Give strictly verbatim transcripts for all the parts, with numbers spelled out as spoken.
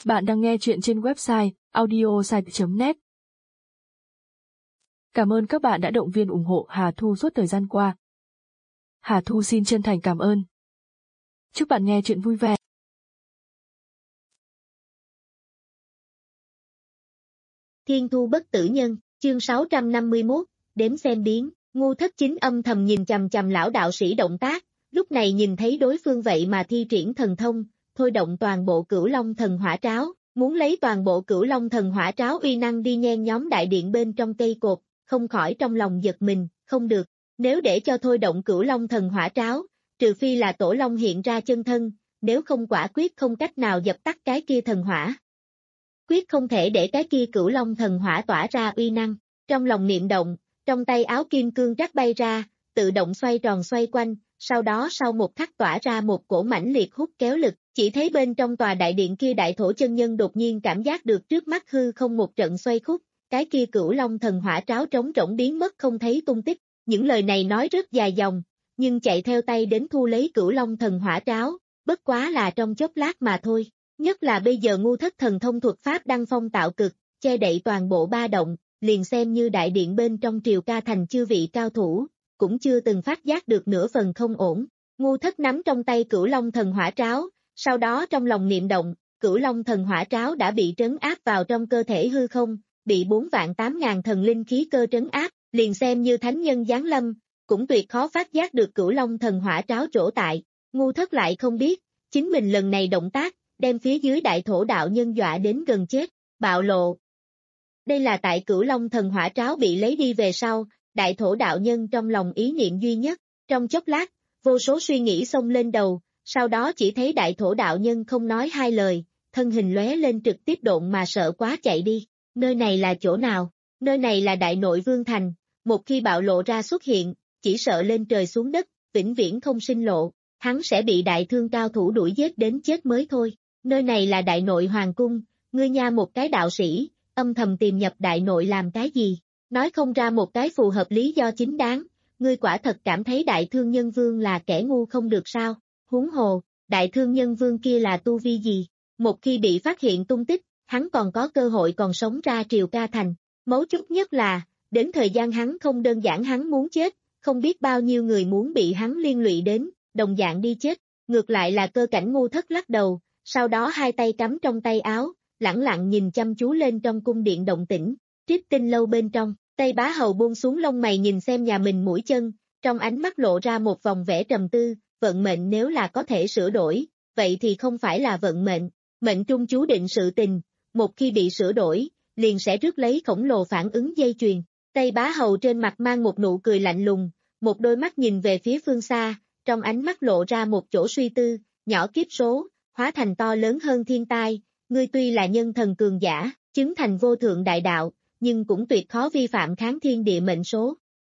Bạn đang nghe chuyện trên website audiosite chấm net. Cảm ơn các bạn đã động viên ủng hộ Hà Thu suốt thời gian qua. Hà Thu xin chân thành cảm ơn. Chúc bạn nghe chuyện vui vẻ. Thiên thu bất tử nhân, chương sáu trăm năm mươi mốt, đếm xem biến, Ngu Thất Chính âm thầm nhìn chằm chằm lão đạo sĩ động tác, lúc này nhìn thấy đối phương vậy mà thi triển thần thông, thôi động toàn bộ Cửu Long thần hỏa tráo, muốn lấy toàn bộ Cửu Long thần hỏa tráo uy năng đi nhen nhóm đại điện bên trong cây cột, không khỏi trong lòng giật mình, không được, nếu để cho thôi động Cửu Long thần hỏa tráo, trừ phi là Tổ Long hiện ra chân thân, nếu không quả quyết không cách nào dập tắt cái kia thần hỏa. Quyết không thể để cái kia Cửu Long thần hỏa tỏa ra uy năng, trong lòng niệm động, trong tay áo kim cương rắc bay ra, tự động xoay tròn xoay quanh, sau đó sau một khắc tỏa ra một cổ mãnh liệt hút kéo lực, chỉ thấy bên trong tòa đại điện kia đại thổ chân nhân đột nhiên cảm giác được trước mắt hư không một trận xoay khúc, cái kia Cửu Long thần hỏa tráo trống rỗng biến mất không thấy tung tích, những lời này nói rất dài dòng, nhưng chạy theo tay đến thu lấy Cửu Long thần hỏa tráo, bất quá là trong chốc lát mà thôi. Nhất là bây giờ Ngu Thất thần thông thuật pháp đăng phong tạo cực, che đậy toàn bộ ba động, liền xem như đại điện bên trong Triều Ca thành chư vị cao thủ, cũng chưa từng phát giác được nửa phần không ổn. Ngu Thất nắm trong tay Cửu Long thần hỏa tráo, sau đó trong lòng niệm động, Cửu Long thần hỏa tráo đã bị trấn áp vào trong cơ thể hư không, bị bốn vạn tám ngàn thần linh khí cơ trấn áp, liền xem như thánh nhân giáng lâm, cũng tuyệt khó phát giác được Cửu Long thần hỏa tráo chỗ tại. Ngu Thất lại không biết, chính mình lần này động tác, đem phía dưới đại thổ đạo nhân dọa đến gần chết, bạo lộ. Đây là tại Cửu Long thần hỏa tráo bị lấy đi về sau, đại thổ đạo nhân trong lòng ý niệm duy nhất, trong chốc lát, vô số suy nghĩ xông lên đầu, sau đó chỉ thấy đại thổ đạo nhân không nói hai lời, thân hình lóe lên trực tiếp độn mà sợ quá chạy đi, nơi này là chỗ nào, nơi này là Đại Nội Vương Thành, một khi bạo lộ ra xuất hiện, chỉ sợ lên trời xuống đất, vĩnh viễn không sinh lộ, hắn sẽ bị đại thương cao thủ đuổi giết đến chết mới thôi. Nơi này là Đại Nội Hoàng Cung, ngươi nha một cái đạo sĩ, âm thầm tìm nhập Đại Nội làm cái gì, nói không ra một cái phù hợp lý do chính đáng, ngươi quả thật cảm thấy Đại Thương Nhân Vương là kẻ ngu không được sao, huống hồ, Đại Thương Nhân Vương kia là tu vi gì, một khi bị phát hiện tung tích, hắn còn có cơ hội còn sống ra Triều Ca thành, mấu chốt nhất là, đến thời gian hắn không đơn giản hắn muốn chết, không biết bao nhiêu người muốn bị hắn liên lụy đến, đồng dạng đi chết, ngược lại là Cơ Cảnh Ngu Thất lắc đầu. Sau đó hai tay cắm trong tay áo, lẳng lặng nhìn chăm chú lên trong cung điện động tĩnh, Trích Tinh lâu bên trong, Tây Bá Hầu buông xuống lông mày nhìn xem nhà mình mũi chân, trong ánh mắt lộ ra một vòng vẻ trầm tư, vận mệnh nếu là có thể sửa đổi, vậy thì không phải là vận mệnh, mệnh trung chú định sự tình, một khi bị sửa đổi, liền sẽ rước lấy khổng lồ phản ứng dây chuyền. Tây Bá Hầu trên mặt mang một nụ cười lạnh lùng, một đôi mắt nhìn về phía phương xa, trong ánh mắt lộ ra một chỗ suy tư, nhỏ kiếp số, hóa thành to lớn hơn thiên tai, ngươi tuy là nhân thần cường giả, chứng thành vô thượng đại đạo, nhưng cũng tuyệt khó vi phạm kháng thiên địa mệnh số.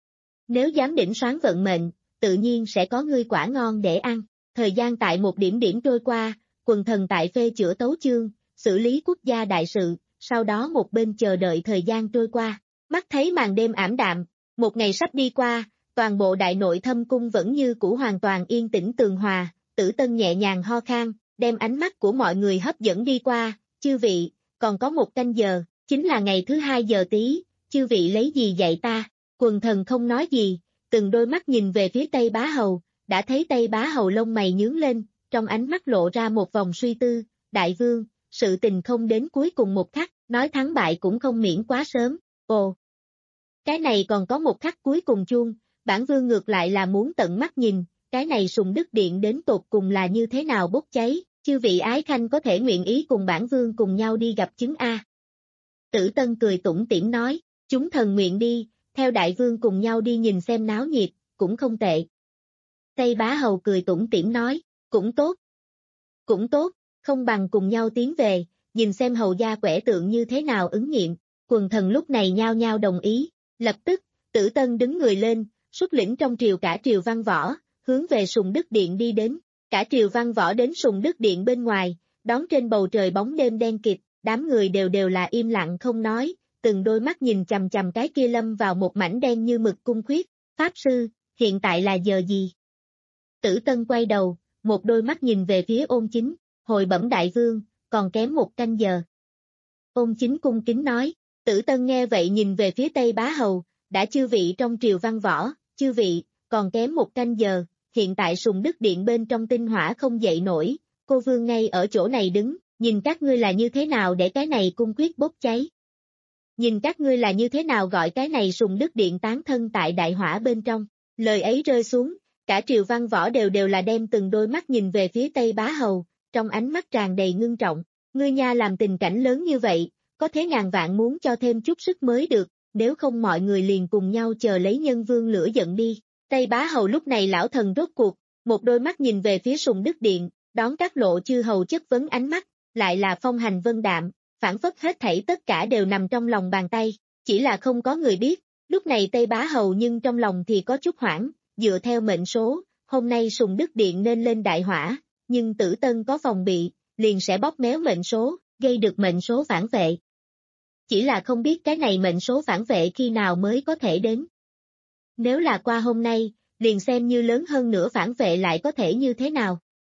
Nếu dám đỉnh soán vận mệnh, tự nhiên sẽ có ngươi quả ngon để ăn. Thời gian tại một điểm điểm trôi qua, quần thần tại phê chữa tấu chương, xử lý quốc gia đại sự, sau đó một bên chờ đợi thời gian trôi qua. Mắt thấy màn đêm ảm đạm, một ngày sắp đi qua, toàn bộ Đại Nội Thâm cung vẫn như cũ hoàn toàn yên tĩnh tường hòa, Tử Tân nhẹ nhàng ho khan, đem ánh mắt của mọi người hấp dẫn đi qua, chư vị, còn có một canh giờ, chính là ngày thứ hai giờ tí, chư vị lấy gì dạy ta, quần thần không nói gì, từng đôi mắt nhìn về phía Tây Bá Hầu, đã thấy Tây Bá Hầu lông mày nhướng lên, trong ánh mắt lộ ra một vòng suy tư, đại vương, sự tình không đến cuối cùng một khắc, nói thắng bại cũng không miễn quá sớm, ồ, cái này còn có một khắc cuối cùng chuông, bản vương ngược lại là muốn tận mắt nhìn, cái này Sùng Đức Điện đến tột cùng là như thế nào bốc cháy, chư vị ái khanh có thể nguyện ý cùng bản vương cùng nhau đi gặp chứng A. Tử Tân cười tủm tỉm nói, chúng thần nguyện đi, theo đại vương cùng nhau đi nhìn xem náo nhiệt, cũng không tệ. Tây Bá Hầu cười tủm tỉm nói, cũng tốt. Cũng tốt, không bằng cùng nhau tiến về, nhìn xem hầu gia quẻ tượng như thế nào ứng nghiệm, quần thần lúc này nhao nhao đồng ý, lập tức, Tử Tân đứng người lên, xuất lĩnh trong triều cả triều văn võ, hướng về Sùng Đức Điện đi đến, cả triều văn võ đến Sùng Đức Điện bên ngoài, đón trên bầu trời bóng đêm đen kịt, đám người đều đều là im lặng không nói, từng đôi mắt nhìn chằm chằm cái kia lâm vào một mảnh đen như mực cung khuyết, Pháp Sư, hiện tại là giờ gì? Tử Tân quay đầu, một đôi mắt nhìn về phía Ôn Chính, hồi bẩm đại vương, còn kém một canh giờ. Ôn Chính cung kính nói, Tử Tân nghe vậy nhìn về phía Tây Bá Hầu, đã chư vị trong triều văn võ, chư vị, còn kém một canh giờ, hiện tại Sùng Đức Điện bên trong tinh hỏa không dậy nổi, cô vương ngay ở chỗ này đứng, nhìn các ngươi là như thế nào để cái này cung quyết bốc cháy. Nhìn các ngươi là như thế nào gọi cái này Sùng Đức Điện tán thân tại đại hỏa bên trong, lời ấy rơi xuống, cả triều văn võ đều đều là đem từng đôi mắt nhìn về phía Tây Bá Hầu, trong ánh mắt tràn đầy ngưng trọng, ngươi nha làm tình cảnh lớn như vậy, có thế ngàn vạn muốn cho thêm chút sức mới được, nếu không mọi người liền cùng nhau chờ lấy nhân vương lửa giận đi. Tây Bá Hầu lúc này lão thần rốt cuộc, một đôi mắt nhìn về phía Sùng Đức Điện, đón các lộ chư hầu chất vấn ánh mắt, lại là phong hành vân đạm, phản phất hết thảy tất cả đều nằm trong lòng bàn tay, chỉ là không có người biết, lúc này Tây Bá Hầu nhưng trong lòng thì có chút hoảng, dựa theo mệnh số, hôm nay Sùng Đức Điện nên lên đại hỏa, nhưng Tử Tân có phòng bị, liền sẽ bóp méo mệnh số, gây được mệnh số phản vệ. Chỉ là không biết cái này mệnh số phản vệ khi nào mới có thể đến. Nếu là qua hôm nay, liền xem như lớn hơn nữa phản vệ lại có thể như thế nào.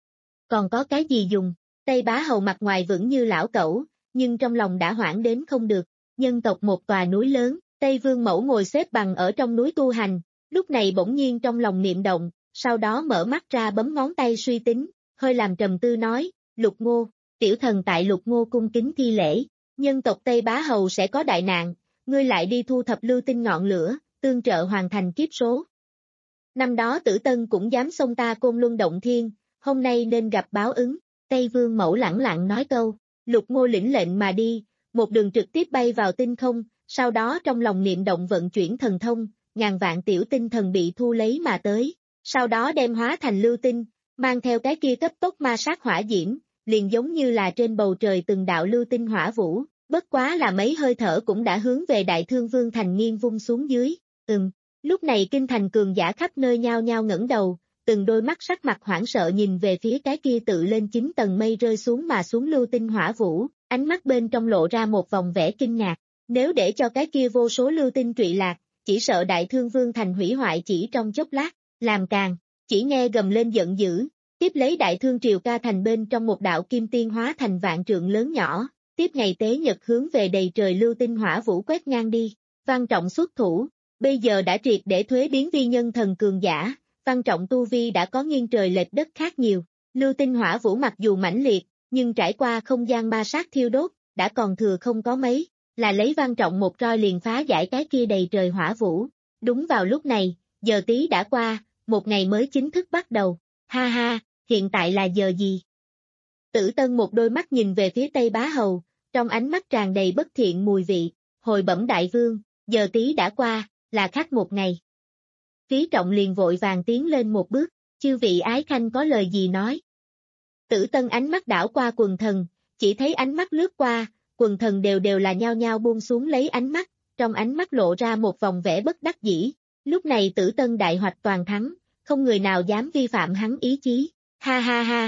Còn có cái gì dùng, Tây Bá Hầu mặt ngoài vững như lão cẩu, nhưng trong lòng đã hoảng đến không được, nhân tộc một tòa núi lớn, Tây Vương Mẫu ngồi xếp bằng ở trong núi tu hành, lúc này bỗng nhiên trong lòng niệm động, sau đó mở mắt ra bấm ngón tay suy tính, hơi làm trầm tư nói, Lục Ngô, tiểu thần tại Lục Ngô cung kính thi lễ, nhân tộc Tây Bá Hầu sẽ có đại nạn, ngươi lại đi thu thập lưu tinh ngọn lửa, tương trợ hoàn thành kiếp số. Năm đó Tử Tân cũng dám xông ta Côn Luân động thiên, hôm nay nên gặp báo ứng, Tây Vương Mẫu lẳng lặng nói câu, Lục Ngô lĩnh lệnh mà đi, một đường trực tiếp bay vào tinh không, sau đó trong lòng niệm động vận chuyển thần thông, ngàn vạn tiểu tinh thần bị thu lấy mà tới, sau đó đem hóa thành lưu tinh, mang theo cái kia cấp tốc ma sát hỏa diễm, liền giống như là trên bầu trời từng đạo lưu tinh hỏa vũ, bất quá là mấy hơi thở cũng đã hướng về Đại Thương Vương thành nghiêng vung xuống dưới, ừm, lúc này kinh thành cường giả khắp nơi nhao nhao ngẩng đầu, từng đôi mắt sắc mặt hoảng sợ nhìn về phía cái kia tự lên chín tầng mây rơi xuống mà xuống lưu tinh hỏa vũ, ánh mắt bên trong lộ ra một vòng vẻ kinh ngạc, nếu để cho cái kia vô số lưu tinh trụy lạc, chỉ sợ Đại Thương Vương thành hủy hoại chỉ trong chốc lát, làm càng, chỉ nghe gầm lên giận dữ, tiếp lấy Đại Thương Triều Ca thành bên trong một đạo kim tiên hóa thành vạn trượng lớn nhỏ, tiếp ngày tế nhật hướng về đầy trời lưu tinh hỏa vũ quét ngang đi, Văn Trọng xuất thủ, bây giờ đã triệt để thuế biến vi nhân thần cường giả, Văn Trọng tu vi đã có nghiêng trời lệch đất khác nhiều, lưu tinh hỏa vũ mặc dù mãnh liệt, nhưng trải qua không gian ma sát thiêu đốt, đã còn thừa không có mấy, là lấy Văn Trọng một roi liền phá giải cái kia đầy trời hỏa vũ, đúng vào lúc này, giờ tí đã qua, một ngày mới chính thức bắt đầu, ha ha, hiện tại là giờ gì? Tử Tân một đôi mắt nhìn về phía Tây Bá Hầu, trong ánh mắt tràn đầy bất thiện mùi vị, hồi bẩm đại vương, giờ tí đã qua, là khác một ngày. Phí Trọng liền vội vàng tiến lên một bước, chư vị ái khanh có lời gì nói. Tử Tân ánh mắt đảo qua quần thần, chỉ thấy ánh mắt lướt qua, quần thần đều đều là nhao nhao buông xuống lấy ánh mắt, trong ánh mắt lộ ra một vòng vẻ bất đắc dĩ, lúc này Tử Tân đại hoạch toàn thắng, không người nào dám vi phạm hắn ý chí, ha ha ha,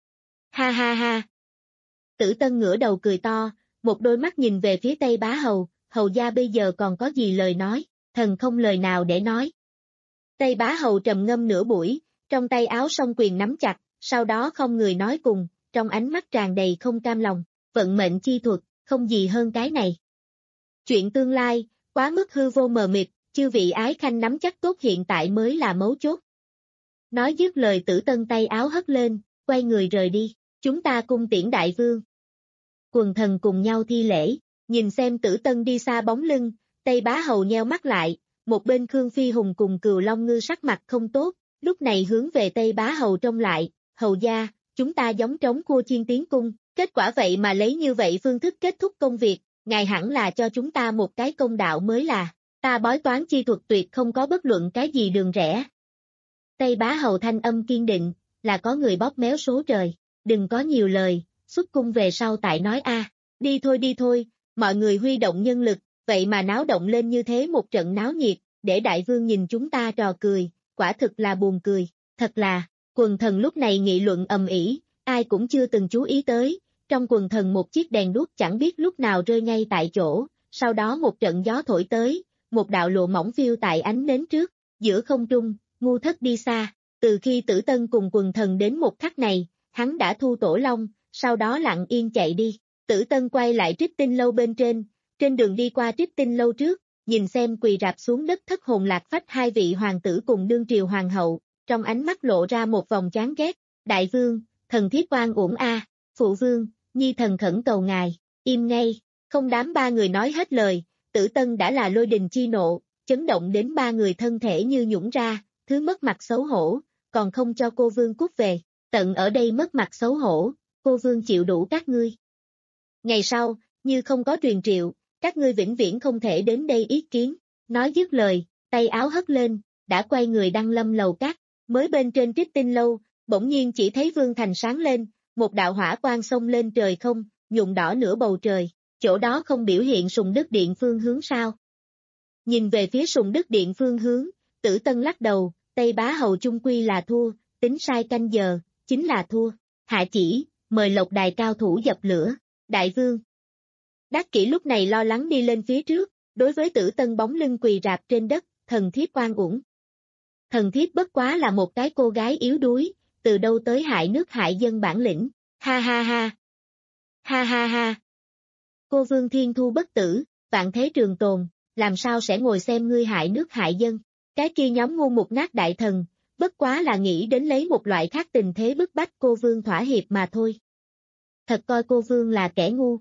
ha ha ha. Tử Tân ngửa đầu cười to, một đôi mắt nhìn về phía Tây Bá Hầu, hầu gia bây giờ còn có gì lời nói, thần không lời nào để nói. Tây Bá Hầu trầm ngâm nửa buổi, trong tay áo song quyền nắm chặt, sau đó không người nói cùng, trong ánh mắt tràn đầy không cam lòng, vận mệnh chi thuật, không gì hơn cái này. Chuyện tương lai, quá mức hư vô mờ mịt, chư vị ái khanh nắm chắc tốt hiện tại mới là mấu chốt. Nói dứt lời Tử Tân tay áo hất lên, quay người rời đi, chúng ta cung tiễn đại vương. Quần thần cùng nhau thi lễ, nhìn xem Tử Tân đi xa bóng lưng, Tây Bá Hầu nheo mắt lại, một bên Khương Phi Hùng cùng Cừu Long Ngư sắc mặt không tốt, lúc này hướng về Tây Bá Hầu trông lại, hầu gia, chúng ta giống trống cua chiên tiến cung, kết quả vậy mà lấy như vậy phương thức kết thúc công việc, ngài hẳn là cho chúng ta một cái công đạo mới là, ta bói toán chi thuật tuyệt không có bất luận cái gì đường rẽ. Tây Bá Hầu thanh âm kiên định, là có người bóp méo số trời, đừng có nhiều lời, xuất cung về sau tại nói a, đi thôi đi thôi, mọi người huy động nhân lực, vậy mà náo động lên như thế một trận náo nhiệt, để đại vương nhìn chúng ta trò cười, quả thực là buồn cười, thật là, quần thần lúc này nghị luận ầm ĩ, ai cũng chưa từng chú ý tới, trong quần thần một chiếc đèn đuốc chẳng biết lúc nào rơi ngay tại chỗ, sau đó một trận gió thổi tới, một đạo lụa mỏng phiêu tại ánh nến trước, giữa không trung, ngu thất đi xa, từ khi Tử Tân cùng quần thần đến một khắc này, hắn đã thu tổ long, sau đó lặng yên chạy đi. Tử Tân quay lại Trích Tinh lâu bên trên, trên đường đi qua Trích Tinh lâu trước, nhìn xem quỳ rạp xuống đất thất hồn lạc phách hai vị hoàng tử cùng đương triều hoàng hậu, trong ánh mắt lộ ra một vòng chán ghét. Đại vương, thần thiếp oan uổng a, phụ vương, nhi thần khẩn cầu ngài, im ngay, không đám ba người nói hết lời, Tử Tân đã là lôi đình chi nộ, chấn động đến ba người thân thể như nhũng ra, thứ mất mặt xấu hổ, còn không cho cô vương cút về, tận ở đây mất mặt xấu hổ, cô vương chịu đủ các ngươi. Ngày sau, như không có truyền triệu, các ngươi vĩnh viễn không thể đến đây ý kiến, nói dứt lời, tay áo hất lên, đã quay người đăng lâm lầu các, mới bên trên Trích Tinh lâu, bỗng nhiên chỉ thấy Vương Thành sáng lên, một đạo hỏa quang xông lên trời không, nhuộm đỏ nửa bầu trời, chỗ đó không biểu hiện Sùng Đức Điện phương hướng sao. Nhìn về phía Sùng Đức Điện phương hướng, Tử Tân lắc đầu, Tây Bá Hầu chung quy là thua, tính sai canh giờ, chính là thua, hạ chỉ, mời Lộc Đài cao thủ dập lửa, đại vương. Đắc Kỷ lúc này lo lắng đi lên phía trước, đối với Tử Tân bóng lưng quỳ rạp trên đất, thần thiếp oan uổng. Thần thiếp bất quá là một cái cô gái yếu đuối, từ đâu tới hại nước hại dân bản lĩnh, ha ha ha. Ha ha ha. Cô vương thiên thu bất tử, vạn thế trường tồn, làm sao sẽ ngồi xem ngươi hại nước hại dân, cái kia nhóm ngu mục nát đại thần, bất quá là nghĩ đến lấy một loại khác tình thế bức bách cô vương thỏa hiệp mà thôi. Thật coi cô vương là kẻ ngu.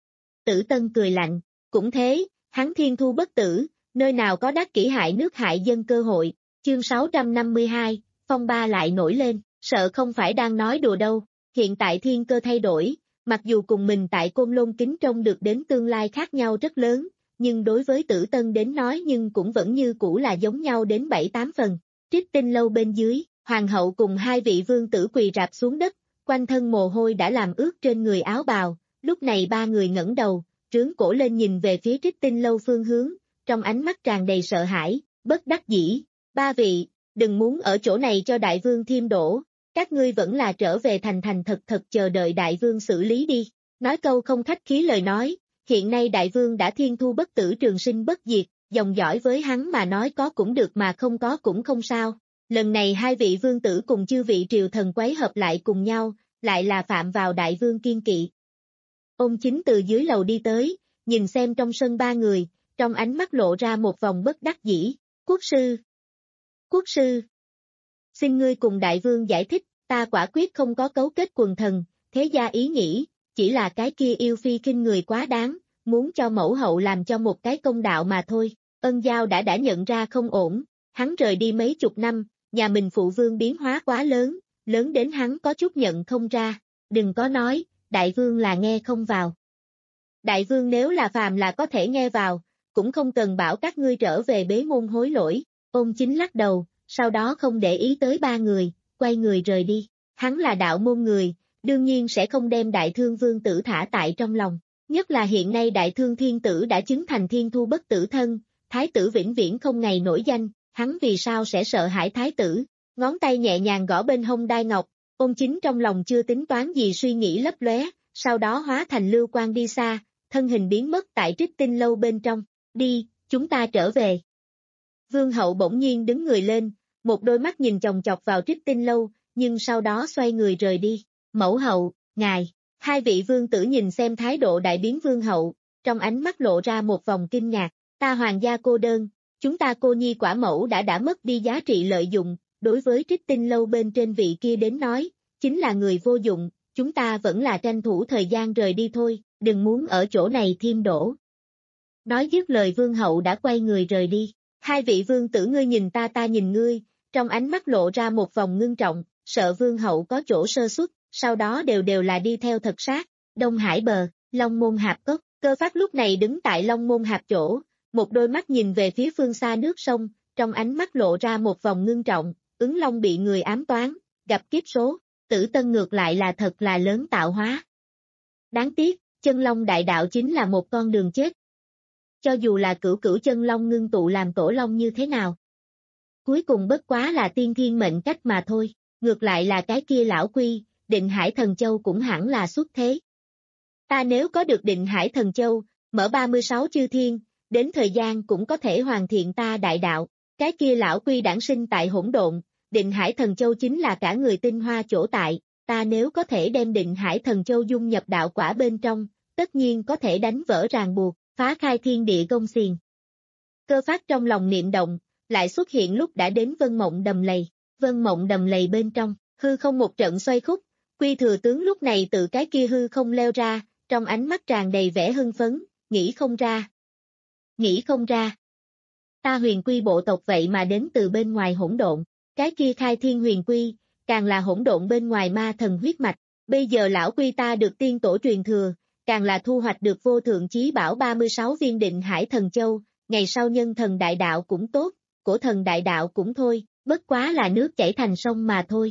Tử Tân cười lạnh, cũng thế, hắn thiên thu bất tử, nơi nào có Đắc Kỷ hại nước hại dân cơ hội, chương sáu trăm năm mươi hai, phong ba lại nổi lên, sợ không phải đang nói đùa đâu, hiện tại thiên cơ thay đổi, mặc dù cùng mình tại Côn Lôn kính trông được đến tương lai khác nhau rất lớn, nhưng đối với Tử Tân đến nói nhưng cũng vẫn như cũ là giống nhau đến bảy tám phần. Trích Tinh lâu bên dưới, hoàng hậu cùng hai vị vương tử quỳ rạp xuống đất, quanh thân mồ hôi đã làm ướt trên người áo bào, lúc này ba người ngẩng đầu, trướng cổ lên nhìn về phía Trích Tinh lâu phương hướng, trong ánh mắt tràn đầy sợ hãi, bất đắc dĩ, ba vị, đừng muốn ở chỗ này cho đại vương thêm đổ, các ngươi vẫn là trở về thành thành thật thật chờ đợi đại vương xử lý đi, nói câu không khách khí lời nói, hiện nay đại vương đã thiên thu bất tử trường sinh bất diệt, dòng dõi với hắn mà nói có cũng được mà không có cũng không sao, lần này hai vị vương tử cùng chư vị triều thần quấy hợp lại cùng nhau, lại là phạm vào đại vương kiên kỵ. Ôn Chính từ dưới lầu đi tới, nhìn xem trong sân ba người, trong ánh mắt lộ ra một vòng bất đắc dĩ, quốc sư, quốc sư, xin ngươi cùng đại vương giải thích, ta quả quyết không có cấu kết quần thần, thế gia ý nghĩ, chỉ là cái kia yêu phi khinh người quá đáng, muốn cho mẫu hậu làm cho một cái công đạo mà thôi, Ân Giao đã đã nhận ra không ổn, hắn rời đi mấy chục năm, nhà mình phụ vương biến hóa quá lớn, lớn đến hắn có chút nhận không ra, đừng có nói, đại vương là nghe không vào. Đại vương nếu là phàm là có thể nghe vào, cũng không cần bảo các ngươi trở về bế môn hối lỗi, Ôn Chính lắc đầu, sau đó không để ý tới ba người, quay người rời đi, hắn là đạo môn người, đương nhiên sẽ không đem đại thương vương tử thả tại trong lòng, nhất là hiện nay đại thương thiên tử đã chứng thành thiên thu bất tử thân, thái tử vĩnh viễn không ngày nổi danh, hắn vì sao sẽ sợ hãi thái tử, ngón tay nhẹ nhàng gõ bên hông đai ngọc, Ôn Chính trong lòng chưa tính toán gì suy nghĩ lấp lóe, sau đó hóa thành lưu quang đi xa, thân hình biến mất tại Trích Tinh lâu bên trong, đi, chúng ta trở về. Vương hậu bỗng nhiên đứng người lên, một đôi mắt nhìn chòng chọc vào Trích Tinh lâu, nhưng sau đó xoay người rời đi, mẫu hậu, ngài, hai vị vương tử nhìn xem thái độ đại biến vương hậu, trong ánh mắt lộ ra một vòng kinh ngạc, ta hoàng gia cô đơn, chúng ta cô nhi quả mẫu đã đã mất đi giá trị lợi dụng, đối với Trích Tinh lâu bên trên vị kia đến nói, chính là người vô dụng, chúng ta vẫn là tranh thủ thời gian rời đi thôi, đừng muốn ở chỗ này thêm đổ. Nói dứt lời vương hậu đã quay người rời đi, hai vị vương tử ngươi nhìn ta ta nhìn ngươi, trong ánh mắt lộ ra một vòng ngưng trọng, sợ vương hậu có chỗ sơ suất, sau đó đều đều là đi theo thật sát, Đông Hải bờ, Long Môn Hạp Cốc, Cơ Phát lúc này đứng tại Long Môn Hạp chỗ, một đôi mắt nhìn về phía phương xa nước sông, trong ánh mắt lộ ra một vòng ngưng trọng, ứng long bị người ám toán, gặp kiếp số, Tử Tân ngược lại là thật là lớn tạo hóa. Đáng tiếc, chân long đại đạo chính là một con đường chết. Cho dù là cửu cửu chân long ngưng tụ làm tổ long như thế nào. Cuối cùng bất quá là tiên thiên mệnh cách mà thôi, ngược lại là cái kia lão quy, Định Hải Thần Châu cũng hẳn là xuất thế. Ta nếu có được Định Hải Thần Châu, mở ba mươi sáu chư thiên, đến thời gian cũng có thể hoàn thiện ta đại đạo, cái kia lão quy đản sinh tại hỗn độn, Định Hải Thần Châu chính là cả người tinh hoa chỗ tại, ta nếu có thể đem Định Hải Thần Châu dung nhập đạo quả bên trong, tất nhiên có thể đánh vỡ ràng buộc, phá khai thiên địa gông xiềng. Cơ Phát trong lòng niệm động, lại xuất hiện lúc đã đến Vân Mộng Đầm Lầy, Vân Mộng Đầm Lầy bên trong, hư không một trận xoay khúc, Quy Thừa Tướng lúc này từ cái kia hư không leo ra, trong ánh mắt tràn đầy vẻ hưng phấn, nghĩ không ra. Nghĩ không ra. Ta huyền quy bộ tộc vậy mà đến từ bên ngoài hỗn độn, cái kia khai thiên huyền quy, càng là hỗn độn bên ngoài ma thần huyết mạch, bây giờ lão quy ta được tiên tổ truyền thừa, càng là thu hoạch được vô thượng chí bảo ba mươi sáu viên Định Hải Thần Châu, ngày sau nhân thần đại đạo cũng tốt, cổ thần đại đạo cũng thôi, bất quá là nước chảy thành sông mà thôi.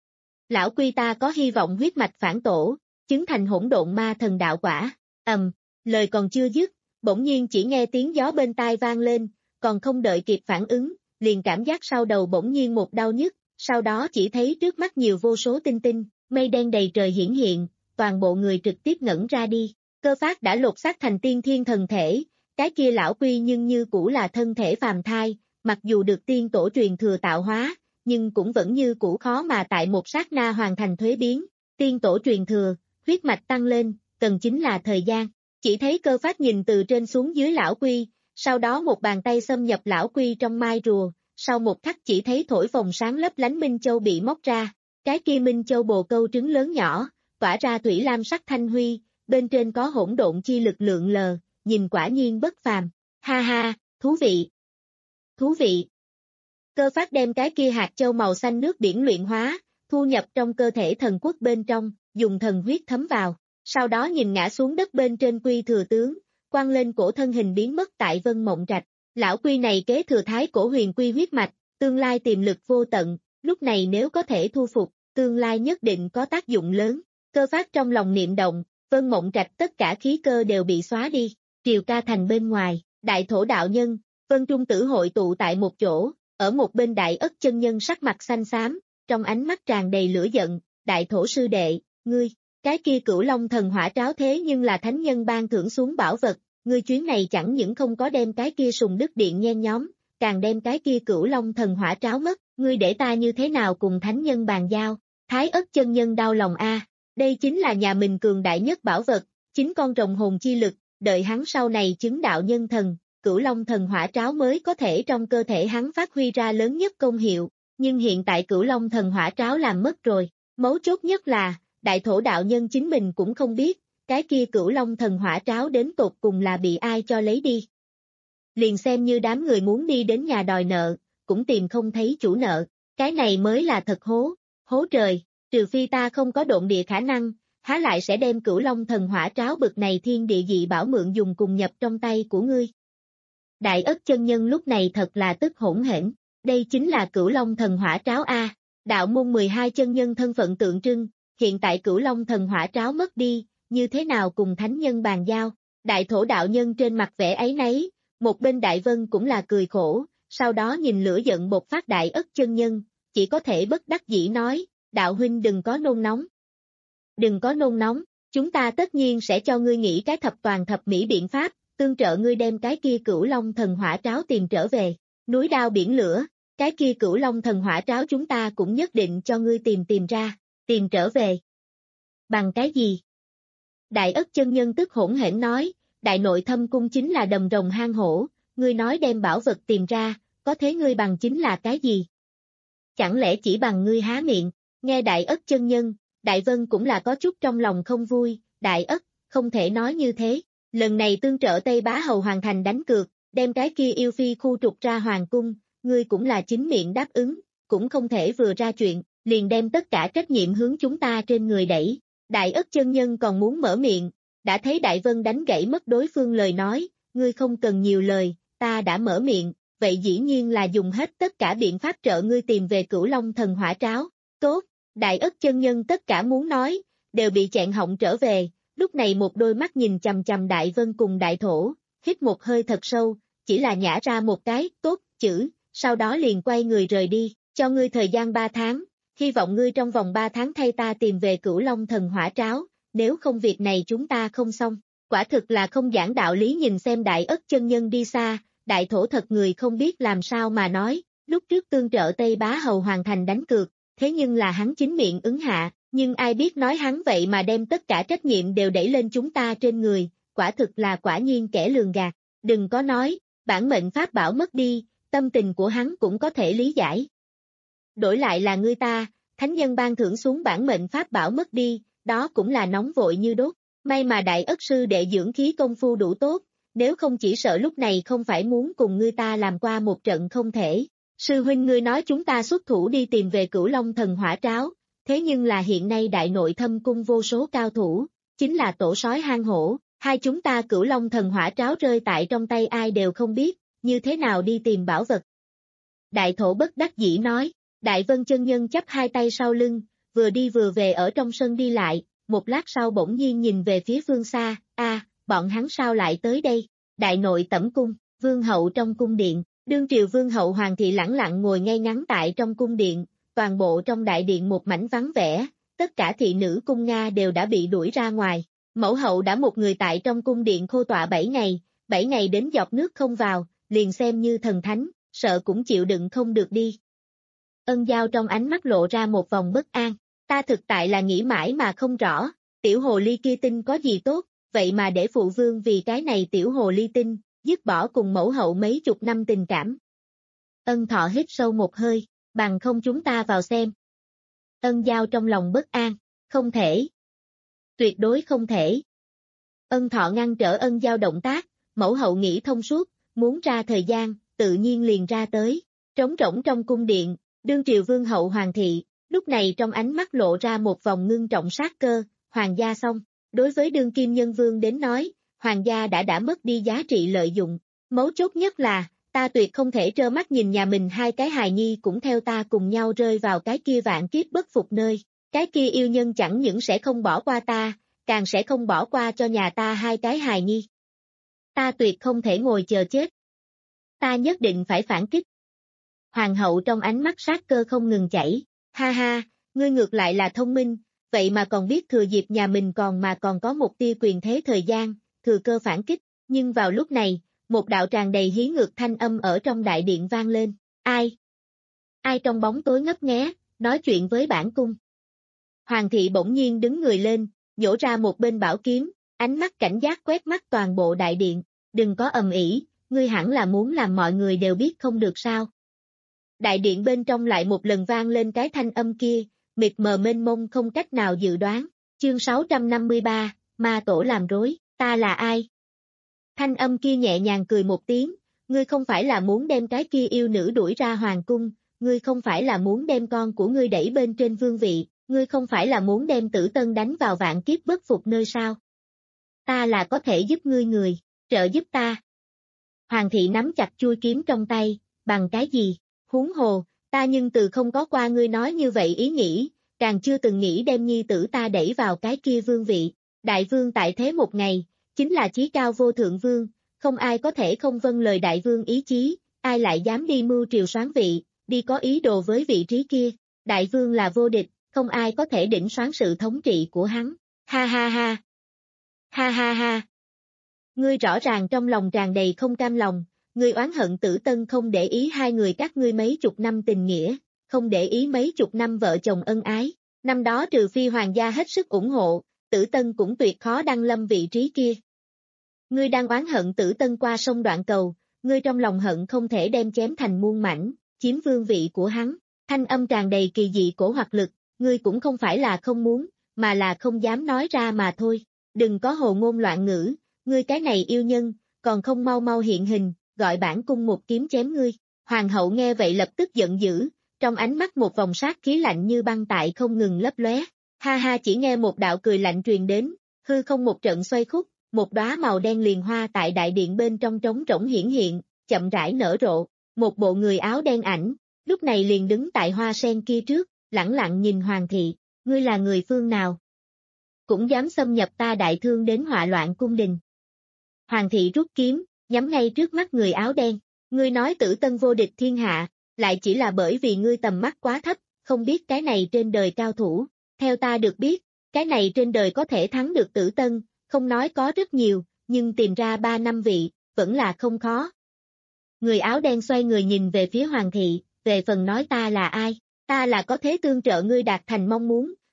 Lão quy ta có hy vọng huyết mạch phản tổ, chứng thành hỗn độn ma thần đạo quả. Ầm, lời còn chưa dứt, bỗng nhiên chỉ nghe tiếng gió bên tai vang lên, còn không đợi kịp phản ứng, liền cảm giác sau đầu bỗng nhiên một đau nhức, sau đó chỉ thấy trước mắt nhiều vô số tinh tinh, mây đen đầy trời hiển hiện, toàn bộ người trực tiếp ngẩn ra đi. Cơ Phát đã lột xác thành tiên thiên thần thể, cái kia lão quy nhưng như cũ là thân thể phàm thai, mặc dù được tiên tổ truyền thừa tạo hóa, nhưng cũng vẫn như cũ khó mà tại một sát na hoàn thành thuế biến. Tiên tổ truyền thừa, huyết mạch tăng lên, cần chính là thời gian. Chỉ thấy Cơ Phát nhìn từ trên xuống dưới lão quy, sau đó một bàn tay xâm nhập lão quy trong mai rùa, sau một khắc chỉ thấy thổi phồng sáng lấp lánh Minh Châu bị móc ra, cái kia Minh Châu bồ câu trứng lớn nhỏ, tỏa ra thủy lam sắc thanh huy, bên trên có hỗn độn chi lực lượng lờ, nhìn quả nhiên bất phàm. Ha ha, thú vị. Thú vị. Cơ Phát đem cái kia hạt châu màu xanh nước biển luyện hóa, thu nhập trong cơ thể thần quốc bên trong, dùng thần huyết thấm vào, sau đó nhìn ngã xuống đất bên trên Quy Thừa Tướng, quăng lên cổ thân hình biến mất tại Vân Mộng Trạch. Lão quy này kế thừa thái cổ huyền quy huyết mạch, tương lai tiềm lực vô tận, lúc này nếu có thể thu phục, tương lai nhất định có tác dụng lớn. Cơ Phát trong lòng niệm động, Vân Mộng Trạch tất cả khí cơ đều bị xóa đi, Triều Ca Thành bên ngoài, Đại Thổ đạo nhân, Vân Trung Tử hội tụ tại một chỗ, ở một bên Đại Ất chân nhân sắc mặt xanh xám, trong ánh mắt tràn đầy lửa giận, Đại Thổ sư đệ, ngươi, cái kia Cửu Long thần hỏa tráo thế nhưng là thánh nhân ban thưởng xuống bảo vật, ngươi chuyến này chẳng những không có đem cái kia sùng đức điện nhen nhóm, càng đem cái kia Cửu Long thần hỏa tráo mất, ngươi để ta như thế nào cùng thánh nhân bàn giao. Thái Ất chân nhân đau lòng a, đây chính là nhà mình cường đại nhất bảo vật, chính con rồng hồn chi lực, đợi hắn sau này chứng đạo nhân thần, Cửu Long thần hỏa tráo mới có thể trong cơ thể hắn phát huy ra lớn nhất công hiệu, nhưng hiện tại Cửu Long thần hỏa tráo làm mất rồi, mấu chốt nhất là, Đại Thổ đạo nhân chính mình cũng không biết, cái kia Cửu Long thần hỏa tráo đến tột cùng là bị ai cho lấy đi. Liền xem như đám người muốn đi đến nhà đòi nợ, cũng tìm không thấy chủ nợ, cái này mới là thật hố, hố trời, trừ phi ta không có độn địa khả năng, há lại sẽ đem Cửu Long thần hỏa tráo bực này thiên địa dị bảo mượn dùng cùng nhập trong tay của ngươi. Đại Ất chân nhân lúc này thật là tức hỗn hển, đây chính là Cửu Long thần hỏa tráo a, đạo môn mười hai chân nhân thân phận tượng trưng, hiện tại Cửu Long thần hỏa tráo mất đi, như thế nào cùng thánh nhân bàn giao. Đại Thổ đạo nhân trên mặt vẻ áy náy, một bên Đại Vân cũng là cười khổ, sau đó nhìn lửa giận bộc phát Đại Ất chân nhân, chỉ có thể bất đắc dĩ nói, đạo huynh đừng có nôn nóng. Đừng có nôn nóng, chúng ta tất nhiên sẽ cho ngươi nghĩ cái thập toàn thập mỹ biện pháp, tương trợ ngươi đem cái kia Cửu Long thần hỏa tráo tìm trở về. Núi đao biển lửa, cái kia Cửu Long thần hỏa tráo chúng ta cũng nhất định cho ngươi tìm tìm ra, tìm trở về. Bằng cái gì? Đại Ất chân nhân tức hỗn hển nói, đại nội thâm cung chính là đầm rồng hang hổ, ngươi nói đem bảo vật tìm ra, có thế ngươi bằng chính là cái gì? Chẳng lẽ chỉ bằng ngươi há miệng? Nghe Đại Ất chân nhân, Đại Vân cũng là có chút trong lòng không vui, Đại Ất, không thể nói như thế, lần này tương trợ Tây Bá Hầu hoàn thành đánh cược, đem cái kia yêu phi khu trục ra hoàng cung, ngươi cũng là chính miệng đáp ứng, cũng không thể vừa ra chuyện, liền đem tất cả trách nhiệm hướng chúng ta trên người đẩy. Đại Ất chân nhân còn muốn mở miệng, đã thấy Đại Vân đánh gãy mất đối phương lời nói, ngươi không cần nhiều lời, ta đã mở miệng, vậy dĩ nhiên là dùng hết tất cả biện pháp trợ ngươi tìm về Cửu Long thần hỏa tráo. Tốt, Đại Ất chân nhân tất cả muốn nói, đều bị chẹn họng trở về, lúc này một đôi mắt nhìn chằm chằm Đại Vân cùng Đại Thổ, hít một hơi thật sâu, chỉ là nhả ra một cái, tốt, chữ, sau đó liền quay người rời đi, cho ngươi thời gian ba tháng, hy vọng ngươi trong vòng ba tháng thay ta tìm về Cửu Long thần hỏa tráo, nếu không việc này chúng ta không xong. Quả thực là không giảng đạo lý. Nhìn xem Đại Ất chân nhân đi xa, Đại Thổ thật người không biết làm sao mà nói, lúc trước tương trợ Tây Bá Hầu hoàn thành đánh cược, thế nhưng là hắn chính miệng ứng hạ, Nhưng ai biết nói hắn vậy mà đem tất cả trách nhiệm đều đẩy lên chúng ta trên người, quả thực là quả nhiên kẻ lường gạt. Đừng có nói, bản mệnh pháp bảo mất đi, tâm tình của hắn cũng có thể lý giải. Đổi lại là ngươi ta, thánh nhân ban thưởng xuống bản mệnh pháp bảo mất đi, đó cũng là nóng vội như đốt. May mà đại ất sư đệ dưỡng khí công phu đủ tốt, nếu không chỉ sợ lúc này không phải muốn cùng ngươi ta làm qua một trận không thể. Sư huynh ngươi nói chúng ta xuất thủ đi tìm về Cửu Long thần hỏa tráo, thế nhưng là hiện nay đại nội thâm cung vô số cao thủ, chính là tổ sói hang hổ, hai chúng ta Cửu Long thần hỏa tráo rơi tại trong tay ai đều không biết, như thế nào đi tìm bảo vật. Đại thổ bất đắc dĩ nói, Đại Vân chân nhân chắp hai tay sau lưng, vừa đi vừa về ở trong sân đi lại, một lát sau bỗng nhiên nhìn về phía phương xa, a, bọn hắn sao lại tới đây, đại nội tẩm cung, vương hậu trong cung điện, đương triều vương hậu hoàng thị lẳng lặng ngồi ngay ngắn tại trong cung điện, toàn bộ trong đại điện một mảnh vắng vẻ, tất cả thị nữ cung Nga đều đã bị đuổi ra ngoài, mẫu hậu đã một người tại trong cung điện khô tọa bảy ngày, bảy ngày đến giọt nước không vào, liền xem như thần thánh, sợ cũng chịu đựng không được đi. Ân Giao trong ánh mắt lộ ra một vòng bất an, ta thực tại là nghĩ mãi mà không rõ, tiểu hồ ly kia tinh có gì tốt, vậy mà để phụ vương vì cái này tiểu hồ ly tinh, dứt bỏ cùng mẫu hậu mấy chục năm tình cảm. Ân Thọ hít sâu một hơi, bằng không chúng ta vào xem. Ân Giao trong lòng bất an, không thể. Tuyệt đối không thể. Ân Thọ ngăn trở Ân Giao động tác, mẫu hậu nghĩ thông suốt, muốn ra thời gian, tự nhiên liền ra tới, trống rỗng trong cung điện, đương triều vương hậu hoàng thị, lúc này trong ánh mắt lộ ra một vòng ngưng trọng sát cơ, hoàng gia xong, đối với đương kim nhân vương đến nói, hoàng gia đã đã mất đi giá trị lợi dụng, mấu chốt nhất là, ta tuyệt không thể trơ mắt nhìn nhà mình hai cái hài nhi cũng theo ta cùng nhau rơi vào cái kia vạn kiếp bất phục nơi, cái kia yêu nhân chẳng những sẽ không bỏ qua ta, càng sẽ không bỏ qua cho nhà ta hai cái hài nhi. Ta tuyệt không thể ngồi chờ chết. Ta nhất định phải phản kích. Hoàng hậu trong ánh mắt sát cơ không ngừng chảy, ha ha, ngươi ngược lại là thông minh, vậy mà còn biết thừa dịp nhà mình còn mà còn có một tia quyền thế thời gian, thừa cơ phản kích, nhưng vào lúc này, một đạo tràn đầy hí ngược thanh âm ở trong đại điện vang lên, ai? Ai trong bóng tối ngấp nghé, nói chuyện với bản cung? Hoàng thị bỗng nhiên đứng người lên, nhổ ra một bên bảo kiếm, ánh mắt cảnh giác quét mắt toàn bộ đại điện, đừng có ầm ĩ, ngươi hẳn là muốn làm mọi người đều biết không được sao. Đại điện bên trong lại một lần vang lên cái thanh âm kia, mịt mờ mênh mông không cách nào dự đoán, chương sáu trăm năm mươi ba, ma tổ làm rối, ta là ai? Thanh âm kia nhẹ nhàng cười một tiếng, ngươi không phải là muốn đem cái kia yêu nữ đuổi ra hoàng cung, ngươi không phải là muốn đem con của ngươi đẩy bên trên vương vị, ngươi không phải là muốn đem Tử Tân đánh vào vạn kiếp bất phục nơi sao? Ta là có thể giúp ngươi người, trợ giúp ta. Hoàng thị nắm chặt chuôi kiếm trong tay, bằng cái gì? Huống hồ, ta nhưng từ không có qua ngươi nói như vậy ý nghĩ, càng chưa từng nghĩ đem nhi tử ta đẩy vào cái kia vương vị. Đại vương tại thế một ngày, chính là chí cao vô thượng vương, không ai có thể không vâng lời đại vương ý chí, ai lại dám đi mưu triều soán vị, đi có ý đồ với vị trí kia. Đại vương là vô địch, không ai có thể đỉnh soán sự thống trị của hắn. Ha ha ha. Ha ha ha. Ngươi rõ ràng trong lòng tràn đầy không cam lòng. Ngươi oán hận Tử Tân không để ý hai người các ngươi mấy chục năm tình nghĩa, không để ý mấy chục năm vợ chồng ân ái, năm đó trừ phi hoàng gia hết sức ủng hộ, Tử Tân cũng tuyệt khó đăng lâm vị trí kia. Ngươi đang oán hận Tử Tân qua sông đoạn cầu, ngươi trong lòng hận không thể đem chém thành muôn mảnh, chiếm vương vị của hắn, thanh âm tràn đầy kỳ dị cổ hoặc lực, ngươi cũng không phải là không muốn, mà là không dám nói ra mà thôi, đừng có hồ ngôn loạn ngữ, ngươi cái này yêu nhân, còn không mau mau hiện hình. Gọi bản cung một kiếm chém ngươi. Hoàng hậu nghe vậy lập tức giận dữ, trong ánh mắt một vòng sát khí lạnh như băng tại không ngừng lấp lóe. Ha ha, chỉ nghe một đạo cười lạnh truyền đến, hư không một trận xoay khúc, một đóa màu đen liền hoa tại đại điện bên trong trống rỗng hiển hiện, chậm rãi nở rộ, một bộ người áo đen ảnh, lúc này liền đứng tại hoa sen kia trước, lẳng lặng nhìn Hoàng thị, ngươi là người phương nào? Cũng dám xâm nhập ta đại thương đến họa loạn cung đình. Hoàng thị rút kiếm, nhắm ngay trước mắt người áo đen, ngươi nói Tử Tân vô địch thiên hạ, lại chỉ là bởi vì ngươi tầm mắt quá thấp, không biết cái này trên đời cao thủ, theo ta được biết, cái này trên đời có thể thắng được Tử Tân, không nói có rất nhiều, nhưng tìm ra ba năm vị, vẫn là không khó. Người áo đen xoay người nhìn về phía Hoàng thị, về phần nói ta là ai, ta là có thế tương trợ ngươi đạt thành mong muốn,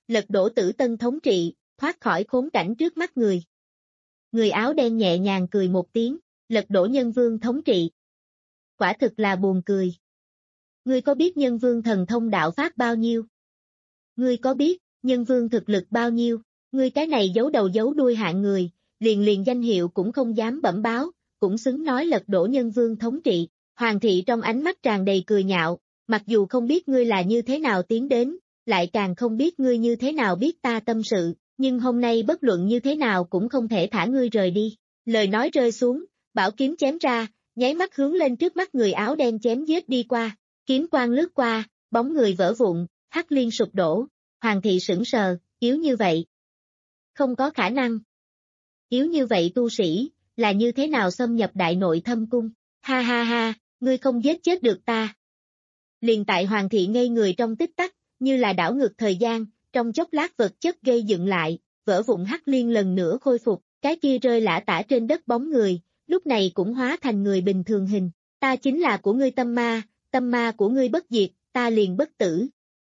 lật đổ Tử Tân thống trị, thoát khỏi khốn cảnh trước mắt người. Người áo đen nhẹ nhàng cười một tiếng, lật đổ Nhân Vương thống trị. Quả thực là buồn cười. Ngươi có biết Nhân Vương thần thông đạo pháp bao nhiêu? Ngươi có biết, Nhân Vương thực lực bao nhiêu? Ngươi cái này giấu đầu giấu đuôi hạng người, liền liền danh hiệu cũng không dám bẩm báo, cũng xứng nói lật đổ Nhân Vương thống trị. Hoàng thị trong ánh mắt tràn đầy cười nhạo, mặc dù không biết ngươi là như thế nào tiến đến, lại càng không biết ngươi như thế nào biết ta tâm sự, nhưng hôm nay bất luận như thế nào cũng không thể thả ngươi rời đi. Lời nói rơi xuống, bảo kiếm chém ra, nháy mắt hướng lên trước mắt người áo đen chém giết đi qua, kiếm quang lướt qua, bóng người vỡ vụn, Hắc Liên sụp đổ, Hoàng thị sững sờ, yếu như vậy. Không có khả năng. Yếu như vậy tu sĩ, là như thế nào xâm nhập đại nội thâm cung, ha ha ha, ngươi không giết chết được ta. Liền tại Hoàng thị ngây người trong tích tắc, như là đảo ngược thời gian, trong chốc lát vật chất gây dựng lại, vỡ vụn Hắc Liên lần nữa khôi phục, cái kia rơi lả tả trên đất bóng người, lúc này cũng hóa thành người bình thường hình, ta chính là của ngươi tâm ma, tâm ma của ngươi bất diệt, ta liền bất tử.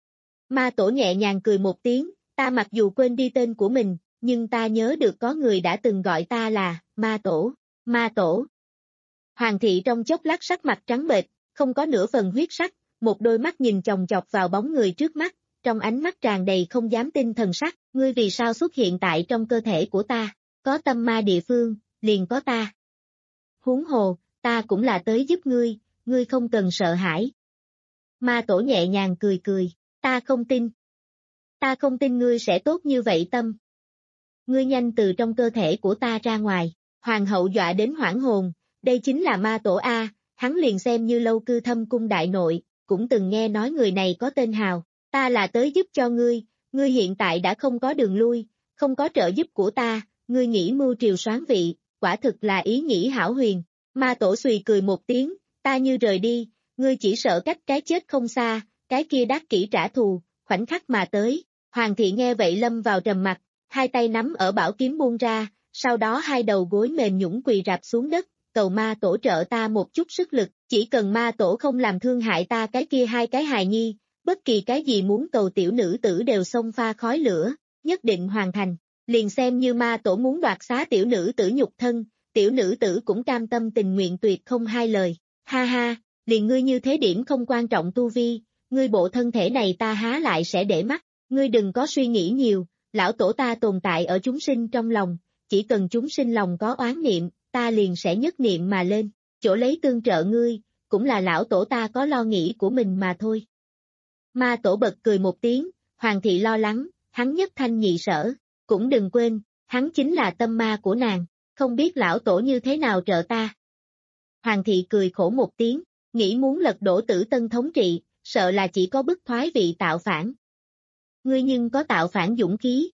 Ma tổ nhẹ nhàng cười một tiếng, ta mặc dù quên đi tên của mình, nhưng ta nhớ được có người đã từng gọi ta là, ma tổ, ma tổ. Hoàng thị trong chốc lát sắc mặt trắng bệch, không có nửa phần huyết sắc, một đôi mắt nhìn chòng chọc vào bóng người trước mắt, trong ánh mắt tràn đầy không dám tin thần sắc, ngươi vì sao xuất hiện tại trong cơ thể của ta, có tâm ma địa phương, liền có ta. Huống hồ, ta cũng là tới giúp ngươi, ngươi không cần sợ hãi. Ma tổ nhẹ nhàng cười cười, ta không tin. Ta không tin ngươi sẽ tốt như vậy tâm. Ngươi nhanh từ trong cơ thể của ta ra ngoài, hoàng hậu dọa đến hoảng hồn, đây chính là ma tổ A, hắn liền xem như lâu cư thâm cung đại nội, cũng từng nghe nói người này có tên hào, ta là tới giúp cho ngươi, ngươi hiện tại đã không có đường lui, không có trợ giúp của ta, ngươi nghĩ mưu triều soán vị, quả thực là ý nghĩ hão huyền. Ma tổ xùy cười một tiếng, ta như rời đi, ngươi chỉ sợ cách cái chết không xa, cái kia đắc kỹ trả thù, khoảnh khắc mà tới. Hoàng thị nghe vậy lâm vào trầm mặc, hai tay nắm ở bảo kiếm buông ra, sau đó hai đầu gối mềm nhũn quỳ rạp xuống đất, cầu ma tổ trợ ta một chút sức lực, chỉ cần ma tổ không làm thương hại ta cái kia hai cái hài nhi, bất kỳ cái gì muốn cầu tiểu nữ tử đều xông pha khói lửa, nhất định hoàn thành, liền xem như ma tổ muốn đoạt xá tiểu nữ tử nhục thân, tiểu nữ tử cũng cam tâm tình nguyện tuyệt không hai lời, ha ha, liền ngươi như thế điểm không quan trọng tu vi, ngươi bộ thân thể này ta há lại sẽ để mắt, ngươi đừng có suy nghĩ nhiều, lão tổ ta tồn tại ở chúng sinh trong lòng, chỉ cần chúng sinh lòng có oán niệm, ta liền sẽ nhất niệm mà lên, chỗ lấy tương trợ ngươi, cũng là lão tổ ta có lo nghĩ của mình mà thôi. Ma tổ bật cười một tiếng, Hoàng thị lo lắng, hắn nhất thanh nhị sở, cũng đừng quên, hắn chính là tâm ma của nàng, không biết lão tổ như thế nào trợ ta. Hoàng thị cười khổ một tiếng, nghĩ muốn lật đổ Tử Tân thống trị, sợ là chỉ có bức thoái vị tạo phản. Ngươi nhưng có tạo phản dũng khí.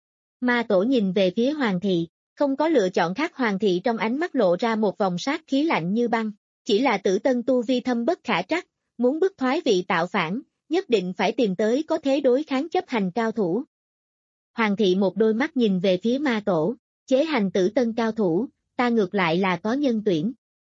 Ma tổ nhìn về phía Hoàng thị, không có lựa chọn khác. Hoàng thị trong ánh mắt lộ ra một vòng sát khí lạnh như băng, chỉ là Tử Tân tu vi thâm bất khả trắc, muốn bức thoái vị tạo phản, nhất định phải tìm tới có thế đối kháng chấp hành cao thủ. Hoàng thị một đôi mắt nhìn về phía ma tổ, chế hành Tử Tân cao thủ, ta ngược lại là có nhân tuyển.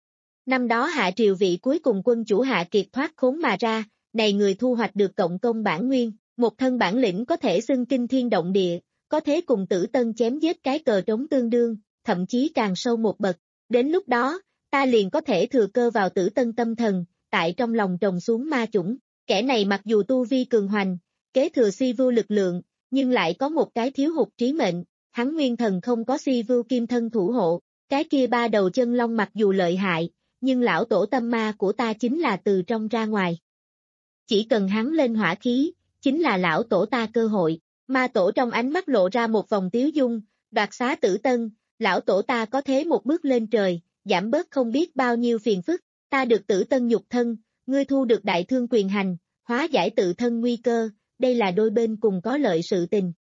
Năm đó hạ triều vị cuối cùng quân chủ Hạ Kiệt thoát khốn mà ra, này người thu hoạch được cộng công bản nguyên, một thân bản lĩnh có thể xưng kinh thiên động địa, có thế cùng Tử Tân chém giết cái cờ trống tương đương, thậm chí càng sâu một bậc. Đến lúc đó, ta liền có thể thừa cơ vào Tử Tân tâm thần, tại trong lòng trồng xuống ma chủng. Kẻ này mặc dù tu vi cường hoành, kế thừa si vưu lực lượng, nhưng lại có một cái thiếu hụt trí mệnh, hắn nguyên thần không có si vưu kim thân thủ hộ, cái kia ba đầu chân long mặc dù lợi hại, nhưng lão tổ tâm ma của ta chính là từ trong ra ngoài. Chỉ cần hắn lên hỏa khí, chính là lão tổ ta cơ hội. Ma tổ trong ánh mắt lộ ra một vòng tiếu dung, đoạt xá Tử Tân, lão tổ ta có thế một bước lên trời, giảm bớt không biết bao nhiêu phiền phức, ta được Tử Tân nhục thân, ngươi thu được đại thương quyền hành, hóa giải tự thân nguy cơ, đây là đôi bên cùng có lợi sự tình.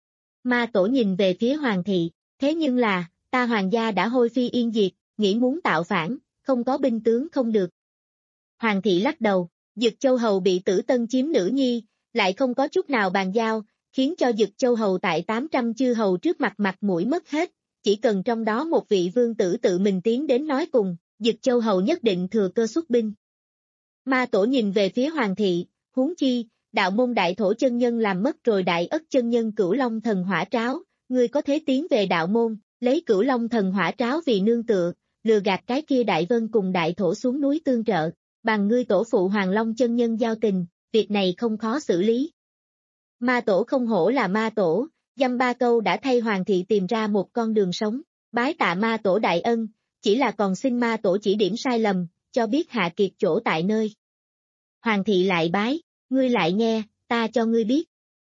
Ma tổ nhìn về phía Hoàng thị, thế nhưng là, ta Hoàng gia đã hôi phi yên diệt, nghĩ muốn tạo phản, không có binh tướng không được. Hoàng thị lắc đầu, Dực Châu Hầu bị Tử Tân chiếm nữ nhi, lại không có chút nào bàn giao, khiến cho Dực Châu Hầu tại tám trăm chư hầu trước mặt mặt mũi mất hết, chỉ cần trong đó một vị vương tử tự mình tiến đến nói cùng, Dực Châu Hầu nhất định thừa cơ xuất binh. Ma tổ nhìn về phía Hoàng thị, huống chi, đạo môn đại thổ chân nhân làm mất rồi đại ất chân nhân cửu long thần hỏa tráo, ngươi có thể tiến về đạo môn, lấy cửu long thần hỏa tráo vì nương tựa, lừa gạt cái kia đại vân cùng đại thổ xuống núi tương trợ, bằng ngươi tổ phụ Hoàng Long chân nhân giao tình, việc này không khó xử lý. Ma tổ không hổ là ma tổ, dăm ba câu đã thay Hoàng thị tìm ra một con đường sống, bái tạ ma tổ đại ân, chỉ là còn xin ma tổ chỉ điểm sai lầm, cho biết Hạ Kiệt chỗ tại nơi. Hoàng thị lại bái, ngươi lại nghe, ta cho ngươi biết.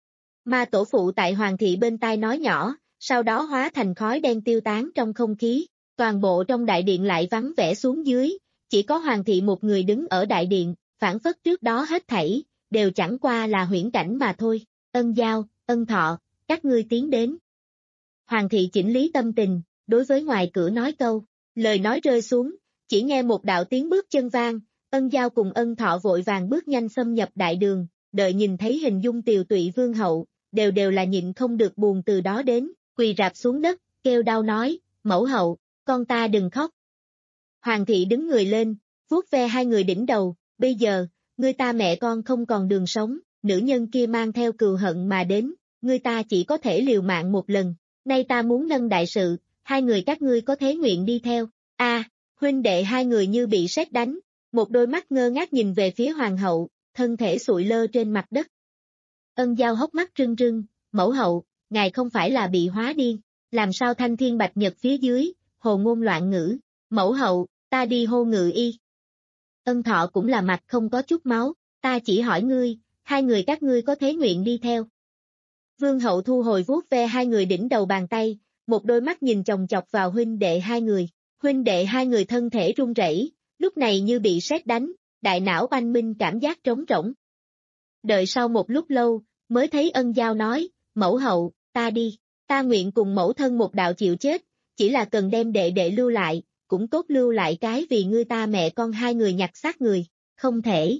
Ma tổ phụ tại Hoàng thị bên tai nói nhỏ, sau đó hóa thành khói đen tiêu tán trong không khí, toàn bộ trong đại điện lại vắng vẻ xuống dưới, chỉ có Hoàng thị một người đứng ở đại điện, phản phất trước đó hết thảy, đều chẳng qua là huyễn cảnh mà thôi. Ân Giao, Ân Thọ, các ngươi tiến đến. Hoàng thị chỉnh lý tâm tình, đối với ngoài cửa nói câu, lời nói rơi xuống, chỉ nghe một đạo tiếng bước chân vang, Ân Giao cùng Ân Thọ vội vàng bước nhanh xâm nhập đại đường, đợi nhìn thấy hình dung tiều tụy vương hậu, đều đều là nhịn không được buồn từ đó đến, quỳ rạp xuống đất, kêu đau nói, mẫu hậu, con ta đừng khóc. Hoàng thị đứng người lên, vuốt ve hai người đỉnh đầu, bây giờ, ngươi ta mẹ con không còn đường sống, nữ nhân kia mang theo cừu hận mà đến, ngươi ta chỉ có thể liều mạng một lần, nay ta muốn nâng đại sự, hai người các ngươi có thế nguyện đi theo, a huynh đệ hai người như bị sét đánh, một đôi mắt ngơ ngác nhìn về phía hoàng hậu, thân thể sụi lơ trên mặt đất. Ân Giao hốc mắt rưng rưng, mẫu hậu, ngài không phải là bị hóa điên, làm sao thanh thiên bạch nhật phía dưới, hồ ngôn loạn ngữ, mẫu hậu, ta đi hô ngự y. Ân Thọ cũng là mặt không có chút máu, ta chỉ hỏi ngươi, hai người các ngươi có thế nguyện đi theo. Vương hậu thu hồi vuốt ve hai người đỉnh đầu bàn tay, một đôi mắt nhìn chòng chọc vào huynh đệ hai người, huynh đệ hai người thân thể run rẩy, lúc này như bị sét đánh, đại não oanh minh cảm giác trống rỗng. Đợi sau một lúc lâu, mới thấy Ân Giao nói, mẫu hậu, ta đi, ta nguyện cùng mẫu thân một đạo chịu chết, chỉ là cần đem đệ đệ lưu lại, cũng tốt lưu lại cái vì ngươi ta mẹ con hai người nhặt xác người, không thể.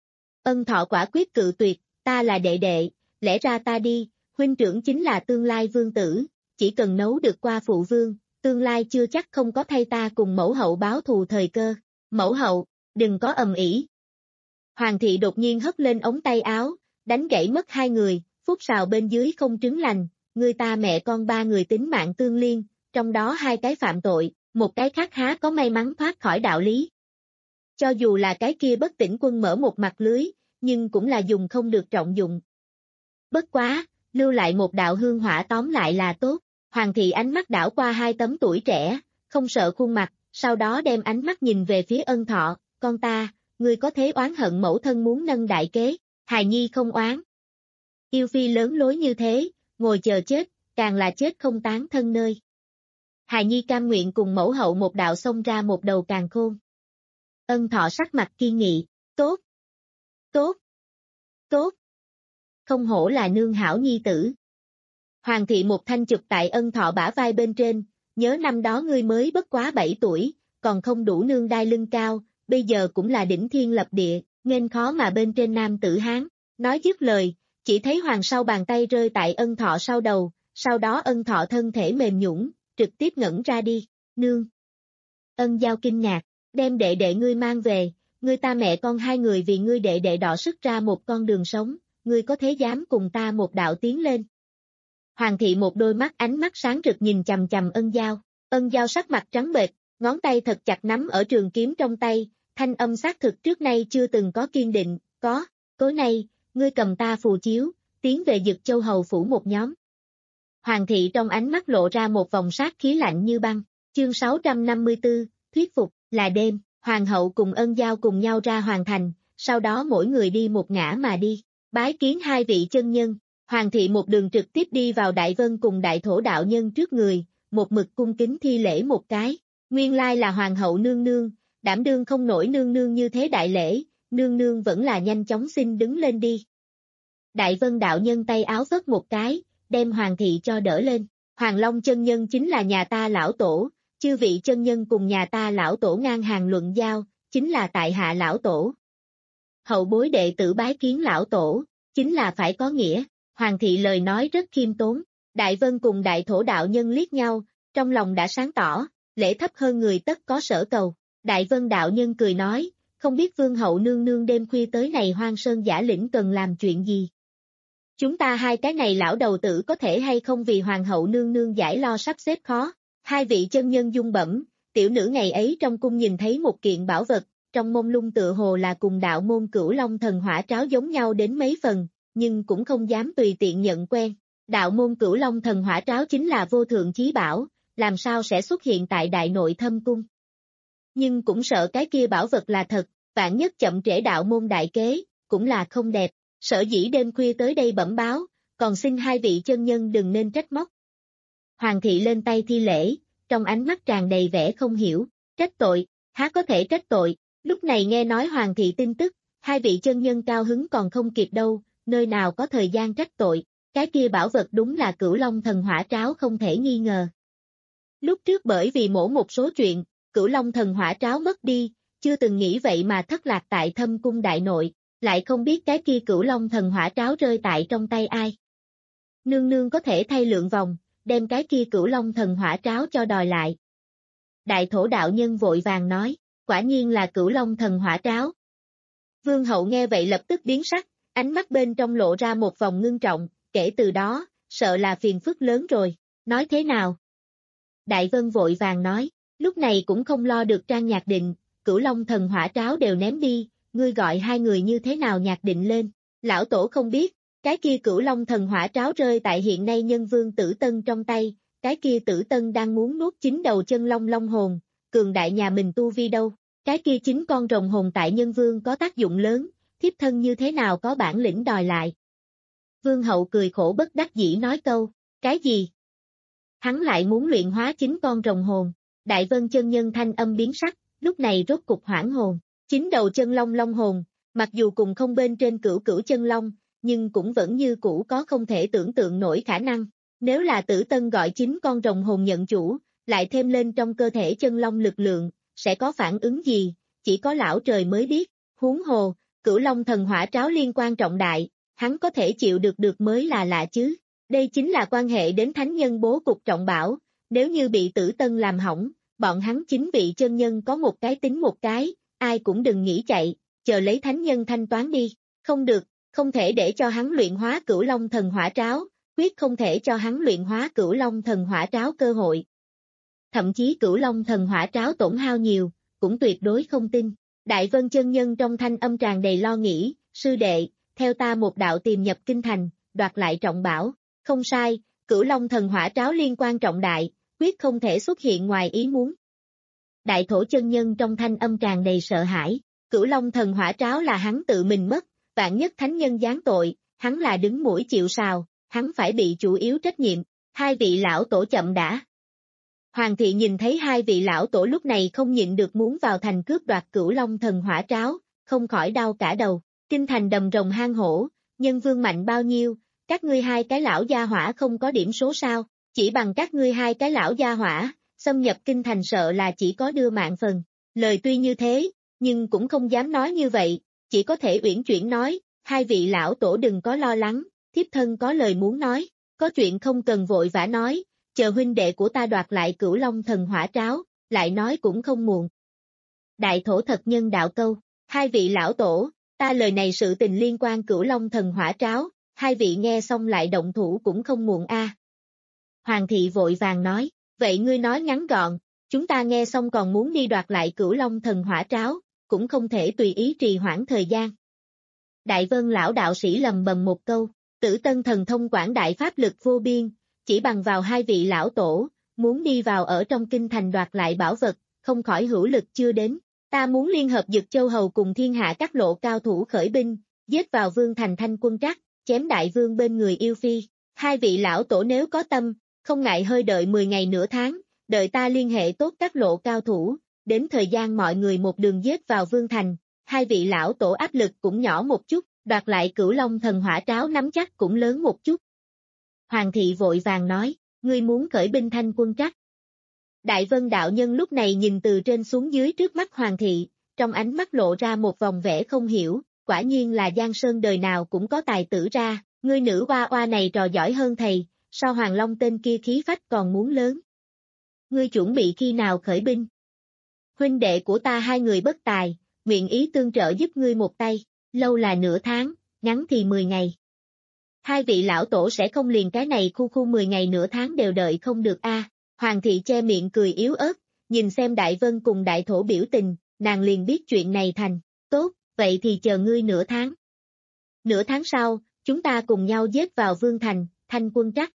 Ân Thọ quả quyết cự tuyệt, ta là đệ đệ, lẽ ra ta đi, huynh trưởng chính là tương lai vương tử, chỉ cần nấu được qua phụ vương, tương lai chưa chắc không có thay ta cùng mẫu hậu báo thù thời cơ, mẫu hậu, đừng có ầm ĩ. Hoàng thị đột nhiên hất lên ống tay áo, đánh gãy mất hai người, phút sào bên dưới không trứng lành, người ta mẹ con ba người tính mạng tương liên, trong đó hai cái phạm tội, một cái khác há có may mắn thoát khỏi đạo lý. Cho dù là cái kia bất tỉnh quân mở một mặt lưới, nhưng cũng là dùng không được trọng dụng. Bất quá, lưu lại một đạo hương hỏa tóm lại là tốt, Hoàng thị ánh mắt đảo qua hai tấm tuổi trẻ, không sợ khuôn mặt, sau đó đem ánh mắt nhìn về phía Ân Thọ, con ta, ngươi có thế oán hận mẫu thân muốn nâng đại kế, hài nhi không oán. Yêu phi lớn lối như thế, ngồi chờ chết, càng là chết không tán thân nơi. Hài nhi cam nguyện cùng mẫu hậu một đạo xông ra một đầu càng khôn. Ân Thọ sắc mặt kiên nghị, tốt, tốt, tốt. Không hổ là nương hảo nhi tử. Hoàng thị một thanh chụp tại Ân Thọ bả vai bên trên, nhớ năm đó ngươi mới bất quá bảy tuổi, còn không đủ nương đai lưng cao, bây giờ cũng là đỉnh thiên lập địa, nghênh khó mà bên trên nam tử Hán. Nói dứt lời, chỉ thấy hoàng sau bàn tay rơi tại Ân Thọ sau đầu, sau đó Ân Thọ thân thể mềm nhũn, trực tiếp ngẩn ra đi, nương. Ân Giao kinh ngạc, đem đệ đệ ngươi mang về, ngươi ta mẹ con hai người vì ngươi đệ đệ đọ sức ra một con đường sống, ngươi có thế dám cùng ta một đạo tiến lên. Hoàng thị một đôi mắt ánh mắt sáng rực nhìn chằm chằm Ân Giao, Ân Giao sắc mặt trắng bệch, ngón tay thật chặt nắm ở trường kiếm trong tay, thanh âm xác thực trước nay chưa từng có kiên định, có, tối nay, ngươi cầm ta phù chiếu, tiến về Dực Châu hầu phủ một nhóm. Hoàng thị trong ánh mắt lộ ra một vòng sát khí lạnh như băng, chương sáu trăm năm mươi tư, thuyết phục, là đêm, hoàng hậu cùng Ân Giao cùng nhau ra hoàng thành, sau đó mỗi người đi một ngã mà đi, bái kiến hai vị chân nhân, hoàng thị một đường trực tiếp đi vào Đại Vân cùng Đại Thổ đạo nhân trước người, một mực cung kính thi lễ một cái, nguyên lai là hoàng hậu nương nương, đảm đương không nổi nương nương như thế đại lễ, nương nương vẫn là nhanh chóng xin đứng lên đi. Đại Vân đạo nhân tay áo phất một cái, đem hoàng thị cho đỡ lên, Hoàng Long chân nhân chính là nhà ta lão tổ, chư vị chân nhân cùng nhà ta lão tổ ngang hàng luận giao, chính là tại hạ lão tổ. Hậu bối đệ tử bái kiến lão tổ, chính là phải có nghĩa, hoàng thị lời nói rất khiêm tốn, Đại Vân cùng Đại Thổ đạo nhân liếc nhau, trong lòng đã sáng tỏ, lễ thấp hơn người tất có sở cầu, Đại Vân đạo nhân cười nói, không biết vương hậu nương nương đêm khuya tới này Hoang Sơn Giả Lĩnh cần làm chuyện gì. Chúng ta hai cái này lão đầu tử có thể hay không vì hoàng hậu nương nương giải lo sắp xếp khó. Hai vị chân nhân dung bẩm, tiểu nữ ngày ấy trong cung nhìn thấy một kiện bảo vật, trong mông lung tựa hồ là cùng đạo môn Cửu Long thần hỏa tráo giống nhau đến mấy phần, nhưng cũng không dám tùy tiện nhận quen. Đạo môn Cửu Long thần hỏa tráo chính là vô thượng chí bảo, làm sao sẽ xuất hiện tại đại nội thâm cung. Nhưng cũng sợ cái kia bảo vật là thật, vạn nhất chậm trễ đạo môn đại kế, cũng là không đẹp, sở dĩ đêm khuya tới đây bẩm báo, còn xin hai vị chân nhân đừng nên trách móc. Hoàng thị lên tay thi lễ, trong ánh mắt tràn đầy vẻ không hiểu, trách tội, há có thể trách tội, lúc này nghe nói hoàng thị tin tức, hai vị chân nhân cao hứng còn không kịp đâu, nơi nào có thời gian trách tội, cái kia bảo vật đúng là Cửu Long thần hỏa tráo không thể nghi ngờ. Lúc trước bởi vì mổ một số chuyện, Cửu Long thần hỏa tráo mất đi, chưa từng nghĩ vậy mà thất lạc tại thâm cung đại nội, lại không biết cái kia Cửu Long thần hỏa tráo rơi tại trong tay ai. Nương nương có thể thay lượng vòng, đem cái kia Cửu Long thần hỏa tráo cho đòi lại. Đại thổ đạo nhân vội vàng nói, quả nhiên là Cửu Long thần hỏa tráo. Vương hậu nghe vậy lập tức biến sắc, ánh mắt bên trong lộ ra một vòng ngưng trọng, kể từ đó, sợ là phiền phức lớn rồi, nói thế nào? Đại vân vội vàng nói, lúc này cũng không lo được Trang Nhạc Định, Cửu Long thần hỏa tráo đều ném đi, ngươi gọi hai người như thế nào Nhạc Định lên, lão tổ không biết, cái kia Cửu Long thần hỏa tráo rơi tại hiện nay nhân vương Tử Tân trong tay, cái kia Tử Tân đang muốn nuốt chín đầu chân long long hồn, cường đại nhà mình tu vi đâu, cái kia chín con rồng hồn tại nhân vương có tác dụng lớn, thiếp thân như thế nào có bản lĩnh đòi lại. Vương hậu cười khổ bất đắc dĩ nói câu, cái gì? Hắn lại muốn luyện hóa chín con rồng hồn, Đại Vân chân nhân thanh âm biến sắc, lúc này rốt cục hoảng hồn, chín đầu chân long long hồn, mặc dù cùng không bên trên cửu cửu chân long, nhưng cũng vẫn như cũ có không thể tưởng tượng nổi khả năng, nếu là Tử Tân gọi chín con rồng hồn nhận chủ, lại thêm lên trong cơ thể chân long lực lượng, sẽ có phản ứng gì, chỉ có lão trời mới biết, huống hồ, Cửu Long thần hỏa tráo liên quan trọng đại, hắn có thể chịu được được mới là lạ chứ, đây chính là quan hệ đến thánh nhân bố cục trọng bảo, nếu như bị Tử Tân làm hỏng, bọn hắn chính vị chân nhân có một cái tính một cái, ai cũng đừng nghĩ chạy, chờ lấy thánh nhân thanh toán đi, không được, không thể để cho hắn luyện hóa Cửu Long thần hỏa tráo, quyết không thể cho hắn luyện hóa Cửu Long thần hỏa tráo cơ hội. Thậm chí Cửu Long thần hỏa tráo tổn hao nhiều, cũng tuyệt đối không tin. Đại Vân chân nhân trong thanh âm tràn đầy lo nghĩ, sư đệ, theo ta một đạo tìm nhập kinh thành, đoạt lại trọng bảo, không sai, Cửu Long thần hỏa tráo liên quan trọng đại, quyết không thể xuất hiện ngoài ý muốn. Đại thổ chân nhân trong thanh âm tràn đầy sợ hãi, Cửu Long thần hỏa tráo là hắn tự mình mất, vạn nhất thánh nhân giáng tội, hắn là đứng mũi chịu sào, hắn phải bị chủ yếu trách nhiệm, hai vị lão tổ chậm đã. Hoàng thị nhìn thấy hai vị lão tổ lúc này không nhịn được muốn vào thành cướp đoạt Cửu Long thần hỏa tráo, không khỏi đau cả đầu, kinh thành đầm rồng hang hổ, nhân vương mạnh bao nhiêu, các ngươi hai cái lão gia hỏa không có điểm số sao, chỉ bằng các ngươi hai cái lão gia hỏa, xâm nhập kinh thành sợ là chỉ có đưa mạng phần, lời tuy như thế, nhưng cũng không dám nói như vậy, chỉ có thể uyển chuyển nói, hai vị lão tổ đừng có lo lắng, thiếp thân có lời muốn nói, có chuyện không cần vội vã nói, chờ huynh đệ của ta đoạt lại Cửu Long thần hỏa tráo, lại nói cũng không muộn. Đại thổ thật nhân đạo câu, hai vị lão tổ, ta lời này sự tình liên quan Cửu Long thần hỏa tráo, hai vị nghe xong lại động thủ cũng không muộn a. À. Hoàng thị vội vàng nói, vậy ngươi nói ngắn gọn, chúng ta nghe xong còn muốn đi đoạt lại Cửu Long thần hỏa tráo, cũng không thể tùy ý trì hoãn thời gian. Đại Vân lão đạo sĩ lầm bầm một câu, Tử Tân thần thông quảng đại pháp lực vô biên, chỉ bằng vào hai vị lão tổ, muốn đi vào ở trong kinh thành đoạt lại bảo vật, không khỏi hữu lực chưa đến. Ta muốn liên hợp Dực Châu Hầu cùng thiên hạ các lộ cao thủ khởi binh, giết vào vương thành Thanh Quân Trắc, chém đại vương bên người yêu phi. Hai vị lão tổ nếu có tâm, không ngại hơi đợi mười ngày nửa tháng, đợi ta liên hệ tốt các lộ cao thủ, đến thời gian mọi người một đường giết vào vương thành, hai vị lão tổ áp lực cũng nhỏ một chút, đoạt lại Cửu Long thần hỏa tráo nắm chắc cũng lớn một chút. Hoàng thị vội vàng nói, ngươi muốn khởi binh Thanh Quân Trắc. Đại Vân đạo nhân lúc này nhìn từ trên xuống dưới trước mắt Hoàng thị, trong ánh mắt lộ ra một vòng vẻ không hiểu, quả nhiên là Giang Sơn đời nào cũng có tài tử ra, ngươi nữ oa oa này trò giỏi hơn thầy, sao Hoàng Long tên kia khí phách còn muốn lớn. Ngươi chuẩn bị khi nào khởi binh? Huynh đệ của ta hai người bất tài, nguyện ý tương trợ giúp ngươi một tay, lâu là nửa tháng, ngắn thì mười ngày. Hai vị lão tổ sẽ không liền cái này khu khu mười ngày nửa tháng đều đợi không được a. À. Hoàng thị che miệng cười yếu ớt, nhìn xem Đại Vân cùng Đại Thổ biểu tình, nàng liền biết chuyện này thành, tốt, vậy thì chờ ngươi nửa tháng. Nửa tháng sau, chúng ta cùng nhau giết vào Vương Thành, Thanh Quân Trắc.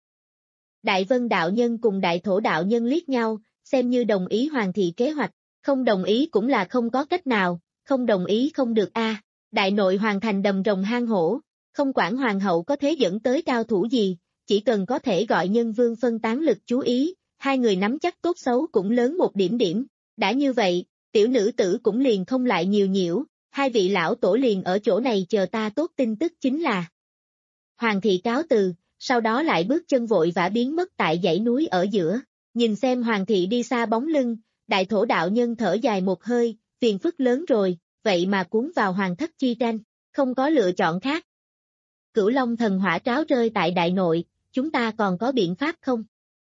Đại Vân đạo nhân cùng Đại Thổ đạo nhân liếc nhau, xem như đồng ý Hoàng thị kế hoạch, không đồng ý cũng là không có cách nào, không đồng ý không được a. À. Đại nội hoàn thành đầm rồng hang hổ, không quản hoàng hậu có thế dẫn tới cao thủ gì, chỉ cần có thể gọi nhân vương phân tán lực chú ý, hai người nắm chắc tốt xấu cũng lớn một điểm điểm. Đã như vậy, tiểu nữ tử cũng liền không lại nhiều nhiễu, hai vị lão tổ liền ở chỗ này chờ ta tốt tin tức chính là. Hoàng thị cáo từ, sau đó lại bước chân vội vã biến mất tại dãy núi ở giữa, nhìn xem hoàng thị đi xa bóng lưng, Đại Thổ đạo nhân thở dài một hơi, phiền phức lớn rồi, vậy mà cuốn vào hoàng thất chi tranh, không có lựa chọn khác. Cửu Long thần hỏa tráo rơi tại đại nội, chúng ta còn có biện pháp không?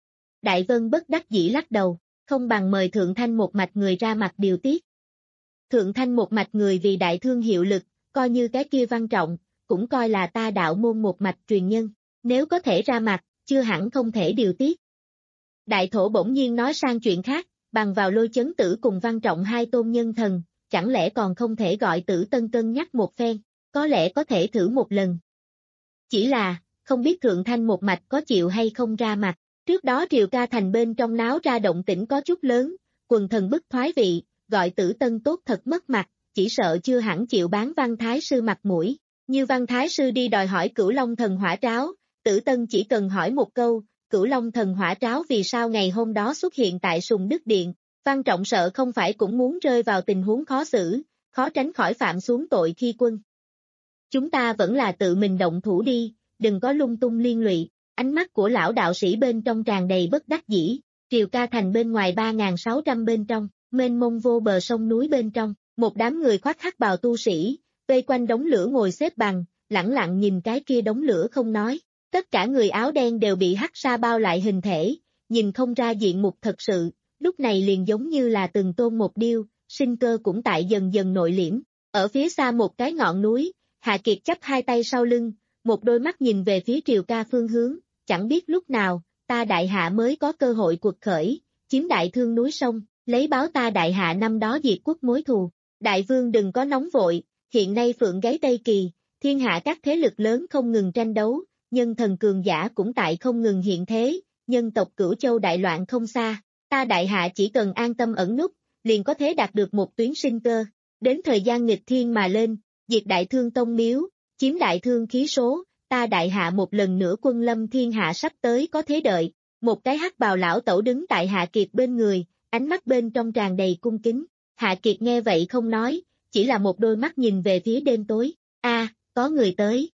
Đại Vân bất đắc dĩ lắc đầu, không bằng mời Thượng Thanh một mạch người ra mặt điều tiết. Thượng Thanh một mạch người vì đại thương hiệu lực, coi như cái kia Văn Trọng, cũng coi là ta đạo môn một mạch truyền nhân, nếu có thể ra mặt, chưa hẳn không thể điều tiết. Đại Thổ bỗng nhiên nói sang chuyện khác, bằng vào Lôi Chấn Tử cùng Văn Trọng hai tôn nhân thần, chẳng lẽ còn không thể gọi Tử Tân cân nhắc một phen, có lẽ có thể thử một lần. Chỉ là, không biết Thượng Thanh một mạch có chịu hay không ra mặt, trước đó Triều Ca Thành bên trong náo ra động tĩnh có chút lớn, quần thần bức thoái vị, gọi Tử Tân tốt thật mất mặt, chỉ sợ chưa hẳn chịu bán Văn Thái Sư mặt mũi, như Văn Thái Sư đi đòi hỏi Cửu Long thần hỏa tráo, Tử Tân chỉ cần hỏi một câu, Cửu Long thần hỏa tráo vì sao ngày hôm đó xuất hiện tại Sùng Đức Điện, Văn Trọng sợ không phải cũng muốn rơi vào tình huống khó xử, khó tránh khỏi phạm xuống tội khi quân. Chúng ta vẫn là tự mình động thủ đi, đừng có lung tung liên lụy, ánh mắt của lão đạo sĩ bên trong tràn đầy bất đắc dĩ, Triều Ca Thành bên ngoài ba nghìn sáu trăm bên trong, mênh mông vô bờ sông núi bên trong, một đám người khoác hắc bào tu sĩ, vây quanh đống lửa ngồi xếp bằng, lẳng lặng nhìn cái kia đống lửa không nói, tất cả người áo đen đều bị hắc sa bao lại hình thể, nhìn không ra diện mục thật sự, lúc này liền giống như là từng tôn một điêu, sinh cơ cũng tại dần dần nội liễm, ở phía xa một cái ngọn núi, Hạ Kiệt chắp hai tay sau lưng, một đôi mắt nhìn về phía Triều Ca phương hướng, chẳng biết lúc nào, ta đại hạ mới có cơ hội cuộc khởi, chiếm đại thương núi sông, lấy báo ta đại hạ năm đó diệt quốc mối thù. Đại vương đừng có nóng vội, hiện nay phượng gáy Tây Kỳ, thiên hạ các thế lực lớn không ngừng tranh đấu, nhân thần cường giả cũng tại không ngừng hiện thế, nhân tộc Cửu Châu đại loạn không xa, ta đại hạ chỉ cần an tâm ẩn núp, liền có thể đạt được một tuyến sinh cơ, đến thời gian nghịch thiên mà lên, diệt đại thương tông miếu, chiếm đại thương khí số, ta đại hạ một lần nữa quân lâm thiên hạ sắp tới có thế đợi, một cái hắc bào lão tẩu đứng tại Hạ Kiệt bên người, ánh mắt bên trong tràn đầy cung kính, Hạ Kiệt nghe vậy không nói, chỉ là một đôi mắt nhìn về phía đêm tối, a, có người tới.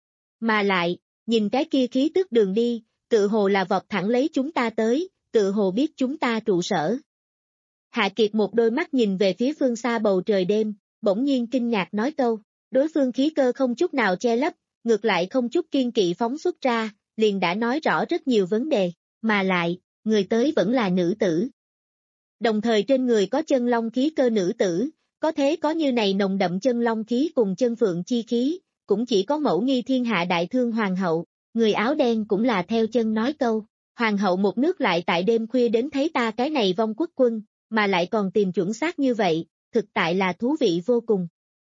Mà lại, nhìn cái kia khí tức đường đi, tự hồ là vọt thẳng lấy chúng ta tới, tự hồ biết chúng ta trụ sở. Hạ Kiệt một đôi mắt nhìn về phía phương xa bầu trời đêm, bỗng nhiên kinh ngạc nói câu, đối phương khí cơ không chút nào che lấp, ngược lại không chút kiên kỵ phóng xuất ra, liền đã nói rõ rất nhiều vấn đề, mà lại, người tới vẫn là nữ tử. Đồng thời trên người có chân long khí cơ nữ tử, có thế có như này nồng đậm chân long khí cùng chân phượng chi khí, cũng chỉ có mẫu nghi thiên hạ đại thương hoàng hậu, người áo đen cũng là theo chân nói câu, hoàng hậu một nước lại tại đêm khuya đến thấy ta cái này vong quốc quân, mà lại còn tìm chuẩn xác như vậy, thực tại là thú vị vô cùng.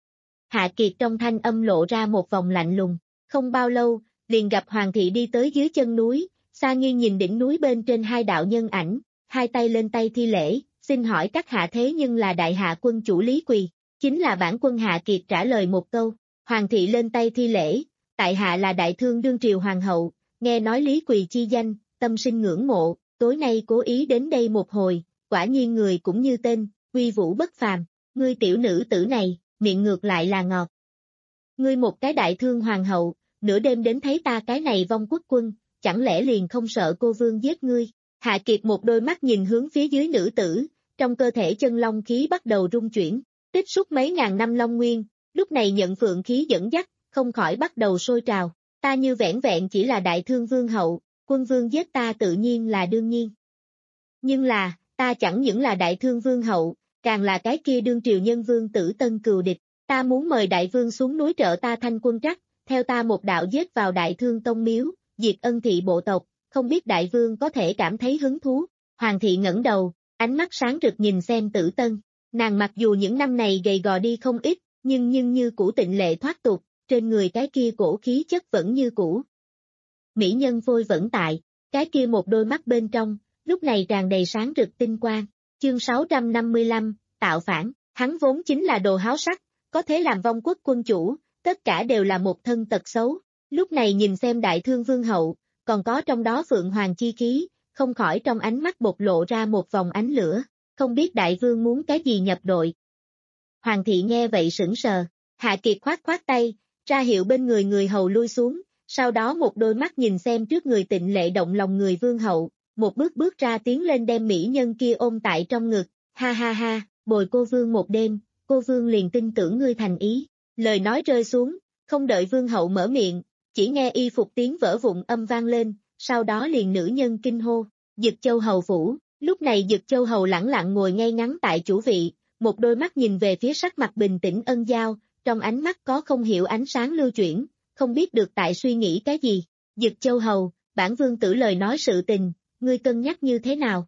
Hạ Kiệt trong thanh âm lộ ra một vòng lạnh lùng, không bao lâu, liền gặp hoàng thị đi tới dưới chân núi, xa nghiêng nhìn đỉnh núi bên trên hai đạo nhân ảnh, hai tay lên tay thi lễ, xin hỏi các hạ thế nhưng là đại hạ quân chủ Lý Quỳ, chính là bản quân Hạ Kiệt trả lời một câu, hoàng thị lên tay thi lễ, tại hạ là đại thương đương triều hoàng hậu, nghe nói Lý Quỳ chi danh, tâm sinh ngưỡng mộ, tối nay cố ý đến đây một hồi, quả nhiên người cũng như tên, uy vũ bất phàm, ngươi tiểu nữ tử này, miệng ngược lại là ngọt. Ngươi một cái đại thương hoàng hậu, nửa đêm đến thấy ta cái này vong quốc quân, chẳng lẽ liền không sợ cô vương giết ngươi? Hạ Kiệt một đôi mắt nhìn hướng phía dưới nữ tử, trong cơ thể chân long khí bắt đầu rung chuyển, tích xúc mấy ngàn năm long nguyên, lúc này nhận phượng khí dẫn dắt, không khỏi bắt đầu sôi trào, ta như vẻn vẹn chỉ là đại thương vương hậu, quân vương giết ta tự nhiên là đương nhiên. Nhưng là, ta chẳng những là đại thương vương hậu, càng là cái kia đương triều nhân vương Tử Tân cừu địch, ta muốn mời đại vương xuống núi trợ ta thanh quân trắc, theo ta một đạo giết vào Đại Thương Tông miếu, diệt Ân thị bộ tộc, không biết đại vương có thể cảm thấy hứng thú. Hoàng thị ngẩng đầu, ánh mắt sáng rực nhìn xem Tử Tân, nàng mặc dù những năm này gầy gò đi không ít, nhưng nhưng như cũ tịnh lệ thoát tục, trên người cái kia cổ khí chất vẫn như cũ. Mỹ nhân vôi vẫn tại, cái kia một đôi mắt bên trong, lúc này tràn đầy sáng rực tinh quang. Chương sáu trăm năm mươi lăm, tạo phản, hắn vốn chính là đồ háo sắc, có thể làm vong quốc quân chủ, tất cả đều là một thân tật xấu. Lúc này nhìn xem Đại Thương Vương hậu, còn có trong đó Phượng Hoàng chi khí, không khỏi trong ánh mắt bộc lộ ra một vòng ánh lửa, không biết đại vương muốn cái gì nhập đội. Hoàng thị nghe vậy sững sờ, Hạ Kiệt khoát khoát tay, ra hiệu bên người người hầu lui xuống, sau đó một đôi mắt nhìn xem trước người tịnh lệ động lòng người vương hậu, một bước bước ra tiến lên đem mỹ nhân kia ôm tại trong ngực, ha ha ha, bồi cô vương một đêm, cô vương liền tin tưởng ngươi thành ý. Lời nói rơi xuống, không đợi vương hậu mở miệng, chỉ nghe y phục tiếng vỡ vụn âm vang lên, sau đó liền nữ nhân kinh hô, Dực Châu hầu phủ. Lúc này Dực Châu hầu lẳng lặng ngồi ngay ngắn tại chủ vị, một đôi mắt nhìn về phía sắc mặt bình tĩnh Ân Giao, trong ánh mắt có không hiểu ánh sáng lưu chuyển, không biết được tại suy nghĩ cái gì. Dực Châu hầu, bản vương tử lời nói sự tình, ngươi cân nhắc như thế nào?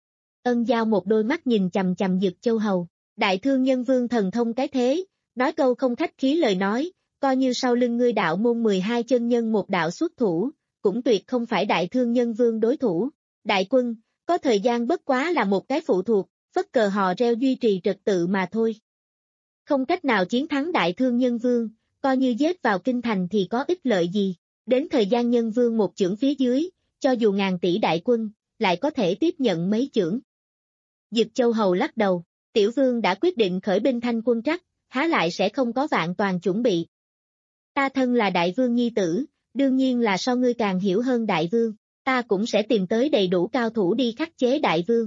Ân Giao một đôi mắt nhìn chằm chằm Dực Châu hầu, đại thương nhân vương thần thông cái thế, nói câu không khách khí lời nói, coi như sau lưng ngươi đạo môn mười hai chân nhân một đạo xuất thủ, cũng tuyệt không phải đại thương nhân vương đối thủ. Đại quân, có thời gian bất quá là một cái phụ thuộc, phất cờ hò reo duy trì trật tự mà thôi. Không cách nào chiến thắng đại thương nhân vương, coi như giết vào kinh thành thì có ích lợi gì, đến thời gian nhân vương một chưởng phía dưới, cho dù ngàn tỷ đại quân, lại có thể tiếp nhận mấy chưởng. Dực Châu hầu lắc đầu, tiểu vương đã quyết định khởi binh thanh quân trắc, há lại sẽ không có vạn toàn chuẩn bị. Ta thân là đại vương nhi tử, đương nhiên là so ngươi càng hiểu hơn đại vương, ta cũng sẽ tìm tới đầy đủ cao thủ đi khắc chế đại vương.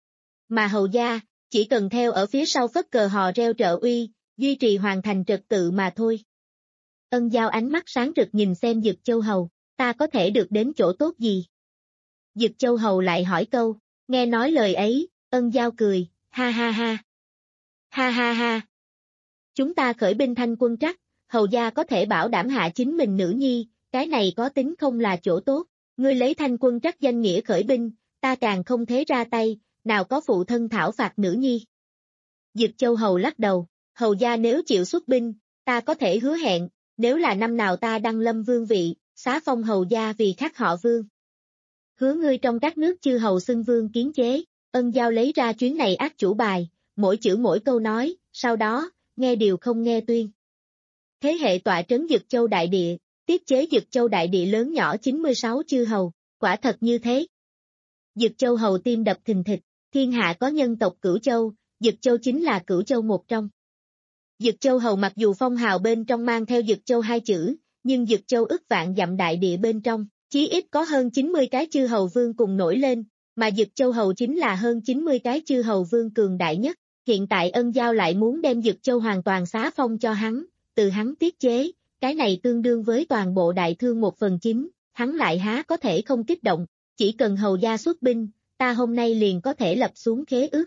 Mà hầu gia, chỉ cần theo ở phía sau phất cờ hò reo trợ uy, duy trì hoàn thành trật tự mà thôi. Ân Giao ánh mắt sáng rực nhìn xem Dực Châu hầu, ta có thể được đến chỗ tốt gì? Dực Châu hầu lại hỏi câu, nghe nói lời ấy, Ân Giao cười, ha ha ha. Ha ha ha. Chúng ta khởi binh thanh quân trắc, hầu gia có thể bảo đảm hạ chính mình nữ nhi, cái này có tính không là chỗ tốt, ngươi lấy thanh quân trắc danh nghĩa khởi binh, ta càng không thế ra tay, nào có phụ thân thảo phạt nữ nhi. Dực Châu hầu lắc đầu, hầu gia nếu chịu xuất binh, ta có thể hứa hẹn, nếu là năm nào ta đăng lâm vương vị, xá phong hầu gia vì khác họ vương. Hứa ngươi trong các nước chư hầu xưng vương kiến chế, Ân Giao lấy ra chuyến này ác chủ bài, mỗi chữ mỗi câu nói, sau đó, nghe điều không nghe tuyên. Thế hệ tọa trấn Dực Châu đại địa, tiết chế Dực Châu đại địa lớn nhỏ chín mươi sáu chư hầu, quả thật như thế. Dực Châu hầu tim đập thình thịch, thiên hạ có nhân tộc Cửu Châu, Dực Châu chính là Cửu Châu một trong. Dực Châu hầu mặc dù phong hào bên trong mang theo Dực Châu hai chữ, nhưng Dực Châu ức vạn dặm đại địa bên trong, chí ít có hơn chín mươi cái chư hầu vương cùng nổi lên, mà Dực Châu hầu chính là hơn chín mươi cái chư hầu vương cường đại nhất. Hiện tại Ân Giao lại muốn đem Dực Châu hoàn toàn xá phong cho hắn, từ hắn tiết chế, cái này tương đương với toàn bộ đại thương một phần chín, hắn lại há có thể không kích động, chỉ cần hầu gia xuất binh, ta hôm nay liền có thể lập xuống khế ước.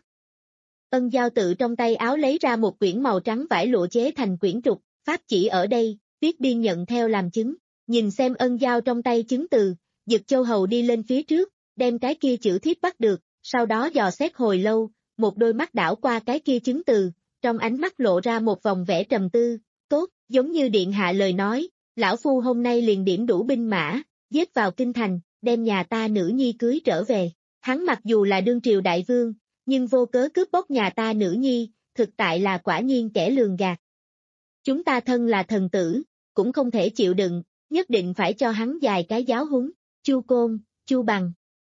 Ân Giao tự trong tay áo lấy ra một quyển màu trắng vải lụa chế thành quyển trục, pháp chỉ ở đây, viết biên nhận theo làm chứng, nhìn xem Ân Giao trong tay chứng từ, Dực Châu hầu đi lên phía trước, đem cái kia chữ thiếp bắt được, sau đó dò xét hồi lâu, một đôi mắt đảo qua cái kia chứng từ, trong ánh mắt lộ ra một vòng vẻ trầm tư, tốt, giống như điện hạ lời nói, lão phu hôm nay liền điểm đủ binh mã, giết vào kinh thành, đem nhà ta nữ nhi cưới trở về. Hắn mặc dù là đương triều đại vương, nhưng vô cớ cướp bóc nhà ta nữ nhi, thực tại là quả nhiên kẻ lường gạt. Chúng ta thân là thần tử, cũng không thể chịu đựng, nhất định phải cho hắn dài cái giáo huấn. Chu Côn, Chu Bằng.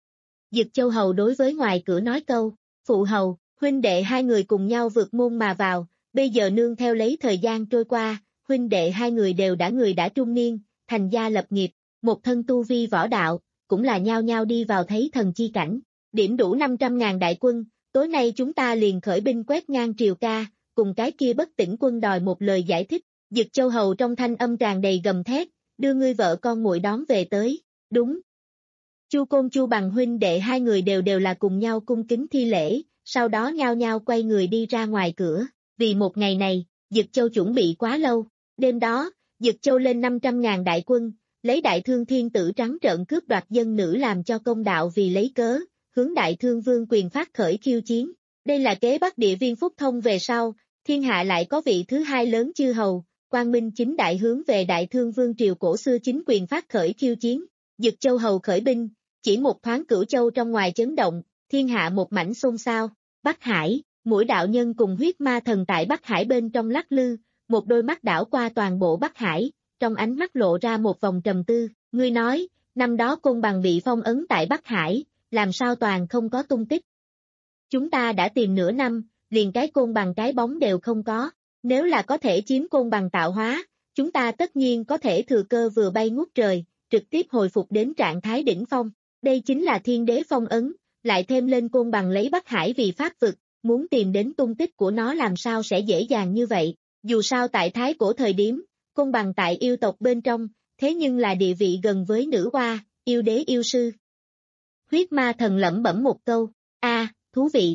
Dực Châu hầu đối với ngoài cửa nói câu, phụ hầu, huynh đệ hai người cùng nhau vượt môn mà vào, bây giờ nương theo lấy thời gian trôi qua, huynh đệ hai người đều đã người đã trung niên, thành gia lập nghiệp, một thân tu vi võ đạo, cũng là nhao nhao đi vào thấy thần chi cảnh, điểm đủ năm trăm ngàn đại quân, tối nay chúng ta liền khởi binh quét ngang triều ca, cùng cái kia bất tỉnh quân đòi một lời giải thích. Dực Châu hầu trong thanh âm tràn đầy gầm thét, đưa ngươi vợ con muội đón về tới, đúng. Chu Côn Chu Bằng huynh đệ hai người đều đều là cùng nhau cung kính thi lễ, sau đó nhao nhao quay người đi ra ngoài cửa, vì một ngày này, Dực Châu chuẩn bị quá lâu, đêm đó, Dực Châu lên năm trăm ngàn đại quân, lấy Đại Thương Thiên Tử trắng trợn cướp đoạt dân nữ làm cho công đạo vì lấy cớ, hướng Đại Thương Vương quyền phát khởi khiêu chiến. Đây là kế Bắc Địa Viên Phúc Thông về sau, thiên hạ lại có vị thứ hai lớn chư hầu, Quang Minh chính đại hướng về Đại Thương Vương triều cổ xưa chính quyền phát khởi khiêu chiến. Dực Châu hầu khởi binh, chỉ một thoáng Cửu Châu trong ngoài chấn động, thiên hạ một mảnh xôn xao. Bắc Hải, Mũi đạo nhân cùng huyết ma thần tại Bắc Hải bên trong lắc lư, một đôi mắt đảo qua toàn bộ Bắc Hải, trong ánh mắt lộ ra một vòng trầm tư, ngươi nói, năm đó Côn Bằng bị phong ấn tại Bắc Hải, làm sao toàn không có tung tích. Chúng ta đã tìm nửa năm, liền cái Côn Bằng cái bóng đều không có, nếu là có thể chiếm Côn Bằng tạo hóa, chúng ta tất nhiên có thể thừa cơ vừa bay ngút trời, trực tiếp hồi phục đến trạng thái đỉnh phong, đây chính là thiên đế phong ấn, lại thêm lên Côn Bằng lấy Bắc Hải vì pháp vực, muốn tìm đến tung tích của nó làm sao sẽ dễ dàng như vậy, dù sao tại thái cổ thời điểm, Côn Bằng tại yêu tộc bên trong, thế nhưng là địa vị gần với nữ hoa, yêu đế yêu sư. Huyết ma thần lẩm bẩm một câu, a, thú vị.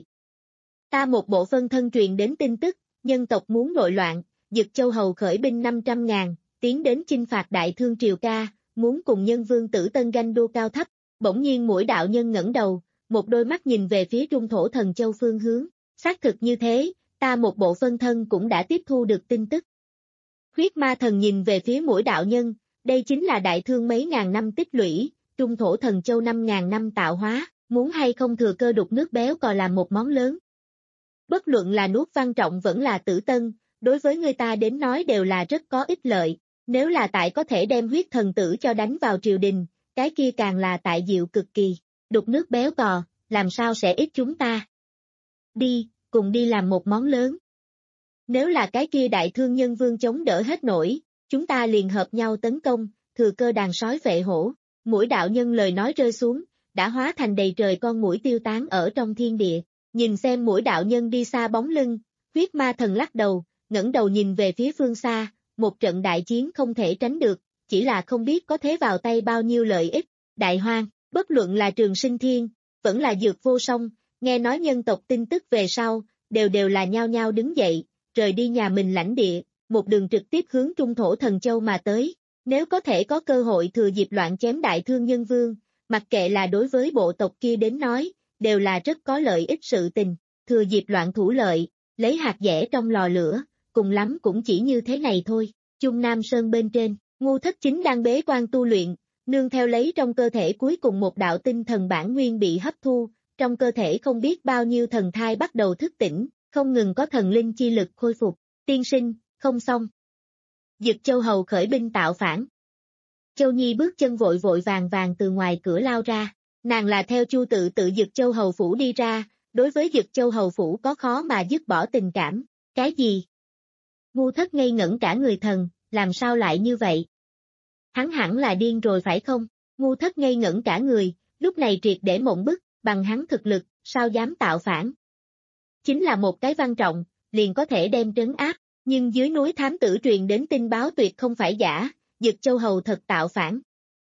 Ta một bộ phân thân truyền đến tin tức, nhân tộc muốn nội loạn, Dực Châu hầu khởi binh năm trăm ngàn, tiến đến chinh phạt Đại Thương triều ca, muốn cùng nhân vương Tử Tân ganh đua cao thấp, bỗng nhiên Mũi đạo nhân ngẩng đầu, một đôi mắt nhìn về phía Trung Thổ Thần Châu phương hướng, xác thực như thế, ta một bộ phân thân cũng đã tiếp thu được tin tức. Huyết ma thần nhìn về phía Mũi đạo nhân, đây chính là Đại Thương mấy ngàn năm tích lũy, Trung Thổ Thần Châu năm ngàn năm tạo hóa, muốn hay không thừa cơ đục nước béo cò làm một món lớn. Bất luận là nuốt Văn Trọng vẫn là Tử Tân, đối với người ta đến nói đều là rất có ích lợi, nếu là tại có thể đem huyết thần tử cho đánh vào triều đình, cái kia càng là tại diệu cực kỳ, đục nước béo cò, làm sao sẽ ít chúng ta. Đi, cùng đi làm một món lớn. Nếu là cái kia Đại Thương nhân vương chống đỡ hết nổi, chúng ta liền hợp nhau tấn công, thừa cơ đàn sói phệ hổ. Mũi đạo nhân lời nói rơi xuống, đã hóa thành đầy trời con muỗi tiêu tán ở trong thiên địa. Nhìn xem Mũi đạo nhân đi xa bóng lưng, huyết ma thần lắc đầu, ngẩng đầu nhìn về phía phương xa, một trận đại chiến không thể tránh được, chỉ là không biết có thế vào tay bao nhiêu lợi ích. Đại Hoang, bất luận là Trường Sinh Thiên, vẫn là Dược Vô Song, nghe nói nhân tộc tin tức về sau, đều đều là nhao nhao đứng dậy, rời đi nhà mình lãnh địa, một đường trực tiếp hướng Trung Thổ Thần Châu mà tới. Nếu có thể có cơ hội thừa dịp loạn chém Đại Thương nhân vương, mặc kệ là đối với bộ tộc kia đến nói, đều là rất có lợi ích sự tình, thừa dịp loạn thủ lợi, lấy hạt dẻ trong lò lửa, cùng lắm cũng chỉ như thế này thôi. Trung Nam Sơn bên trên, Ngu Thất Chính đang bế quan tu luyện, nương theo lấy trong cơ thể cuối cùng một đạo tinh thần bản nguyên bị hấp thu, trong cơ thể không biết bao nhiêu thần thai bắt đầu thức tỉnh, không ngừng có thần linh chi lực khôi phục. Tiên sinh, không xong. Dực Châu hầu khởi binh tạo phản. Châu Nhi bước chân vội vội vàng vàng từ ngoài cửa lao ra, nàng là theo Chu Tự tự Dực Châu hầu phủ đi ra, đối với Dực Châu hầu phủ có khó mà dứt bỏ tình cảm. Cái gì? Ngu Thất ngây ngẩn cả người thần, làm sao lại như vậy? Hắn hẳn là điên rồi phải không? Ngu Thất ngây ngẩn cả người, lúc này triệt để mộng bức, bằng hắn thực lực, sao dám tạo phản? Chính là một cái Văn Trọng, liền có thể đem trấn áp, nhưng dưới núi thám tử truyền đến tin báo tuyệt không phải giả, Dực Châu hầu thật tạo phản.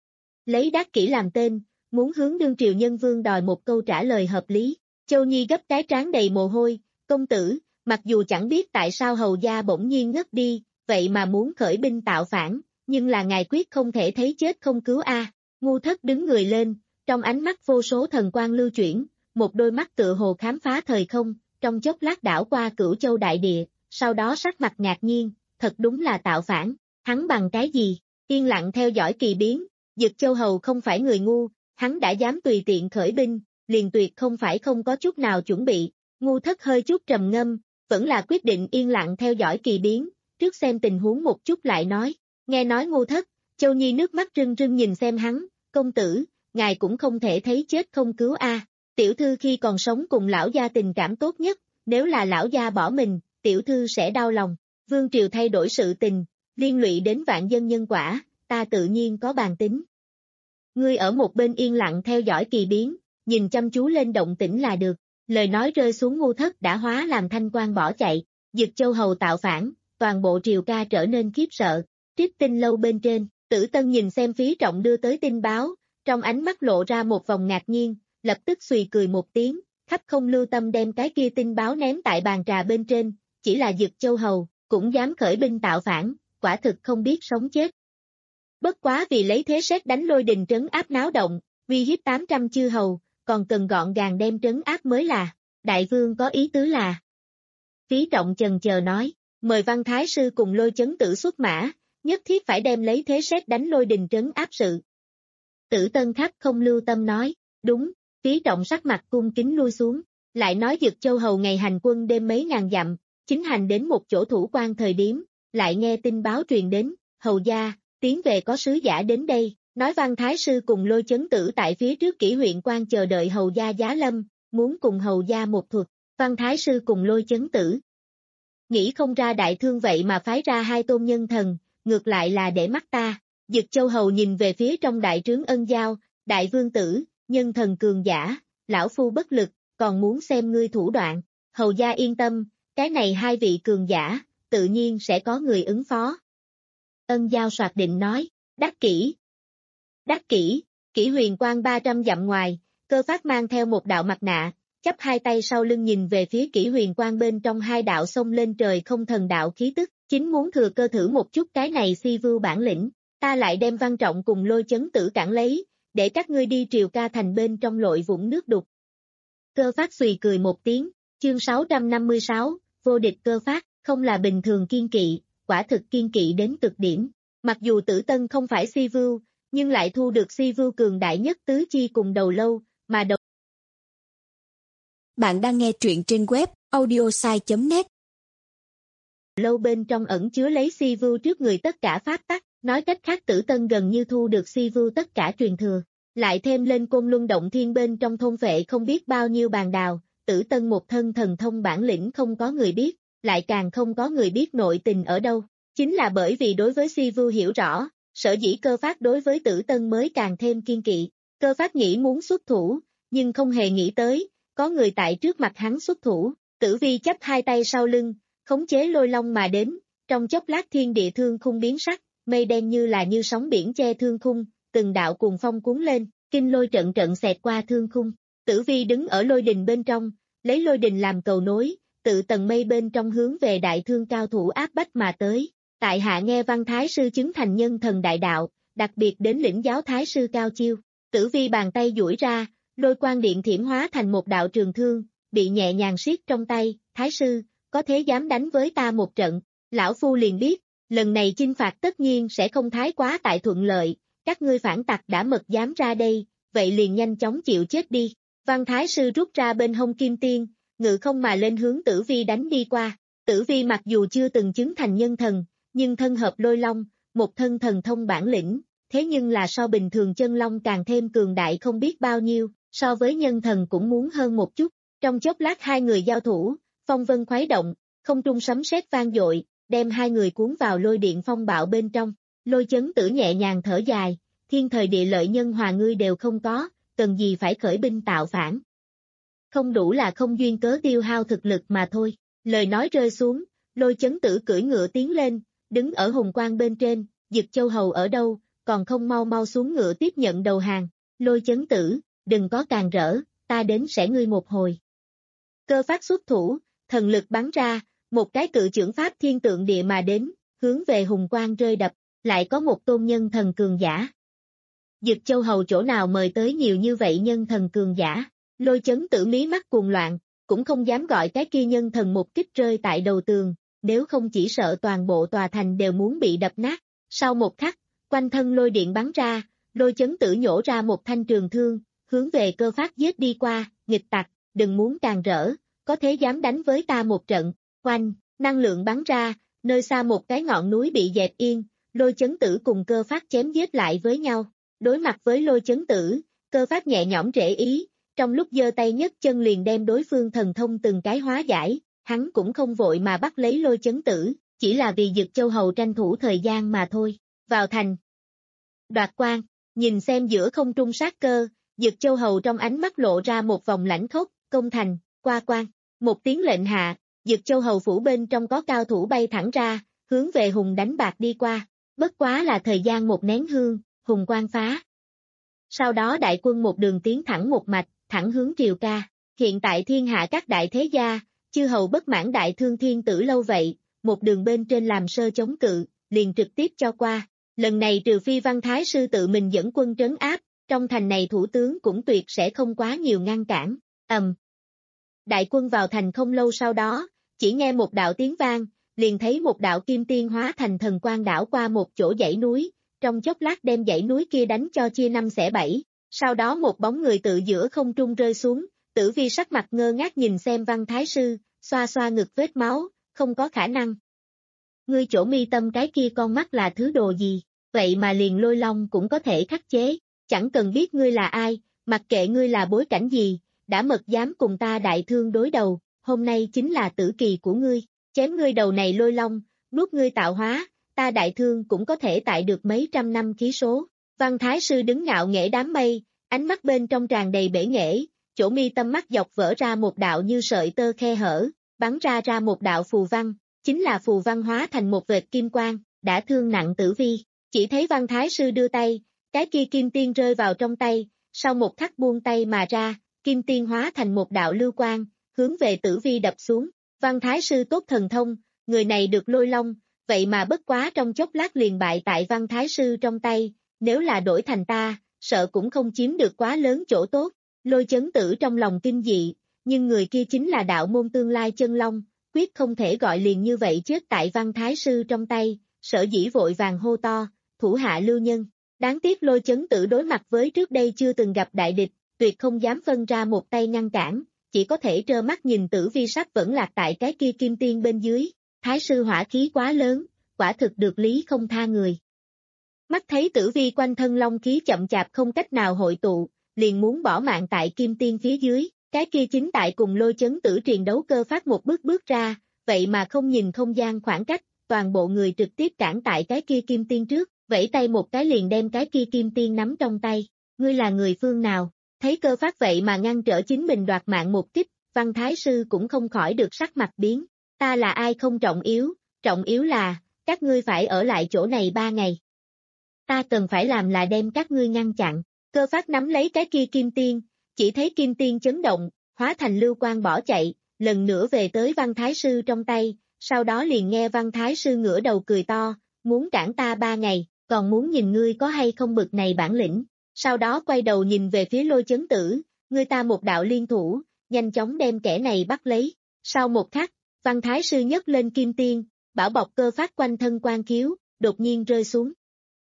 Lấy Đắc Kỷ làm tên, muốn hướng đương triều nhân vương đòi một câu trả lời hợp lý. Châu Nhi gấp cái trán đầy mồ hôi, công tử, mặc dù chẳng biết tại sao hầu gia bỗng nhiên ngất đi, vậy mà muốn khởi binh tạo phản, nhưng là ngài quyết không thể thấy chết không cứu a. Ngu Thất đứng người lên, trong ánh mắt vô số thần quang lưu chuyển, một đôi mắt tựa hồ khám phá thời không, trong chốc lát đảo qua Cửu Châu đại địa, sau đó sắc mặt ngạc nhiên, thật đúng là tạo phản, hắn bằng cái gì? Yên lặng theo dõi kỳ biến, Dực Châu hầu không phải người ngu, hắn đã dám tùy tiện khởi binh, liền tuyệt không phải không có chút nào chuẩn bị. Ngu Thất hơi chút trầm ngâm, vẫn là quyết định yên lặng theo dõi kỳ biến, trước xem tình huống một chút lại nói. Nghe nói Ngu Thất, Châu Nhi nước mắt rưng rưng nhìn xem hắn, công tử, ngài cũng không thể thấy chết không cứu a. Tiểu thư khi còn sống cùng lão gia tình cảm tốt nhất, nếu là lão gia bỏ mình, tiểu thư sẽ đau lòng. Vương triều thay đổi sự tình, liên lụy đến vạn dân nhân quả, ta tự nhiên có bàn tính. Ngươi ở một bên yên lặng theo dõi kỳ biến, nhìn chăm chú lên động tĩnh là được. Lời nói rơi xuống Ngu Thất đã hóa làm thanh quang bỏ chạy. Dực Châu hầu tạo phản, toàn bộ triều ca trở nên khiếp sợ. Trích Tinh lâu bên trên, Tử Tân nhìn xem Phí Trọng đưa tới tin báo, trong ánh mắt lộ ra một vòng ngạc nhiên, lập tức xùy cười một tiếng, khắp không lưu tâm đem cái kia tin báo ném tại bàn trà bên trên, chỉ là Dực Châu Hầu, cũng dám khởi binh tạo phản, quả thực không biết sống chết. Bất quá vì lấy thế sét đánh lôi đình trấn áp náo động, uy hiếp tám trăm chư hầu, còn cần gọn gàng đem trấn áp mới là, đại vương có ý tứ là. Phí Trọng chần chờ nói, mời Văn Thái Sư cùng Lôi Chấn Tử xuất mã, nhất thiết phải đem lấy thế sét đánh lôi đình trấn áp sự. Tử Tân khắp không lưu tâm nói, đúng, Phí Trọng sắc mặt cung kính lui xuống, lại nói Dực Châu Hầu ngày hành quân đêm mấy ngàn dặm, chính hành đến một chỗ thủ quan thời điếm, lại nghe tin báo truyền đến, hầu gia, tiến về có sứ giả đến đây, nói Văn Thái Sư cùng Lôi Chấn Tử tại phía trước Kỷ huyện quan chờ đợi hầu gia giá lâm, muốn cùng hầu gia một thuật, Văn Thái Sư cùng Lôi Chấn Tử. Nghĩ không ra đại thương vậy mà phái ra hai tôn nhân thần, ngược lại là để mắt ta. Dực Châu Hầu nhìn về phía trong đại trướng Ân Giao, đại vương tử, nhân thần cường giả, lão phu bất lực, còn muốn xem ngươi thủ đoạn. Hầu gia yên tâm, cái này hai vị cường giả, tự nhiên sẽ có người ứng phó. Ân Giao soạt định nói, đắc kỷ. Đắc kỷ, Kỷ huyền quan ba trăm dặm ngoài, Cơ Phát mang theo một đạo mặt nạ, chắp hai tay sau lưng nhìn về phía Kỷ huyền quan bên trong hai đạo xông lên trời không thần đạo khí tức, chính muốn thừa cơ thử một chút cái này si vưu bản lĩnh, ta lại đem Văn Trọng cùng Lôi Chấn Tử cản lấy, để các ngươi đi Triều Ca thành bên trong lội vũng nước đục. Cơ Phát xùy cười một tiếng, chương sáu trăm năm mươi sáu, vô địch Cơ Phát, không là bình thường kiên kỵ, quả thực kiên kỵ đến cực điểm. Mặc dù Tử Tân không phải si vưu, nhưng lại thu được si vưu cường đại nhất tứ chi cùng đầu lâu, mà đầu. Bạn đang nghe truyện trên web audiosai chấm net. Lâu bên trong ẩn chứa lấy si vưu trước người tất cả pháp tắc, nói cách khác Tử Tân gần như thu được si vưu tất cả truyền thừa, lại thêm lên Côn Luân Động Thiên bên trong thôn vệ không biết bao nhiêu bàn đào, Tử Tân một thân thần thông bản lĩnh không có người biết, lại càng không có người biết nội tình ở đâu, chính là bởi vì đối với si vưu hiểu rõ, sở dĩ Cơ Phát đối với Tử Tân mới càng thêm kiên kỵ. Cơ Phát nghĩ muốn xuất thủ, nhưng không hề nghĩ tới, có người tại trước mặt hắn xuất thủ, Tử Vi chắp hai tay sau lưng, khống chế lôi long mà đến, trong chốc lát thiên địa thương khung biến sắc, mây đen như là như sóng biển che thương khung, từng đạo cuồng phong cuốn lên, kinh lôi trận trận xẹt qua thương khung. Tử Vi đứng ở lôi đình bên trong, lấy lôi đình làm cầu nối, tự tầng mây bên trong hướng về đại thương cao thủ áp bách mà tới. Tại hạ nghe Văn Thái Sư chứng thành nhân thần đại đạo, đặc biệt đến lĩnh giáo Thái Sư cao chiêu. Tử Vi bàn tay duỗi ra, lôi quang điện thiểm hóa thành một đạo trường thương, bị nhẹ nhàng siết trong tay. Thái Sư, có thế dám đánh với ta một trận, lão phu liền biết, lần này chinh phạt tất nhiên sẽ không thái quá tại thuận lợi, các ngươi phản tặc đã mật dám ra đây, vậy liền nhanh chóng chịu chết đi. Văn Thái Sư rút ra bên hông kim tiên, ngự không mà lên hướng Tử Vi đánh đi qua. Tử Vi mặc dù chưa từng chứng thành nhân thần, nhưng thân hợp lôi long, một thân thần thông bản lĩnh, thế nhưng là so bình thường chân long càng thêm cường đại không biết bao nhiêu, so với nhân thần cũng muốn hơn một chút. Trong chốc lát hai người giao thủ, phong vân khuấy động, không trung sấm sét vang dội, đem hai người cuốn vào lôi điện phong bạo bên trong. Lôi Chấn Tử nhẹ nhàng thở dài, thiên thời địa lợi nhân hòa ngươi đều không có, cần gì phải khởi binh tạo phản. Không đủ là không duyên cớ tiêu hao thực lực mà thôi. Lời nói rơi xuống, Lôi Chấn Tử cưỡi ngựa tiến lên, đứng ở hùng quan bên trên, Dực Châu Hầu ở đâu, còn không mau mau xuống ngựa tiếp nhận đầu hàng. Lôi Chấn Tử, đừng có càng rỡ, ta đến sẽ ngươi một hồi. Cơ Phát xuất thủ, thần lực bắn ra, một cái cự chưởng pháp thiên tượng địa mà đến, hướng về hùng quan rơi đập, lại có một tôn nhân thần cường giả. Dực Châu Hầu chỗ nào mời tới nhiều như vậy nhân thần cường giả, Lôi Chấn Tử mí mắt cuồng loạn, cũng không dám gọi cái kia nhân thần một kích rơi tại đầu tường, nếu không chỉ sợ toàn bộ tòa thành đều muốn bị đập nát. Sau một khắc, quanh thân lôi điện bắn ra, Lôi Chấn Tử nhổ ra một thanh trường thương, hướng về Cơ Phát giết đi qua. Nghịch tặc, đừng muốn càng rỡ, có thế dám đánh với ta một trận. Oanh, năng lượng bắn ra, nơi xa một cái ngọn núi bị dẹp yên, Lôi Chấn Tử cùng Cơ Phát chém giết lại với nhau. Đối mặt với Lôi Chấn Tử, Cơ Phát nhẹ nhõm rễ ý, trong lúc giơ tay nhấc chân liền đem đối phương thần thông từng cái hóa giải, hắn cũng không vội mà bắt lấy Lôi Chấn Tử, chỉ là vì Dực Châu Hầu tranh thủ thời gian mà thôi. Vào thành. Đoạt quan, nhìn xem giữa không trung sát cơ, Dực Châu Hầu trong ánh mắt lộ ra một vòng lãnh khốc. Công thành, qua quan. Một tiếng lệnh hạ, Dực Châu Hầu phủ bên trong có cao thủ bay thẳng ra, hướng về Hùng đánh bạc đi qua. Bất quá là thời gian một nén hương, Hùng quan phá. Sau đó đại quân một đường tiến thẳng một mạch, thẳng hướng Triều Ca. hiện tại thiên hạ các đại thế gia, chư hầu bất mãn đại thương thiên tử lâu vậy, một đường bên trên làm sơ chống cự, liền trực tiếp cho qua. Lần này trừ phi Văn Thái Sư tự mình dẫn quân trấn áp, trong thành này thủ tướng cũng tuyệt sẽ không quá nhiều ngăn cản. Ầm. Đại quân vào thành không lâu sau đó, chỉ nghe một đạo tiếng vang, liền thấy một đạo kim tiên hóa thành thần quang đảo qua một chỗ dãy núi, trong chốc lát đem dãy núi kia đánh cho chia năm xẻ bảy, sau đó một bóng người tự giữa không trung rơi xuống, Tử Vi sắc mặt ngơ ngác nhìn xem Văn Thái Sư, xoa xoa ngực vết máu, không có khả năng. Ngươi chỗ mi tâm cái kia con mắt là thứ đồ gì, vậy mà liền lôi long cũng có thể khắc chế, chẳng cần biết ngươi là ai, mặc kệ ngươi là bối cảnh gì, đã mật dám cùng ta đại thương đối đầu, hôm nay chính là tử kỳ của ngươi, chém ngươi đầu này lôi long, nuốt ngươi tạo hóa, ta đại thương cũng có thể tại được mấy trăm năm ký số. Văn Thái Sư đứng ngạo nghễ đám mây, ánh mắt bên trong tràn đầy bể nghễ, chỗ mi tâm mắt dọc vỡ ra một đạo như sợi tơ khe hở, bắn ra ra một đạo phù văn, chính là phù văn hóa thành một vệt kim quang, đã thương nặng Tử Vi. Chỉ thấy Văn Thái Sư đưa tay, cái kia kim tiên rơi vào trong tay, sau một khắc buông tay mà ra, kim tiên hóa thành một đạo lưu quang, hướng về Tử Vi đập xuống. Văn Thái Sư tốt thần thông, người này được lôi long, vậy mà bất quá trong chốc lát liền bại tại Văn Thái Sư trong tay, nếu là đổi thành ta, sợ cũng không chiếm được quá lớn chỗ tốt. Lôi Chấn Tử trong lòng kinh dị, nhưng người kia chính là đạo môn tương lai chân long, quyết không thể gọi liền như vậy chết tại Văn Thái Sư trong tay, sở dĩ vội vàng hô to, thủ hạ lưu nhân. Đáng tiếc Lôi Chấn Tử đối mặt với trước đây chưa từng gặp đại địch, tuyệt không dám phân ra một tay ngăn cản, chỉ có thể trơ mắt nhìn Tử Vi sắc vẫn lạc tại cái kia kim tiên bên dưới. Thái Sư hỏa khí quá lớn, quả thực được lý không tha người. Mắt thấy Tử Vi quanh thân long khí chậm chạp không cách nào hội tụ, liền muốn bỏ mạng tại kim tiên phía dưới, cái kia chính tại cùng Lôi Chấn Tử triền đấu cơ phát một bước bước ra, vậy mà không nhìn không gian khoảng cách, toàn bộ người trực tiếp cản tại cái kia kim tiên trước, vẫy tay một cái liền đem cái kia kim tiên nắm trong tay. Ngươi là người phương nào? Thấy cơ phát vậy mà ngăn trở chính mình đoạt mạng một kích, Văn Thái Sư cũng không khỏi được sắc mặt biến. Ta là ai không trọng yếu, trọng yếu là, các ngươi phải ở lại chỗ này ba ngày. Ta cần phải làm là đem các ngươi ngăn chặn. Cơ phát nắm lấy cái kia kim tiên, chỉ thấy kim tiên chấn động, hóa thành lưu quang bỏ chạy, lần nữa về tới Văn Thái Sư trong tay, sau đó liền nghe Văn Thái Sư ngửa đầu cười to, muốn cản ta ba ngày, còn muốn nhìn ngươi có hay không bực này bản lĩnh. Sau đó quay đầu nhìn về phía Lôi Chấn Tử, người ta một đạo liên thủ, nhanh chóng đem kẻ này bắt lấy. Sau một khắc, Văn Thái Sư nhấc lên kim tiên, bảo bọc cơ phát quanh thân quan khiếu, đột nhiên rơi xuống.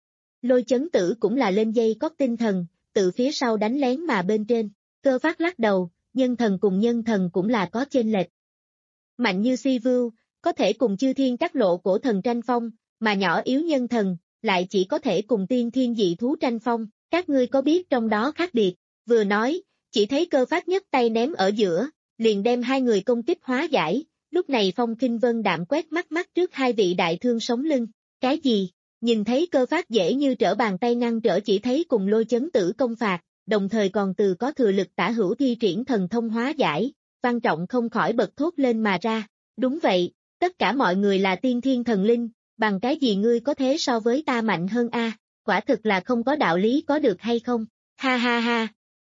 Lôi Chấn Tử cũng là lên dây cót tinh thần, từ phía sau đánh lén mà bên trên. Cơ phát lắc đầu, nhân thần cùng nhân thần cũng là có chênh lệch. Mạnh như Si Vưu, có thể cùng chư thiên các lộ cổ thần tranh phong, mà nhỏ yếu nhân thần, lại chỉ có thể cùng tiên thiên dị thú tranh phong. Các ngươi có biết trong đó khác biệt? Vừa nói, chỉ thấy cơ phát nhấc tay ném ở giữa, liền đem hai người công kích hóa giải. Lúc này Phong Kinh Vân đạm quét mắt mắt trước hai vị đại thương sống lưng. Cái gì? Nhìn thấy cơ phát dễ như trở bàn tay ngăn trở, chỉ thấy cùng Lôi Chấn Tử công phạt, đồng thời còn từ có thừa lực tả hữu thi triển thần thông hóa giải, Văn Trọng không khỏi bật thốt lên mà ra. Đúng vậy, tất cả mọi người là tiên thiên thần linh, bằng cái gì ngươi có thế so với ta mạnh hơn a? Quả thực là không có đạo lý, có được hay không? Ha ha ha.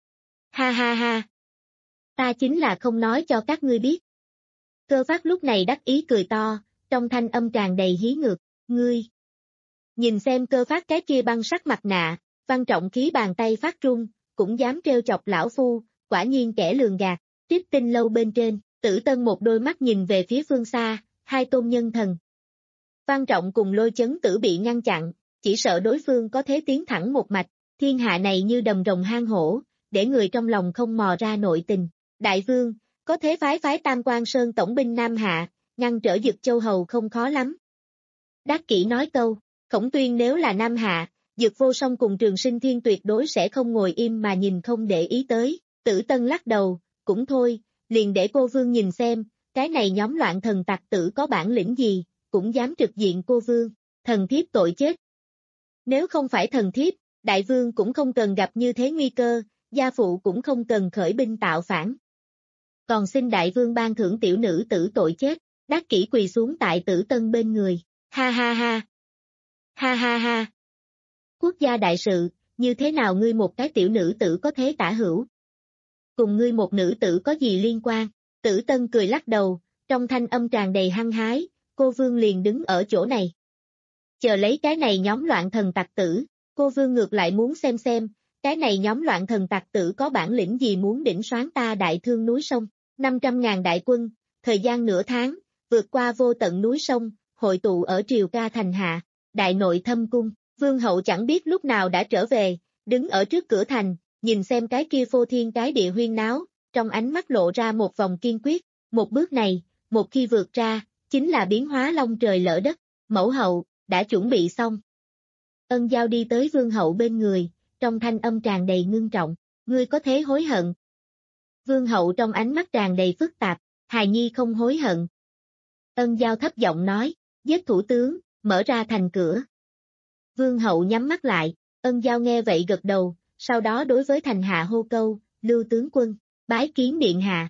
Ha ha ha. Ta chính là không nói cho các ngươi biết. Cơ phát lúc này đắc ý cười to, trong thanh âm tràn đầy hí ngược. Ngươi. Nhìn xem cơ phát cái kia băng sắc mặt nạ, Văn Trọng khí bàn tay phát run, cũng dám trêu chọc lão phu, quả nhiên kẻ lường gạt. Trích Tinh lâu bên trên, Tử Tân một đôi mắt nhìn về phía phương xa, hai tôn nhân thần. Văn Trọng cùng Lôi Chấn Tử bị ngăn chặn, chỉ sợ đối phương có thế tiến thẳng một mạch, thiên hạ này như đầm rồng hang hổ, để người trong lòng không mò ra nội tình. Đại vương, có thế phái phái Tam Quan Sơn tổng binh Nam Hạ, ngăn trở Dực Châu Hầu không khó lắm. Đắc Kỷ nói câu, Khổng Tuyên nếu là Nam Hạ, Dực Vô Song cùng Trường Sinh Thiên tuyệt đối sẽ không ngồi im mà nhìn không để ý tới. Tử Tân lắc đầu, cũng thôi, liền để cô vương nhìn xem, cái này nhóm loạn thần tặc tử có bản lĩnh gì, cũng dám trực diện cô vương, thần thiếp tội chết. Nếu không phải thần thiếp, đại vương cũng không cần gặp như thế nguy cơ, gia phụ cũng không cần khởi binh tạo phản. Còn xin đại vương ban thưởng tiểu nữ tử tội chết. Đắc Kỷ quỳ xuống tại Tử Tân bên người, ha ha ha. Ha ha ha. Quốc gia đại sự, như thế nào ngươi một cái tiểu nữ tử có thế tả hữu? cùng ngươi một nữ tử có gì liên quan? Tử Tân cười lắc đầu, trong thanh âm tràn đầy hăng hái, cô Vương liền đứng ở chỗ này. Chờ lấy cái này nhóm loạn thần tặc tử, cô Vương ngược lại muốn xem xem, cái này nhóm loạn thần tặc tử có bản lĩnh gì muốn đỉnh soán ta đại thương núi sông, năm trăm ngàn đại quân, thời gian nửa tháng, vượt qua vô tận núi sông, hội tụ ở Triều Ca thành hạ, đại nội thâm cung, Vương hậu chẳng biết lúc nào đã trở về, đứng ở trước cửa thành, nhìn xem cái kia phô thiên cái địa huyên náo, trong ánh mắt lộ ra một vòng kiên quyết, một bước này, một khi vượt ra, chính là biến hóa long trời lỡ đất, mẫu hậu, đã chuẩn bị xong. Ân Giao đi tới Vương hậu bên người, trong thanh âm tràn đầy ngưng trọng, ngươi có thế hối hận? Vương hậu trong ánh mắt tràn đầy phức tạp, hài nhi không hối hận. Ân Giao thấp giọng nói, giết thủ tướng, mở ra thành cửa. Vương hậu nhắm mắt lại, Ân Giao nghe vậy gật đầu, sau đó đối với thành hạ hô câu, Lưu tướng quân, bái kiến điện hạ.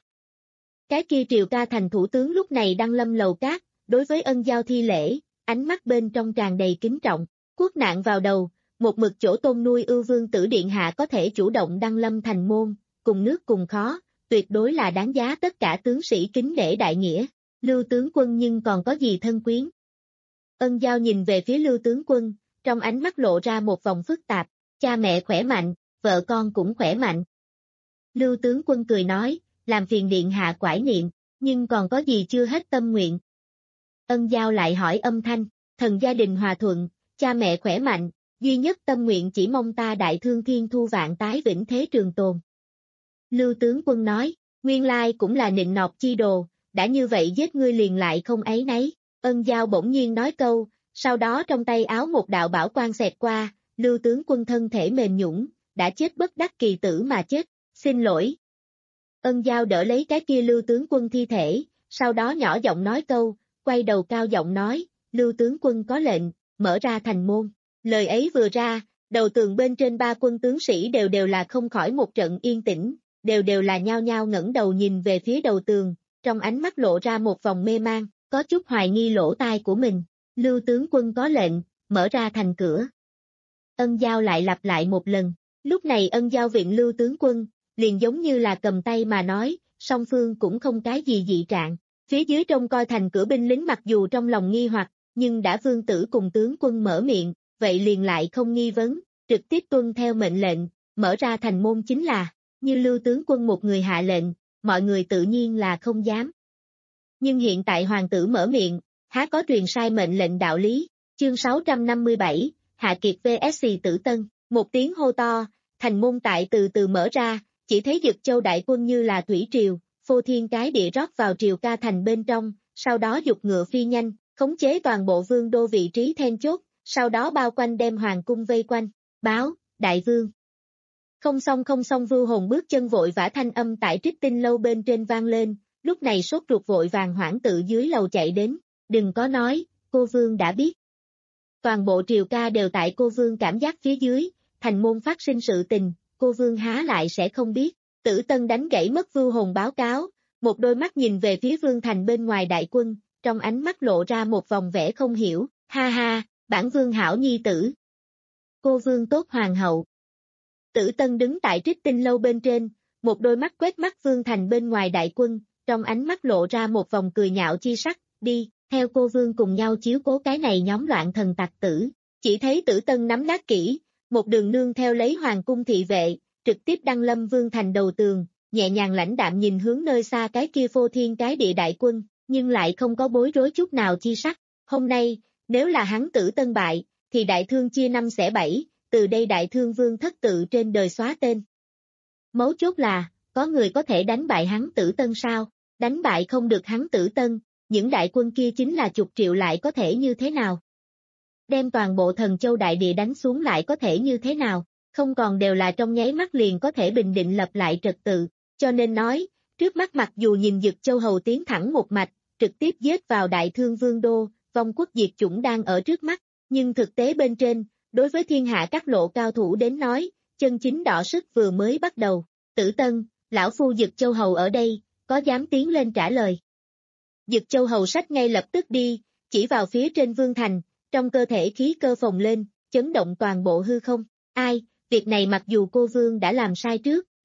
Cái kia Triều Ca thành thủ tướng lúc này đang lâm lầu cát, đối với Ân Giao thi lễ, ánh mắt bên trong tràn đầy kính trọng, quốc nạn vào đầu, một mực chỗ tôn nuôi ưu vương tử điện hạ có thể chủ động đăng lâm thành môn, cùng nước cùng khó, tuyệt đối là đáng giá tất cả tướng sĩ kính nể đại nghĩa. Lưu tướng quân nhưng còn có gì thân quyến? Ân Giao nhìn về phía Lưu tướng quân, trong ánh mắt lộ ra một vòng phức tạp, cha mẹ khỏe mạnh, vợ con cũng khỏe mạnh. Lưu tướng quân cười nói, làm phiền điện hạ quải niệm, nhưng còn có gì chưa hết tâm nguyện? Ân Giao lại hỏi âm thanh, thần gia đình hòa thuận, cha mẹ khỏe mạnh, duy nhất tâm nguyện chỉ mong ta đại thương thiên thu vạn tái vĩnh thế trường tồn. Lưu tướng quân nói, nguyên lai cũng là nịnh nọt chi đồ, đã như vậy giết ngươi liền lại không ấy nấy. Ân Giao bỗng nhiên nói câu, sau đó trong tay áo một đạo bảo quang xẹt qua, Lưu tướng quân thân thể mềm nhũn, đã chết bất đắc kỳ tử mà chết, xin lỗi. Ân Giao đỡ lấy cái kia Lưu tướng quân thi thể, sau đó nhỏ giọng nói câu, quay đầu cao giọng nói, Lưu tướng quân có lệnh, mở ra thành môn. Lời ấy vừa ra, đầu tường bên trên ba quân tướng sĩ đều đều là không khỏi một trận yên tĩnh, đều đều là nhao nhao ngẩng đầu nhìn về phía đầu tường, trong ánh mắt lộ ra một vòng mê mang, có chút hoài nghi lỗ tai của mình. Lưu tướng quân có lệnh, mở ra thành cửa. Ân Giao lại lặp lại một lần, lúc này Ân Giao viện Lưu tướng quân, liền giống như là cầm tay mà nói, song phương cũng không cái gì dị trạng. Phía dưới trông coi thành cửa binh lính mặc dù trong lòng nghi hoặc, nhưng đã vương tử cùng tướng quân mở miệng, vậy liền lại không nghi vấn, trực tiếp tuân theo mệnh lệnh, mở ra thành môn chính là, như Lưu tướng quân một người hạ lệnh, mọi người tự nhiên là không dám. Nhưng hiện tại hoàng tử mở miệng, há có truyền sai mệnh lệnh đạo lý, chương sáu trăm năm mươi bảy, Hạ Kiệt vs Tử Tân, một tiếng hô to, thành môn tại từ từ mở ra, chỉ thấy Dực Châu đại quân như là thủy triều, phô thiên cái địa rót vào Triều Ca thành bên trong, sau đó dục ngựa phi nhanh, khống chế toàn bộ vương đô vị trí then chốt, sau đó bao quanh đem hoàng cung vây quanh, báo, đại vương. Không xong không xong Vưu Hồn bước chân vội vã thanh âm tại Trích Tinh lâu bên trên vang lên, lúc này sốt ruột vội vàng hoảng tự dưới lầu chạy đến, đừng có nói, cô vương đã biết. Toàn bộ Triều Ca đều tại cô vương cảm giác phía dưới, thành môn phát sinh sự tình, cô vương há lại sẽ không biết. Tử Tân đánh gãy mất Vưu Hồn báo cáo, một đôi mắt nhìn về phía vương thành bên ngoài đại quân, trong ánh mắt lộ ra một vòng vẻ không hiểu, ha ha, bản vương hảo nhi tử. Cô vương tốt hoàng hậu. Tử Tân đứng tại Trích Tinh lâu bên trên, một đôi mắt quét mắt vương thành bên ngoài đại quân, trong ánh mắt lộ ra một vòng cười nhạo chi sắc, đi, theo cô vương cùng nhau chiếu cố cái này nhóm loạn thần tặc tử. Chỉ thấy Tử Tân nắm đát kỹ, một đường nương theo lấy hoàng cung thị vệ, trực tiếp đăng lâm vương thành đầu tường, nhẹ nhàng lãnh đạm nhìn hướng nơi xa cái kia phô thiên cái địa đại quân, nhưng lại không có bối rối chút nào chi sắc. Hôm nay, nếu là hắn Tử Tân bại, thì đại thương chia năm xẻ bảy, từ đây đại thương vương thất tự trên đời xóa tên. Mấu chốt là, có người có thể đánh bại hắn Tử Tân sao? Đánh bại không được hắn Tử Tân, những đại quân kia chính là chục triệu lại có thể như thế nào? Đem toàn bộ Thần Châu đại địa đánh xuống lại có thể như thế nào? Không còn đều là trong nháy mắt liền có thể bình định lập lại trật tự, cho nên nói, trước mắt mặc dù nhìn Dực Châu hầu tiến thẳng một mạch, trực tiếp giết vào đại thương vương đô, vong quốc diệt chủng đang ở trước mắt, nhưng thực tế bên trên, đối với thiên hạ các lộ cao thủ đến nói, chân chính đọ sức vừa mới bắt đầu. Tử Tân, lão phu Dực Châu hầu ở đây, có dám tiến lên trả lời? Dực Châu hầu sách ngay lập tức đi, chỉ vào phía trên vương thành, trong cơ thể khí cơ phồng lên, chấn động toàn bộ hư không. Ai, việc này mặc dù cô vương đã làm sai trước,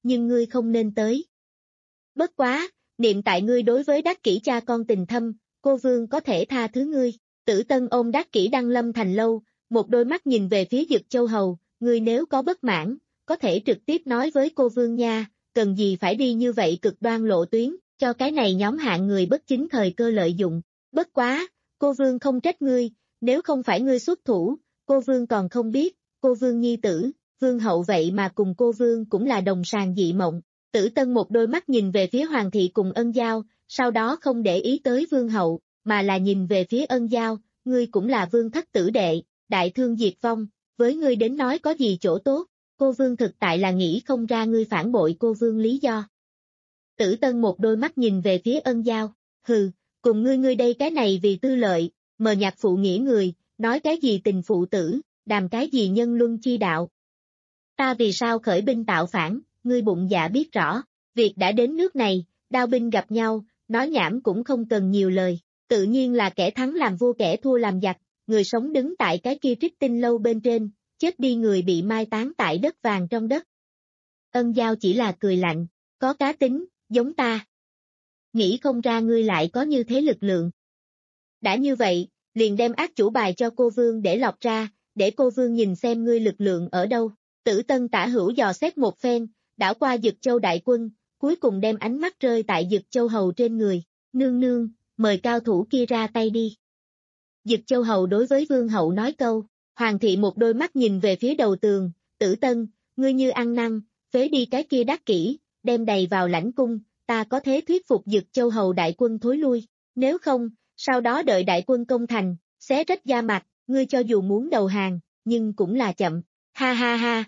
nhưng ngươi không nên tới. Bất quá, niệm tại ngươi đối với Đắc Kỷ cha con tình thâm, cô vương có thể tha thứ ngươi. Tử Tân ôm Đắc Kỷ đăng lâm thành lâu, một đôi mắt nhìn về phía Dực Châu Hầu, ngươi nếu có bất mãn, có thể trực tiếp nói với cô vương nha, cần gì phải đi như vậy cực đoan lộ tuyến, cho cái này nhóm hạng người bất chính thời cơ lợi dụng. Bất quá, cô vương không trách ngươi, nếu không phải ngươi xuất thủ, cô vương còn không biết, cô vương nhi tử, vương hậu vậy mà cùng cô vương cũng là đồng sàng dị mộng. Tử Tân một đôi mắt nhìn về phía Hoàng thị cùng Ân Giao, sau đó không để ý tới vương hậu, mà là nhìn về phía Ân Giao, ngươi cũng là vương thất tử đệ, đại thương diệt vong, với ngươi đến nói có gì chỗ tốt, cô vương thực tại là nghĩ không ra ngươi phản bội cô vương lý do. Tử Tân một đôi mắt nhìn về phía Ân Giao, hừ, cùng ngươi ngươi đây cái này vì tư lợi, mờ nhạt phụ nghĩa người, nói cái gì tình phụ tử, đàm cái gì nhân luân chi đạo. Ta vì sao khởi binh tạo phản, ngươi bụng dạ biết rõ, việc đã đến nước này, đao binh gặp nhau, nói nhảm cũng không cần nhiều lời, tự nhiên là kẻ thắng làm vua kẻ thua làm giặc, người sống đứng tại cái kia trích tinh lâu bên trên, chết đi người bị mai táng tại đất vàng trong đất. Ân Giao chỉ là cười lạnh, có cá tính, giống ta. Nghĩ không ra ngươi lại có như thế lực lượng. Đã như vậy, liền đem ác chủ bài cho cô vương để lọc ra, để cô vương nhìn xem ngươi lực lượng ở đâu. Tử Tân tả hữu dò xét một phen, đảo qua Dực Châu đại quân, cuối cùng đem ánh mắt rơi tại Dực Châu hầu trên người, nương nương, mời cao thủ kia ra tay đi. Dực Châu hầu đối với vương hậu nói câu, Hoàng thị một đôi mắt nhìn về phía đầu tường, Tử Tân, ngươi như ăn năn, phế đi cái kia Đắc Kỷ, đem đầy vào lãnh cung, ta có thế thuyết phục Dực Châu hầu đại quân thối lui, nếu không, sau đó đợi đại quân công thành, xé rách da mặt, ngươi cho dù muốn đầu hàng, nhưng cũng là chậm, ha ha ha.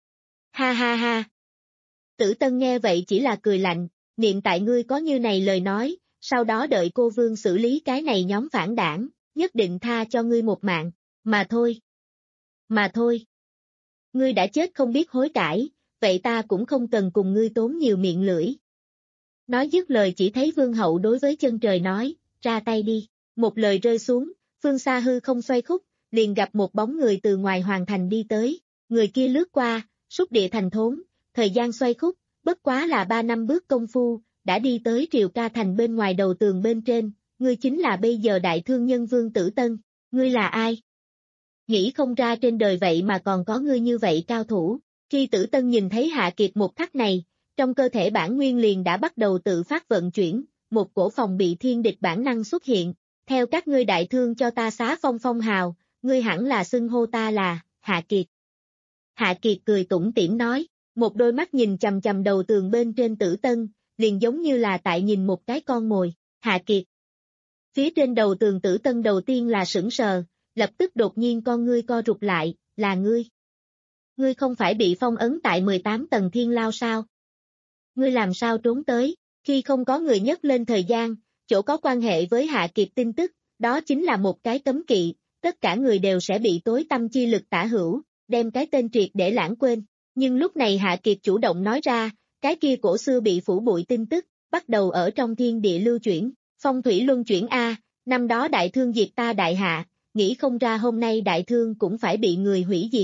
Ha ha ha. Tử Tân nghe vậy chỉ là cười lạnh, niệm tại ngươi có như này lời nói, sau đó đợi cô vương xử lý cái này nhóm phản đảng, nhất định tha cho ngươi một mạng, mà thôi. Mà thôi. Ngươi đã chết không biết hối cải, vậy ta cũng không cần cùng ngươi tốn nhiều miệng lưỡi. Nói dứt lời chỉ thấy vương hậu đối với chân trời nói, ra tay đi, một lời rơi xuống, phương xa hư không xoay khúc, liền gặp một bóng người từ ngoài hoàng thành đi tới, người kia lướt qua, xúc địa thành thốn, thời gian xoay khúc, bất quá là ba năm bước công phu, đã đi tới Triều Ca thành bên ngoài đầu tường bên trên, ngươi chính là bây giờ đại thương nhân Vương Tử Tân, ngươi là ai? Nghĩ không ra trên đời vậy mà còn có ngươi như vậy cao thủ, khi Tử Tân nhìn thấy Hạ Kiệt một khắc này, trong cơ thể bản nguyên liền đã bắt đầu tự phát vận chuyển, một cổ phòng bị thiên địch bản năng xuất hiện, theo các ngươi đại thương cho ta xá phong phong hào, ngươi hẳn là xưng hô ta là Hạ Kiệt. Hạ Kiệt cười tủm tỉm nói, một đôi mắt nhìn chằm chằm đầu tường bên trên Tử Tân, liền giống như là tại nhìn một cái con mồi, Hạ Kiệt. Phía trên đầu tường Tử Tân đầu tiên là sững sờ, lập tức đột nhiên con ngươi co rụt lại, là ngươi. Ngươi không phải bị phong ấn tại mười tám tầng thiên lao sao? Ngươi làm sao trốn tới, khi không có người nhấc lên thời gian, chỗ có quan hệ với Hạ Kiệt tin tức, đó chính là một cái cấm kỵ, tất cả người đều sẽ bị tối tâm chi lực tả hữu, đem cái tên triệt để lãng quên. Nhưng lúc này Hạ Kiệt chủ động nói ra, cái kia cổ xưa bị phủ bụi tin tức, bắt đầu ở trong thiên địa lưu chuyển, phong thủy luân chuyển A, năm đó đại thương diệt ta đại hạ, nghĩ không ra hôm nay đại thương cũng phải bị người hủy diệt.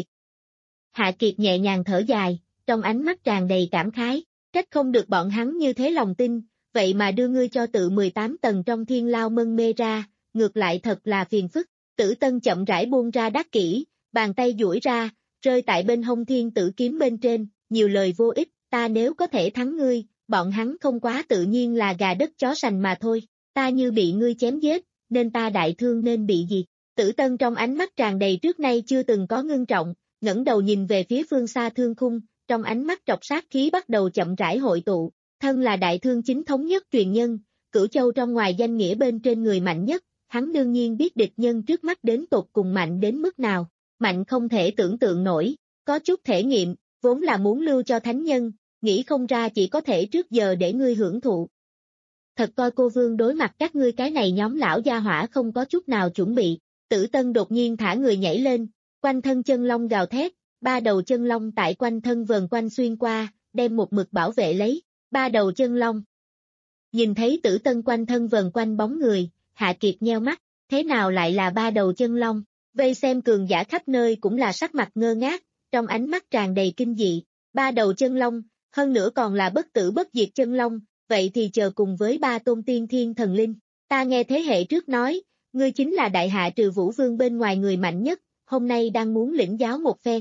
Hạ Kiệt nhẹ nhàng thở dài, trong ánh mắt tràn đầy cảm khái, trách không được bọn hắn như thế lòng tin, vậy mà đưa ngươi cho tự mười tám tầng trong thiên lao mân mê ra, ngược lại thật là phiền phức. Tử Tân chậm rãi buông ra Đắc Kỷ, bàn tay duỗi ra, rơi tại bên hông thiên tử kiếm bên trên, nhiều lời vô ích, ta nếu có thể thắng ngươi, bọn hắn không quá tự nhiên là gà đất chó sành mà thôi, ta như bị ngươi chém giết, nên ta đại thương nên bị diệt. Tử Tân trong ánh mắt tràn đầy trước nay chưa từng có ngưng trọng, ngẩng đầu nhìn về phía phương xa thương khung, trong ánh mắt trọc sát khí bắt đầu chậm rãi hội tụ, thân là đại thương chính thống nhất truyền nhân, Cửu Châu trong ngoài danh nghĩa bên trên người mạnh nhất, hắn đương nhiên biết địch nhân trước mắt đến tột cùng mạnh đến mức nào, mạnh không thể tưởng tượng nổi, có chút thể nghiệm, vốn là muốn lưu cho thánh nhân, nghĩ không ra chỉ có thể trước giờ để ngươi hưởng thụ. Thật coi cô vương đối mặt các ngươi cái này nhóm lão gia hỏa không có chút nào chuẩn bị, Tử Tân đột nhiên thả người nhảy lên, quanh thân chân long gào thét, ba đầu chân long tại quanh thân vờn quanh xuyên qua, đem một mực bảo vệ lấy, ba đầu chân long. Nhìn thấy Tử Tân quanh thân vờn quanh bóng người, Hạ Kiệt nheo mắt, thế nào lại là ba đầu chân long, vây xem cường giả khắp nơi cũng là sắc mặt ngơ ngác, trong ánh mắt tràn đầy kinh dị, ba đầu chân long, hơn nữa còn là bất tử bất diệt chân long, vậy thì chờ cùng với ba tôn tiên thiên thần linh. Ta nghe thế hệ trước nói, ngươi chính là đại hạ trừ Vũ Vương bên ngoài người mạnh nhất, hôm nay đang muốn lĩnh giáo một phen.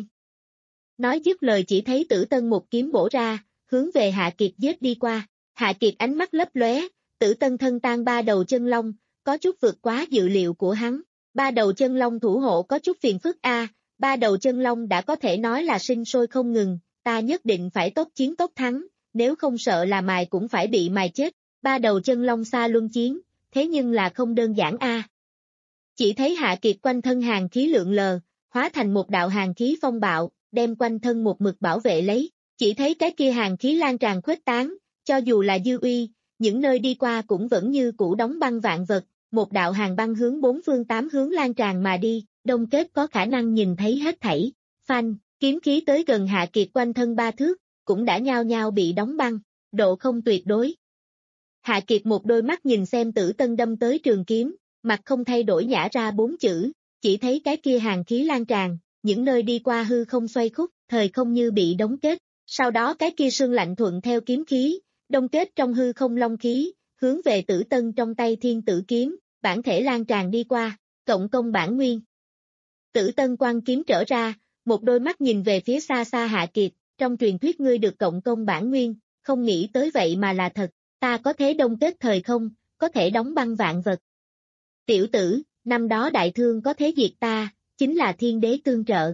Nói dứt lời chỉ thấy Tử Tân một kiếm bổ ra, hướng về Hạ Kiệt giết đi qua. Hạ Kiệt ánh mắt lấp lóe, Tử Tân thân tan ba đầu chân long, có chút vượt quá dự liệu của hắn. Ba đầu chân long thủ hộ có chút phiền phức a, ba đầu chân long đã có thể nói là sinh sôi không ngừng, ta nhất định phải tốc chiến tốc thắng, nếu không sợ là mài cũng phải bị mài chết. Ba đầu chân long xa luân chiến, thế nhưng là không đơn giản a. Chỉ thấy Hạ Kiệt quanh thân hàn khí lượn lờ, hóa thành một đạo hàn khí phong bạo, đem quanh thân một mực bảo vệ lấy. Chỉ thấy cái kia hàn khí lan tràn khuếch tán, cho dù là dư uy, những nơi đi qua cũng vẫn như cũ đóng băng vạn vật, một đạo hàn băng hướng bốn phương tám hướng lan tràn mà đi, Đông Kết có khả năng nhìn thấy hết thảy. Phanh, kiếm khí tới gần Hạ Kiệt quanh thân ba thước, cũng đã nhao nhao bị đóng băng, độ không tuyệt đối. Hạ Kiệt một đôi mắt nhìn xem Tử Tân đâm tới trường kiếm, mặt không thay đổi nhả ra bốn chữ, chỉ thấy cái kia hàn khí lan tràn, những nơi đi qua hư không xoay khúc, thời không như bị đóng kết, sau đó cái kia sương lạnh thuận theo kiếm khí, đông kết trong hư không long khí, hướng về Tử Tân trong tay thiên tử kiếm, bản thể lan tràn đi qua, cộng công bản nguyên. Tử Tân quang kiếm trở ra, một đôi mắt nhìn về phía xa xa Hạ Kiệt, trong truyền thuyết ngươi được cộng công bản nguyên, không nghĩ tới vậy mà là thật, ta có thể đông kết thời không, có thể đóng băng vạn vật. Tiểu tử, năm đó đại thương có thế diệt ta, chính là thiên đế tương trợ.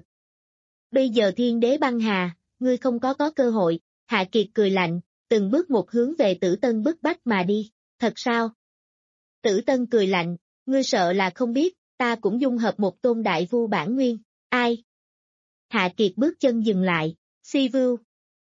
Bây giờ thiên đế băng hà, ngươi không có có cơ hội. Hạ Kiệt cười lạnh, từng bước một hướng về Tử Tân bức bách mà đi, thật sao? Tử Tân cười lạnh, ngươi sợ là không biết, ta cũng dung hợp một tôn đại vu bản nguyên, ai? Hạ Kiệt bước chân dừng lại, Si Vưu.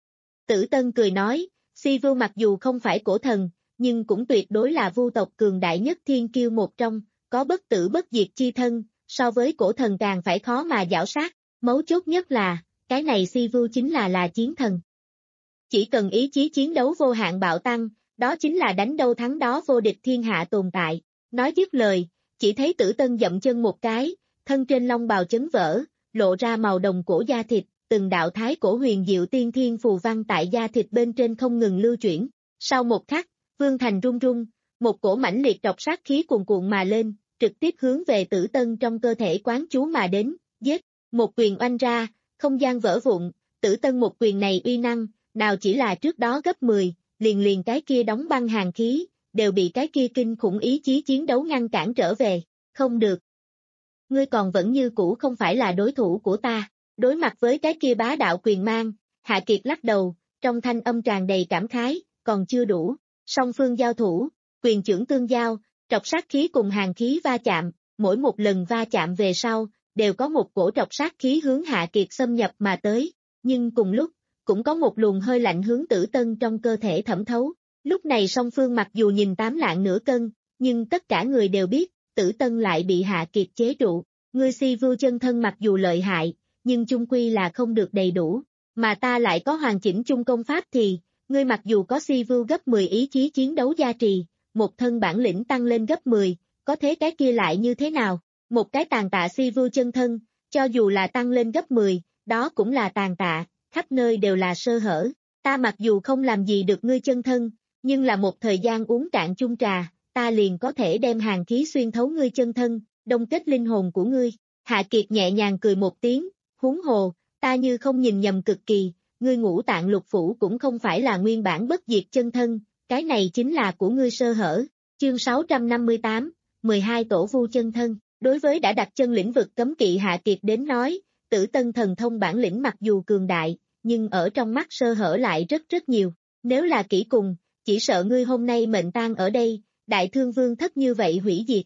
Tử Tân cười nói, Si Vưu mặc dù không phải cổ thần, nhưng cũng tuyệt đối là vu tộc cường đại nhất thiên kiêu một trong, có bất tử bất diệt chi thân, so với cổ thần càng phải khó mà giảo sát, mấu chốt nhất là, cái này Si Vưu chính là là chiến thần. Chỉ cần ý chí chiến đấu vô hạn bạo tăng, đó chính là đánh đâu thắng đó vô địch thiên hạ tồn tại. Nói dứt lời, chỉ thấy Tử Tân dậm chân một cái, thân trên long bào chấn vỡ, lộ ra màu đồng cổ da thịt, từng đạo thái cổ huyền diệu tiên thiên phù văn tại da thịt bên trên không ngừng lưu chuyển. Sau một khắc, vương thành rung rung, một cổ mãnh liệt trọc sát khí cuồn cuộn mà lên, trực tiếp hướng về Tử Tân trong cơ thể quán chú mà đến, giết, một quyền oanh ra, không gian vỡ vụn, Tử Tân một quyền này uy năng, nào chỉ là trước đó gấp mười, liền liền cái kia đóng băng hàn khí, đều bị cái kia kinh khủng ý chí chiến đấu ngăn cản trở về, không được. Ngươi còn vẫn như cũ không phải là đối thủ của ta, đối mặt với cái kia bá đạo quyền mang, Hạ Kiệt lắc đầu, trong thanh âm tràn đầy cảm khái, còn chưa đủ, song phương giao thủ, quyền chưởng tương giao, trọc sát khí cùng hàn khí va chạm, mỗi một lần va chạm về sau, đều có một cổ trọc sát khí hướng Hạ Kiệt xâm nhập mà tới, nhưng cùng lúc, cũng có một luồng hơi lạnh hướng Tử Tân trong cơ thể thẩm thấu. Lúc này song phương mặc dù nhìn tám lạng nửa cân, nhưng tất cả người đều biết, Tử Tân lại bị Hạ Kiệt chế trụ. Ngươi Si Vưu chân thân mặc dù lợi hại, nhưng chung quy là không được đầy đủ, mà ta lại có hoàn chỉnh chung công pháp thì, ngươi mặc dù có Si Vưu gấp mười ý chí chiến đấu gia trì, một thân bản lĩnh tăng lên gấp mười, có thế cái kia lại như thế nào? Một cái tàn tạ Si Vưu chân thân, cho dù là tăng lên gấp mười, đó cũng là tàn tạ, khắp nơi đều là sơ hở. Ta mặc dù không làm gì được ngươi chân thân, nhưng là một thời gian uống cạn chung trà, ta liền có thể đem hàn khí xuyên thấu ngươi chân thân, đông kết linh hồn của ngươi. Hạ Kiệt nhẹ nhàng cười một tiếng, huống hồ, ta như không nhìn nhầm cực kỳ, ngươi ngũ tạng lục phủ cũng không phải là nguyên bản bất diệt chân thân, cái này chính là của ngươi sơ hở. Chương sáu trăm năm mươi tám, mười hai tổ vu chân thân. Đối với đã đặt chân lĩnh vực cấm kỵ Hạ Kiệt đến nói, Tử Tân thần thông bản lĩnh mặc dù cường đại, nhưng ở trong mắt sơ hở lại rất rất nhiều. Nếu là kỹ cùng, chỉ sợ ngươi hôm nay mệnh tang ở đây, đại thương vương thất như vậy hủy diệt.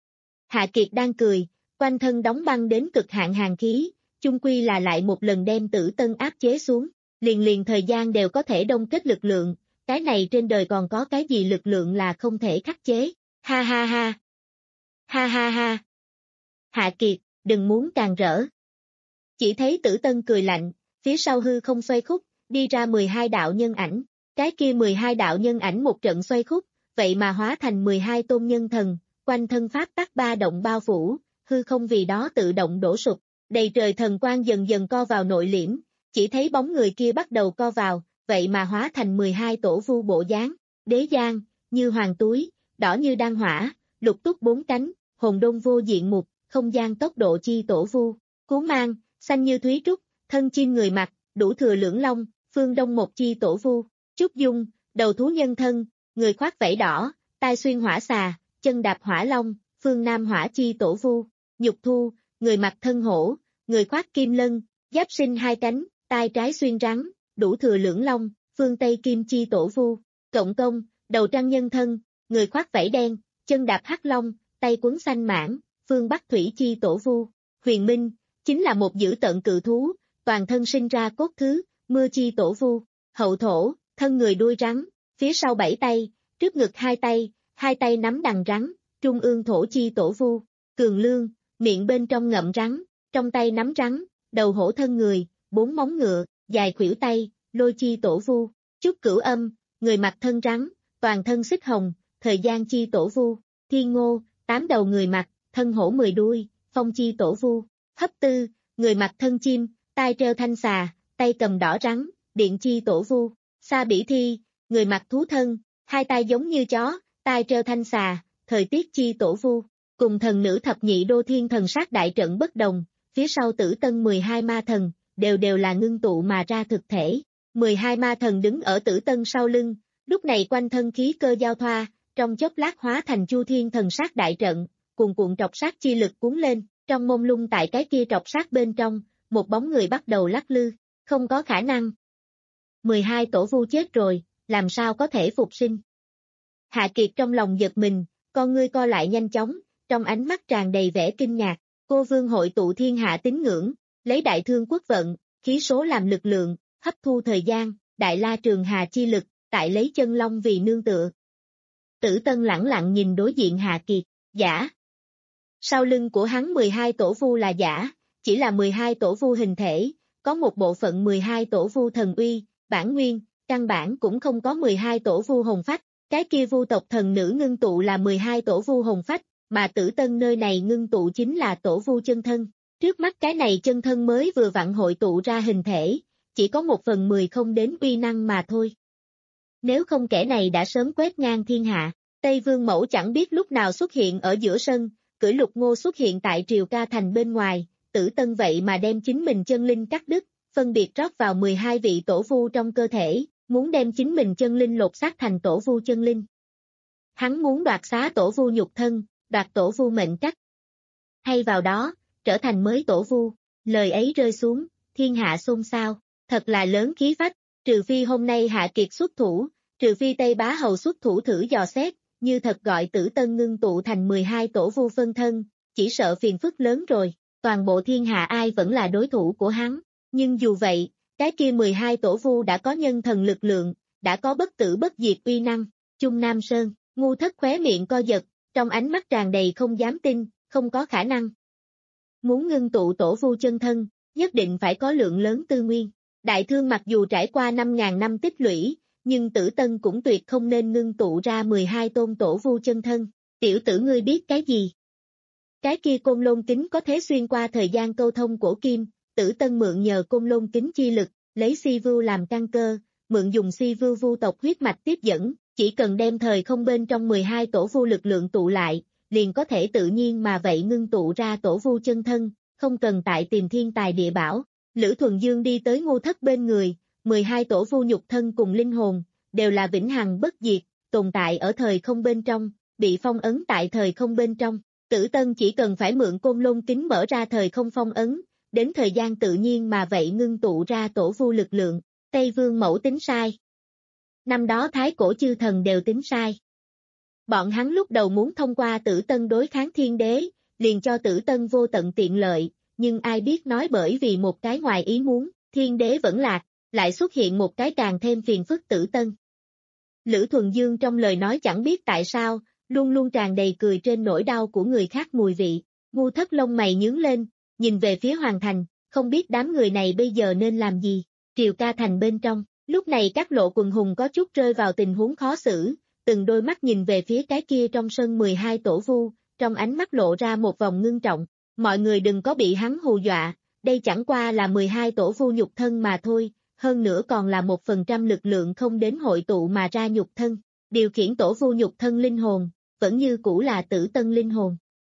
Hạ Kiệt đang cười, quanh thân đóng băng đến cực hạn hàn khí, chung quy là lại một lần đem Tử Tân áp chế xuống, liền liền thời gian đều có thể đông kết lực lượng, cái này trên đời còn có cái gì lực lượng là không thể khắc chế, ha ha ha. Ha ha ha. Hạ Kiệt, đừng muốn càng rỡ. Chỉ thấy Tử Tân cười lạnh, phía sau hư không xoay khúc, đi ra mười hai đạo nhân ảnh, cái kia mười hai đạo nhân ảnh một trận xoay khúc, vậy mà hóa thành mười hai tôn nhân thần, quanh thân pháp tắc ba động bao phủ, hư không vì đó tự động đổ sụp, đầy trời thần quang dần dần co vào nội liễm, chỉ thấy bóng người kia bắt đầu co vào, vậy mà hóa thành mười hai tổ vu bộ dáng, đế giang, như hoàng túi, đỏ như đan hỏa, lục túc bốn cánh, hồn đôn vô diện mục, không gian tốc độ chi tổ vu, cú mang, xanh như thúy trúc, thân chim người mặc, đủ thừa lưỡng long, phương đông một chi tổ vu, trúc dung, đầu thú nhân thân, người khoác vảy đỏ, tai xuyên hỏa xà, chân đạp hỏa long, phương nam hỏa chi tổ vu, nhục thu, người mặc thân hổ, người khoác kim lân, giáp sinh hai cánh, tai trái xuyên rắn, đủ thừa lưỡng long, phương tây kim chi tổ vu, cộng công, đầu trăng nhân thân, người khoác vảy đen, chân đạp hắc long, tay quấn xanh mãn, phương bắc thủy chi tổ vu, huyền minh, chính là một dữ tợn cự thú, toàn thân sinh ra cốt thứ, mưa chi tổ vu, hậu thổ, thân người đuôi rắn, phía sau bảy tay, trước ngực hai tay, hai tay nắm đằng rắn, trung ương thổ chi tổ vu, cường lương, miệng bên trong ngậm rắn, trong tay nắm rắn, đầu hổ thân người, bốn móng ngựa, dài khuỷu tay, lôi chi tổ vu, chúc cửu âm, người mặc thân rắn, toàn thân xích hồng, thời gian chi tổ vu, thiên ngô, tám đầu người mặc, thân hổ mười đuôi, phong chi tổ vu, hấp tư, người mặc thân chim, tai treo thanh xà, tay cầm đỏ rắn, điện chi tổ vu, sa bỉ thi, người mặc thú thân, hai tay giống như chó, tai treo thanh xà, thời tiết chi tổ vu, cùng thần nữ thập nhị đô thiên thần sát đại trận bất đồng, phía sau tử tân mười hai ma thần, đều đều là ngưng tụ mà ra thực thể, mười hai ma thần đứng ở tử tân sau lưng, lúc này quanh thân khí cơ giao thoa, trong chốc lát hóa thành chu thiên thần sát đại trận, cuồn cuộn trọc sát chi lực cuốn lên, trong mông lung tại cái kia trọc sát bên trong, một bóng người bắt đầu lắc lư, không có khả năng. mười hai tổ vu chết rồi, làm sao có thể phục sinh? Hạ Kiệt trong lòng giật mình, con ngươi co lại nhanh chóng, trong ánh mắt tràn đầy vẻ kinh ngạc, cô vương hội tụ thiên hạ tín ngưỡng, lấy đại thương quốc vận, khí số làm lực lượng, hấp thu thời gian, đại la trường hà chi lực, tại lấy chân long vì nương tựa. Tử Tân lẳng lặng nhìn đối diện Hạ Kiệt, giả. Sau lưng của hắn mười hai tổ vu là giả, chỉ là mười hai tổ vu hình thể, có một bộ phận mười hai tổ vu thần uy, bản nguyên, căn bản cũng không có mười hai tổ vu hồn phách, cái kia vu tộc thần nữ ngưng tụ là mười hai tổ vu hồn phách, mà Tử Tân nơi này ngưng tụ chính là tổ vu chân thân. Trước mắt cái này chân thân mới vừa vặn hội tụ ra hình thể, chỉ có một phần mười không đến uy năng mà thôi. Nếu không kẻ này đã sớm quét ngang thiên hạ, Tây Vương Mẫu chẳng biết lúc nào xuất hiện ở giữa sân, cưỡi Lục Ngô xuất hiện tại Triều Ca Thành bên ngoài, Tử Tân vậy mà đem chính mình chân linh cắt đứt, phân biệt rót vào mười hai vị tổ vu trong cơ thể, muốn đem chính mình chân linh lột xác thành tổ vu chân linh. Hắn muốn đoạt xá tổ vu nhục thân, đoạt tổ vu mệnh cách. Hay vào đó, trở thành mới tổ vu, lời ấy rơi xuống, thiên hạ xôn xao, thật là lớn khí phách, trừ phi hôm nay Hạ Kiệt xuất thủ, trừ phi Tây Bá Hầu xuất thủ thử dò xét, như thật gọi Tử Tân ngưng tụ thành mười hai tổ vu phân thân, chỉ sợ phiền phức lớn rồi, toàn bộ thiên hạ ai vẫn là đối thủ của hắn, nhưng dù vậy, cái kia mười hai tổ vu đã có nhân thần lực lượng, đã có bất tử bất diệt uy năng, Chung Nam Sơn, ngu thất khóe miệng co giật, trong ánh mắt tràn đầy không dám tin, không có khả năng. Muốn ngưng tụ tổ vu chân thân, nhất định phải có lượng lớn tư nguyên. Đại thương mặc dù trải qua năm ngàn năm tích lũy, nhưng Tử Tân cũng tuyệt không nên ngưng tụ ra mười hai tôn tổ vu chân thân. Tiểu tử ngươi biết cái gì? Cái kia côn lôn kính có thể xuyên qua thời gian câu thông cổ kim, Tử Tân mượn nhờ côn lôn kính chi lực, lấy si vưu làm căn cơ, mượn dùng si vưu vu tộc huyết mạch tiếp dẫn, chỉ cần đem thời không bên trong mười hai tổ vu lực lượng tụ lại, liền có thể tự nhiên mà vậy ngưng tụ ra tổ vu chân thân, không cần tại tìm thiên tài địa bảo. Lữ Thuần Dương đi tới Ngô Thất bên người, mười hai tổ vu nhục thân cùng linh hồn, đều là vĩnh hằng bất diệt, tồn tại ở thời không bên trong, bị phong ấn tại thời không bên trong. Tử Tân chỉ cần phải mượn côn lôn kính mở ra thời không phong ấn, đến thời gian tự nhiên mà vậy ngưng tụ ra tổ vu lực lượng. Tây Vương Mẫu tính sai. Năm đó Thái Cổ chư thần đều tính sai. Bọn hắn lúc đầu muốn thông qua Tử Tân đối kháng thiên đế, liền cho Tử Tân vô tận tiện lợi, nhưng ai biết nói bởi vì một cái ngoài ý muốn, thiên đế vẫn lạc, lại xuất hiện một cái càng thêm phiền phức Tử Tân. Lữ Thuần Dương trong lời nói chẳng biết tại sao, luôn luôn tràn đầy cười trên nỗi đau của người khác mùi vị, ngu thất lông mày nhướng lên, nhìn về phía Hoàng Thành, không biết đám người này bây giờ nên làm gì. Triều Ca Thành bên trong, lúc này các lộ quần hùng có chút rơi vào tình huống khó xử, từng đôi mắt nhìn về phía cái kia trong sân mười hai tổ vu, trong ánh mắt lộ ra một vòng ngưng trọng. Mọi người đừng có bị hắn hù dọa, đây chẳng qua là mười hai tổ vu nhục thân mà thôi, hơn nữa còn là một phần trăm lực lượng không đến hội tụ mà ra nhục thân, điều khiển tổ vu nhục thân linh hồn, vẫn như cũ là Tử Tân linh hồn.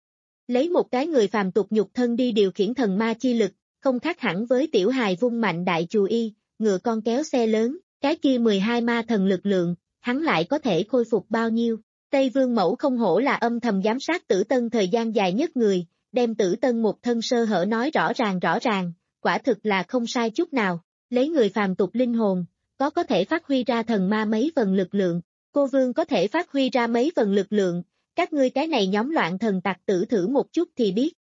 Lấy một cái người phàm tục nhục thân đi điều khiển thần ma chi lực, không khác hẳn với tiểu hài vung mạnh đại chù y, ngựa con kéo xe lớn, cái kia mười hai ma thần lực lượng, hắn lại có thể khôi phục bao nhiêu. Tây Vương Mẫu không hổ là âm thầm giám sát Tử Tân thời gian dài nhất người, đem Tử Tân một thân sơ hở nói rõ ràng rõ ràng, quả thực là không sai chút nào, lấy người phàm tục linh hồn, có có thể phát huy ra thần ma mấy phần lực lượng, cô Vương có thể phát huy ra mấy phần lực lượng, các ngươi cái này nhóm loạn thần tặc tử thử một chút thì biết.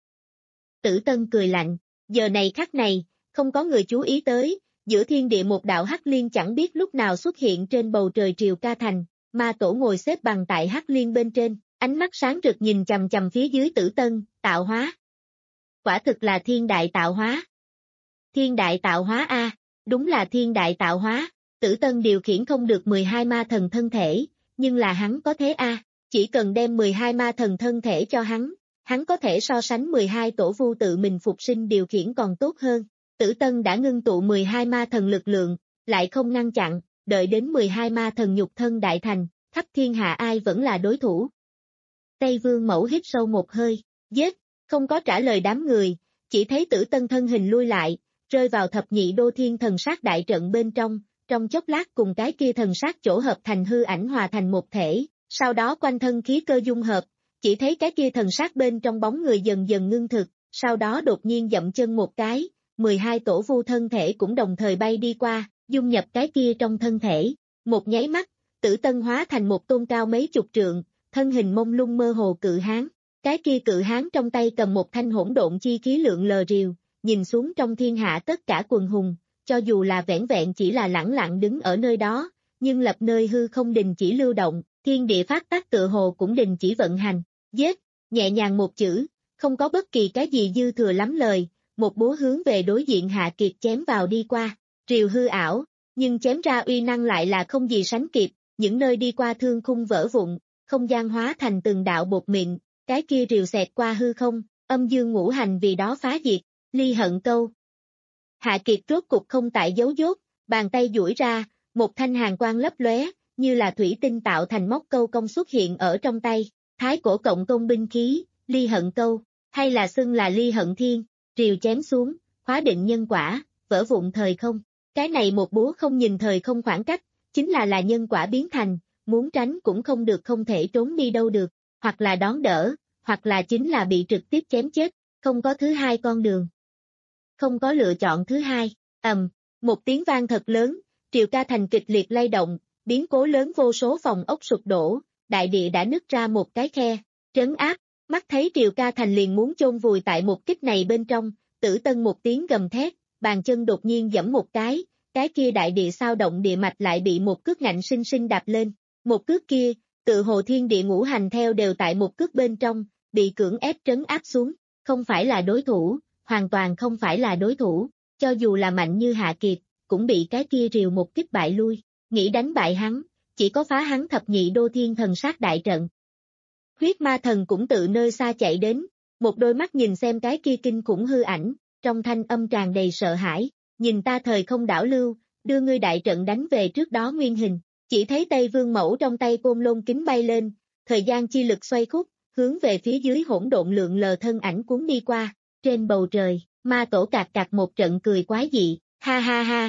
Tử Tân cười lạnh, giờ này khắc này, không có người chú ý tới, giữa thiên địa một đạo hắc liên chẳng biết lúc nào xuất hiện trên bầu trời Triều Ca Thành, ma tổ ngồi xếp bằng tại hắc liên bên trên, ánh mắt sáng rực nhìn chằm chằm phía dưới Tử Tân, tạo hóa. Quả thực là thiên đại tạo hóa. Thiên đại tạo hóa a, đúng là thiên đại tạo hóa, Tử Tân điều khiển không được mười hai ma thần thân thể, nhưng là hắn có thế a, chỉ cần đem mười hai ma thần thân thể cho hắn, hắn có thể so sánh mười hai tổ vu tự mình phục sinh điều khiển còn tốt hơn. Tử Tân đã ngưng tụ mười hai ma thần lực lượng, lại không ngăn chặn, đợi đến mười hai ma thần nhục thân đại thành, khắp thiên hạ ai vẫn là đối thủ. Tây Vương Mẫu hít sâu một hơi, giết, không có trả lời đám người, chỉ thấy Tử Tân thân hình lui lại, rơi vào thập nhị đô thiên thần sát đại trận bên trong, trong chốc lát cùng cái kia thần sát chỗ hợp thành hư ảnh hòa thành một thể, sau đó quanh thân khí cơ dung hợp, chỉ thấy cái kia thần sát bên trong bóng người dần dần ngưng thực, sau đó đột nhiên dậm chân một cái, mười hai tổ vu thân thể cũng đồng thời bay đi qua, dung nhập cái kia trong thân thể, một nháy mắt, Tử Tân hóa thành một tôn cao mấy chục trượng, thân hình mông lung mơ hồ cự hán, cái kia cự hán trong tay cầm một thanh hỗn độn chi khí lượng lờ rìu, nhìn xuống trong thiên hạ tất cả quần hùng, cho dù là vẻn vẹn chỉ là lẳng lặng đứng ở nơi đó, nhưng lập nơi hư không đình chỉ lưu động, thiên địa phát tác tựa hồ cũng đình chỉ vận hành, giết, nhẹ nhàng một chữ, không có bất kỳ cái gì dư thừa lắm lời, một búa hướng về đối diện Hạ Kiệt chém vào đi qua, rìu hư ảo, nhưng chém ra uy năng lại là không gì sánh kịp, những nơi đi qua thương khung vỡ vụn, không gian hóa thành từng đạo bột mịn, cái kia rìu xẹt qua hư không, âm dương ngũ hành vì đó phá diệt, ly hận câu. Hạ Kiệt rốt cục không tại dấu dốt, bàn tay duỗi ra, một thanh hàn quang lấp lóe, như là thủy tinh tạo thành móc câu công xuất hiện ở trong tay, thái cổ cộng công binh khí, ly hận câu, hay là xưng là ly hận thiên, rìu chém xuống, khóa định nhân quả, vỡ vụn thời không. Cái này một búa không nhìn thời không khoảng cách, chính là là nhân quả biến thành, muốn tránh cũng không được, không thể trốn đi đâu được, hoặc là đón đỡ, hoặc là chính là bị trực tiếp chém chết, không có thứ hai con đường. Không có lựa chọn thứ hai, ầm, một tiếng vang thật lớn, Triều Ca Thành kịch liệt lay động, biến cố lớn, vô số phòng ốc sụp đổ, đại địa đã nứt ra một cái khe, trấn áp, mắt thấy Triều Ca Thành liền muốn chôn vùi tại một kích này bên trong, Tử Tân một tiếng gầm thét, bàn chân đột nhiên giẫm một cái, cái kia đại địa sao động địa mạch lại bị một cước ngạnh sinh sinh đạp lên, một cước kia, tự hồ thiên địa ngũ hành theo đều tại một cước bên trong, bị cưỡng ép trấn áp xuống, không phải là đối thủ, hoàn toàn không phải là đối thủ, cho dù là mạnh như Hạ Kiệt, cũng bị cái kia rìu một kích bại lui, nghĩ đánh bại hắn, chỉ có phá hắn thập nhị đô thiên thần sát đại trận. Huyết ma thần cũng tự nơi xa chạy đến, một đôi mắt nhìn xem cái kia kinh khủng hư ảnh, trong thanh âm tràn đầy sợ hãi, nhìn ta thời không đảo lưu, đưa ngươi đại trận đánh về trước đó nguyên hình, chỉ thấy Tây Vương Mẫu trong tay côn lôn kính bay lên, thời gian chi lực xoay khúc, hướng về phía dưới hỗn độn lượng lờ thân ảnh cuốn đi qua, trên bầu trời, ma tổ cạc cạc một trận cười quái dị, ha ha ha,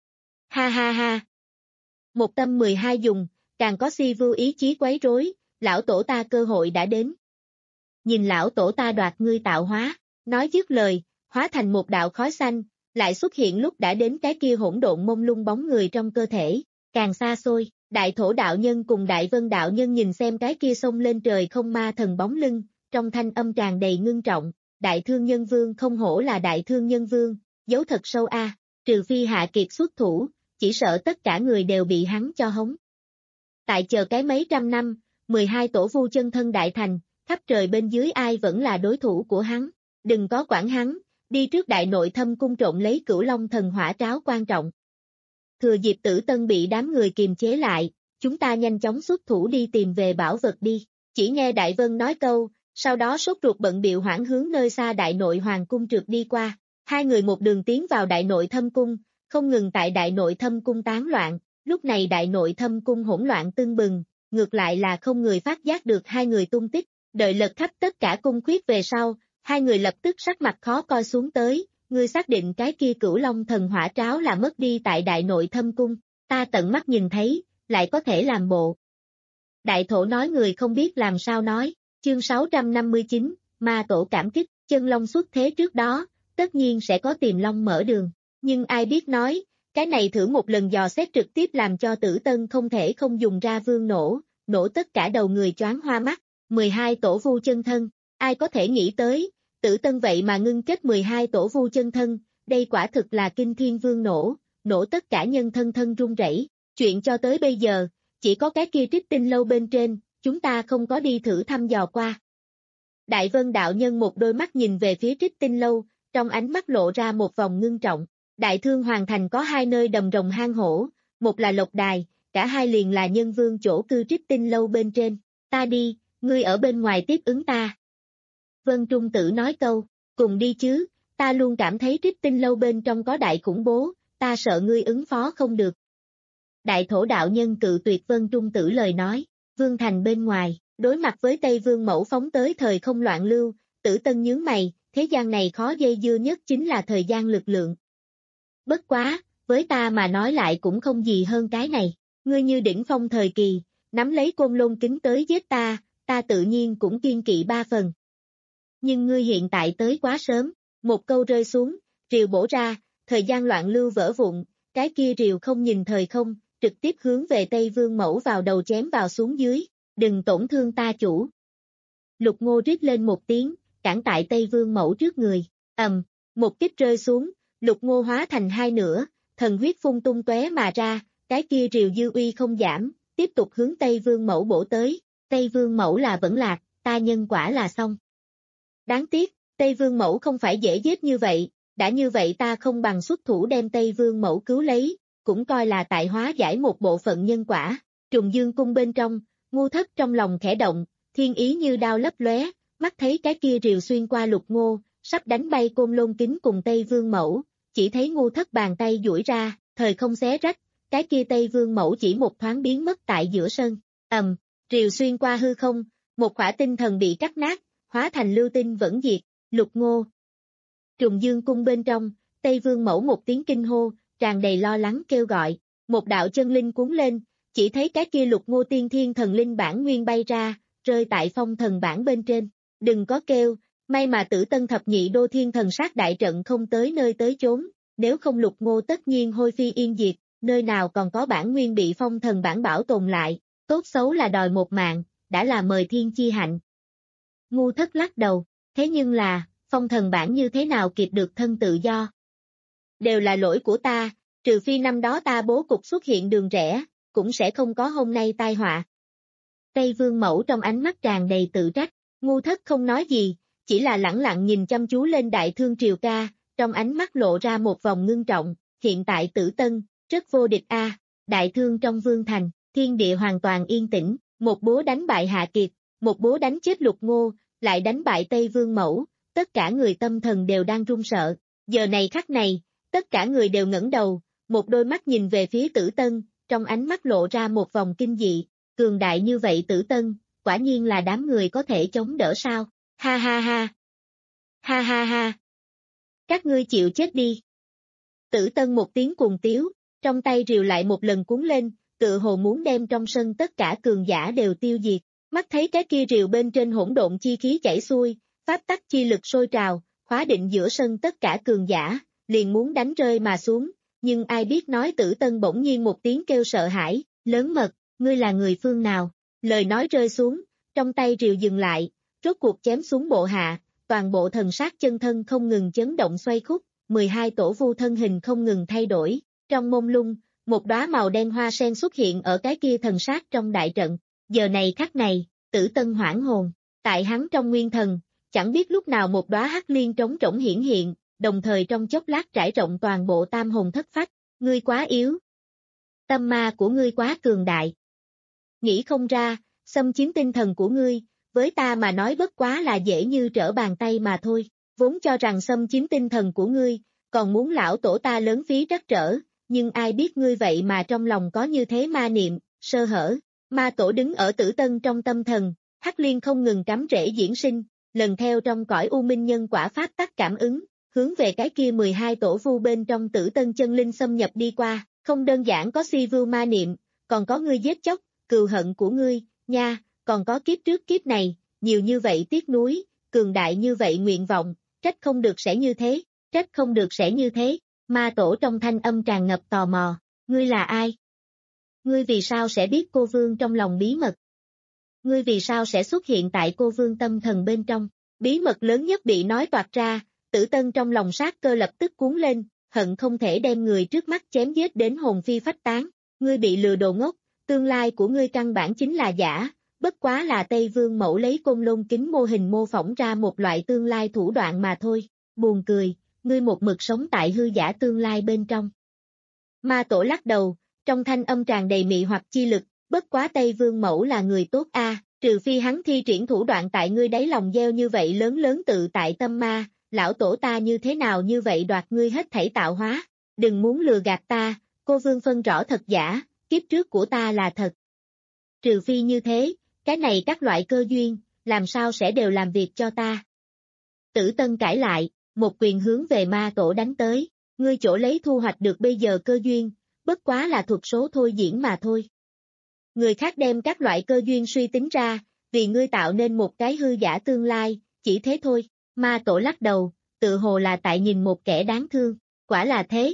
ha ha ha. Một tâm mười hai dùng, càng có si vưu ý chí quấy rối, lão tổ ta cơ hội đã đến. Nhìn lão tổ ta đoạt ngươi tạo hóa, nói dứt lời, hóa thành một đạo khói xanh, lại xuất hiện lúc đã đến cái kia hỗn độn mông lung bóng người trong cơ thể, càng xa xôi, đại thổ đạo nhân cùng đại vân đạo nhân nhìn xem cái kia xông lên trời không ma thần bóng lưng, trong thanh âm tràn đầy ngưng trọng, đại thương nhân vương không hổ là đại thương nhân vương, giấu thật sâu a, trừ phi Hạ Kiệt xuất thủ, chỉ sợ tất cả người đều bị hắn cho hống. Tại chờ cái mấy trăm năm, mười hai tổ vu chân thân đại thành, khắp trời bên dưới ai vẫn là đối thủ của hắn, đừng có quản hắn, đi trước đại nội thâm cung trộn lấy Cửu Long thần hỏa tráo quan trọng. Thừa dịp Tử Tân bị đám người kiềm chế lại, chúng ta nhanh chóng xuất thủ đi tìm về bảo vật đi, chỉ nghe Đại Vân nói câu, sau đó sốt ruột bận bịu hoảng hướng nơi xa đại nội hoàng cung trượt đi qua, hai người một đường tiến vào đại nội thâm cung, không ngừng tại Đại Nội Thâm Cung tán loạn, lúc này Đại Nội Thâm Cung hỗn loạn tưng bừng, ngược lại là không người phát giác được hai người tung tích, đợi lật khắp tất cả cung khuyết về sau, hai người lập tức sắc mặt khó coi xuống tới, ngươi xác định cái kia Cửu Long thần hỏa tráo là mất đi tại Đại Nội Thâm Cung, ta tận mắt nhìn thấy, lại có thể làm bộ. Đại thổ nói người không biết làm sao nói, chương sáu trăm năm mươi chín, ma tổ cảm kích, chân long xuất thế trước đó, tất nhiên sẽ có tiềm long mở đường, nhưng ai biết nói, cái này thử một lần dò xét trực tiếp làm cho Tử Tân không thể không dùng ra vương nổ, nổ tất cả đầu người choáng hoa mắt, mười hai tổ vu chân thân, ai có thể nghĩ tới, Tử Tân vậy mà ngưng kết mười hai tổ vu chân thân, đây quả thực là kinh thiên vương nổ, nổ tất cả nhân thân thân run rẩy. Chuyện cho tới bây giờ, chỉ có cái kia Trích Tinh lâu bên trên, chúng ta không có đi thử thăm dò qua. Đại Vân đạo nhân một đôi mắt nhìn về phía Trích Tinh lâu, trong ánh mắt lộ ra một vòng ngưng trọng. Đại Thương Hoàng Thành có hai nơi đầm rồng hang hổ, một là Lộc Đài, cả hai liền là nhân vương chỗ cư Trích Tinh lâu bên trên. Ta đi, ngươi ở bên ngoài tiếp ứng ta. Vân Trung Tử nói câu, cùng đi chứ, ta luôn cảm thấy Trích Tinh lâu bên trong có đại khủng bố, ta sợ ngươi ứng phó không được. Đại thổ đạo nhân cự tuyệt Vân Trung Tử lời nói, Vương Thành bên ngoài, đối mặt với Tây Vương mẫu phóng tới thời không loạn lưu, Tử Tân nhướng mày, thế gian này khó dây dưa nhất chính là thời gian lực lượng. Bất quá, với ta mà nói lại cũng không gì hơn cái này, ngươi như đỉnh phong thời kỳ, nắm lấy côn lôn kính tới giết ta, ta tự nhiên cũng kiên kỵ ba phần. Nhưng ngươi hiện tại tới quá sớm, một câu rơi xuống, rìu bổ ra, thời gian loạn lưu vỡ vụn, cái kia rìu không nhìn thời không, trực tiếp hướng về Tây Vương mẫu vào đầu chém vào xuống dưới, đừng tổn thương ta chủ. Lục Ngô rít lên một tiếng, cản tại Tây Vương mẫu trước người, ầm, một kích rơi xuống, Lục Ngô hóa thành hai nửa, thần huyết phun tung tóe mà ra, cái kia rìu dư uy không giảm, tiếp tục hướng Tây Vương mẫu bổ tới, Tây Vương mẫu là vẫn lạc, ta nhân quả là xong. Đáng tiếc, Tây Vương mẫu không phải dễ giết như vậy, đã như vậy ta không bằng xuất thủ đem Tây Vương mẫu cứu lấy, cũng coi là tại hóa giải một bộ phận nhân quả. Trùng Dương cung bên trong, Ngu Thất trong lòng khẽ động, thiên ý như đao lấp lóe, mắt thấy cái kia rìu xuyên qua Lục Ngô, sắp đánh bay côn lôn kính cùng Tây Vương mẫu, chỉ thấy Ngu Thất bàn tay duỗi ra, thời không xé rách, cái kia Tây Vương mẫu chỉ một thoáng biến mất tại giữa sân. Ầm, rìu xuyên qua hư không, một khỏa tinh thần bị cắt nát, hóa thành lưu tinh vẫn diệt, Lục Ngô. Trùng Dương cung bên trong, Tây Vương mẫu một tiếng kinh hô, tràn đầy lo lắng kêu gọi, một đạo chân linh cuốn lên, chỉ thấy cái kia Lục Ngô tiên thiên thần linh bản nguyên bay ra, rơi tại phong thần bản bên trên, đừng có kêu, may mà Tử Tân thập nhị đô thiên thần sát đại trận không tới nơi tới chốn, nếu không Lục Ngô tất nhiên hôi phi yên diệt, nơi nào còn có bản nguyên bị phong thần bản bảo tồn lại, tốt xấu là đòi một mạng, đã là mời thiên chi hạnh. Ngu Thất lắc đầu, thế nhưng là, phong thần bản như thế nào kịp được thân tự do? Đều là lỗi của ta, trừ phi năm đó ta bố cục xuất hiện đường rẽ, cũng sẽ không có hôm nay tai họa. Tây Vương mẫu trong ánh mắt tràn đầy tự trách, Ngu Thất không nói gì, chỉ là lẳng lặng nhìn chăm chú lên Đại Thương triều ca, trong ánh mắt lộ ra một vòng ngưng trọng, hiện tại Tử Tân, rất vô địch a. À. Đại Thương trong vương thành, thiên địa hoàn toàn yên tĩnh, một búa đánh bại Hạ Kiệt, một búa đánh chết Lục Ngô, lại đánh bại Tây Vương mẫu, tất cả người tâm thần đều đang run sợ, giờ này khắc này, tất cả người đều ngẩng đầu, một đôi mắt nhìn về phía Tử Tân, trong ánh mắt lộ ra một vòng kinh dị, cường đại như vậy Tử Tân, quả nhiên là đám người có thể chống đỡ sao, ha ha ha, ha ha ha, các ngươi chịu chết đi. Tử Tân một tiếng cuồng tiếu, trong tay rìu lại một lần cuốn lên, tựa hồ muốn đem trong sân tất cả cường giả đều tiêu diệt, mắt thấy cái kia rìu bên trên hỗn độn chi khí chảy xuôi, pháp tắc chi lực sôi trào, khóa định giữa sân tất cả cường giả, liền muốn đánh rơi mà xuống, nhưng ai biết nói Tử Tân bỗng nhiên một tiếng kêu sợ hãi, lớn mật, ngươi là người phương nào, lời nói rơi xuống, trong tay rìu dừng lại, rốt cuộc chém xuống bộ hạ, toàn bộ thần sát chân thân không ngừng chấn động xoay khúc, mười hai tổ vu thân hình không ngừng thay đổi, trong mông lung, một đóa màu đen hoa sen xuất hiện ở cái kia thần sát trong đại trận, giờ này khắc này, Tử Tân hoảng hồn, tại hắn trong nguyên thần, chẳng biết lúc nào một đóa hắc liên trống rỗng hiển hiện, đồng thời trong chốc lát trải rộng toàn bộ tam hồn thất phách, ngươi quá yếu. Tâm ma của ngươi quá cường đại. Nghĩ không ra, xâm chiếm tinh thần của ngươi, với ta mà nói bất quá là dễ như trở bàn tay mà thôi, vốn cho rằng xâm chiếm tinh thần của ngươi, còn muốn lão tổ ta lớn phí trắc trở, nhưng ai biết ngươi vậy mà trong lòng có như thế ma niệm, sơ hở. Ma tổ đứng ở Tử Tân trong tâm thần, Hắc Liên không ngừng cắm rễ diễn sinh, lần theo trong cõi u minh nhân quả pháp tắc cảm ứng, hướng về cái kia mười hai tổ vu bên trong Tử Tân chân linh xâm nhập đi qua, không đơn giản có si vưu ma niệm, còn có ngươi giết chóc, cừu hận của ngươi, nha, còn có kiếp trước kiếp này, nhiều như vậy tiếc nuối, cường đại như vậy nguyện vọng, trách không được sẽ như thế, trách không được sẽ như thế, ma tổ trong thanh âm tràn ngập tò mò, ngươi là ai? Ngươi vì sao sẽ biết cô vương trong lòng bí mật? Ngươi vì sao sẽ xuất hiện tại cô vương tâm thần bên trong? Bí mật lớn nhất bị nói toạc ra, Tử Tân trong lòng sát cơ lập tức cuốn lên, hận không thể đem người trước mắt chém giết đến hồn phi phách tán. Ngươi bị lừa đồ ngốc, tương lai của ngươi căn bản chính là giả, bất quá là Tây Vương mẫu lấy côn lôn kính mô hình mô phỏng ra một loại tương lai thủ đoạn mà thôi. Buồn cười, ngươi một mực sống tại hư giả tương lai bên trong. Ma tổ lắc đầu, trong thanh âm tràn đầy mị hoặc chi lực, bất quá Tây Vương mẫu là người tốt a, trừ phi hắn thi triển thủ đoạn tại ngươi đáy lòng gieo như vậy lớn lớn tự tại tâm ma, lão tổ ta như thế nào như vậy đoạt ngươi hết thảy tạo hóa, đừng muốn lừa gạt ta, cô vương phân rõ thật giả, kiếp trước của ta là thật. Trừ phi như thế, cái này các loại cơ duyên, làm sao sẽ đều làm việc cho ta. Tử Tân cãi lại, một quyền hướng về ma tổ đánh tới, ngươi chỗ lấy thu hoạch được bây giờ cơ duyên, bất quá là thuật số thôi diễn mà thôi. Người khác đem các loại cơ duyên suy tính ra, vì ngươi tạo nên một cái hư giả tương lai, chỉ thế thôi, ma tổ lắc đầu, tự hồ là tại nhìn một kẻ đáng thương, quả là thế.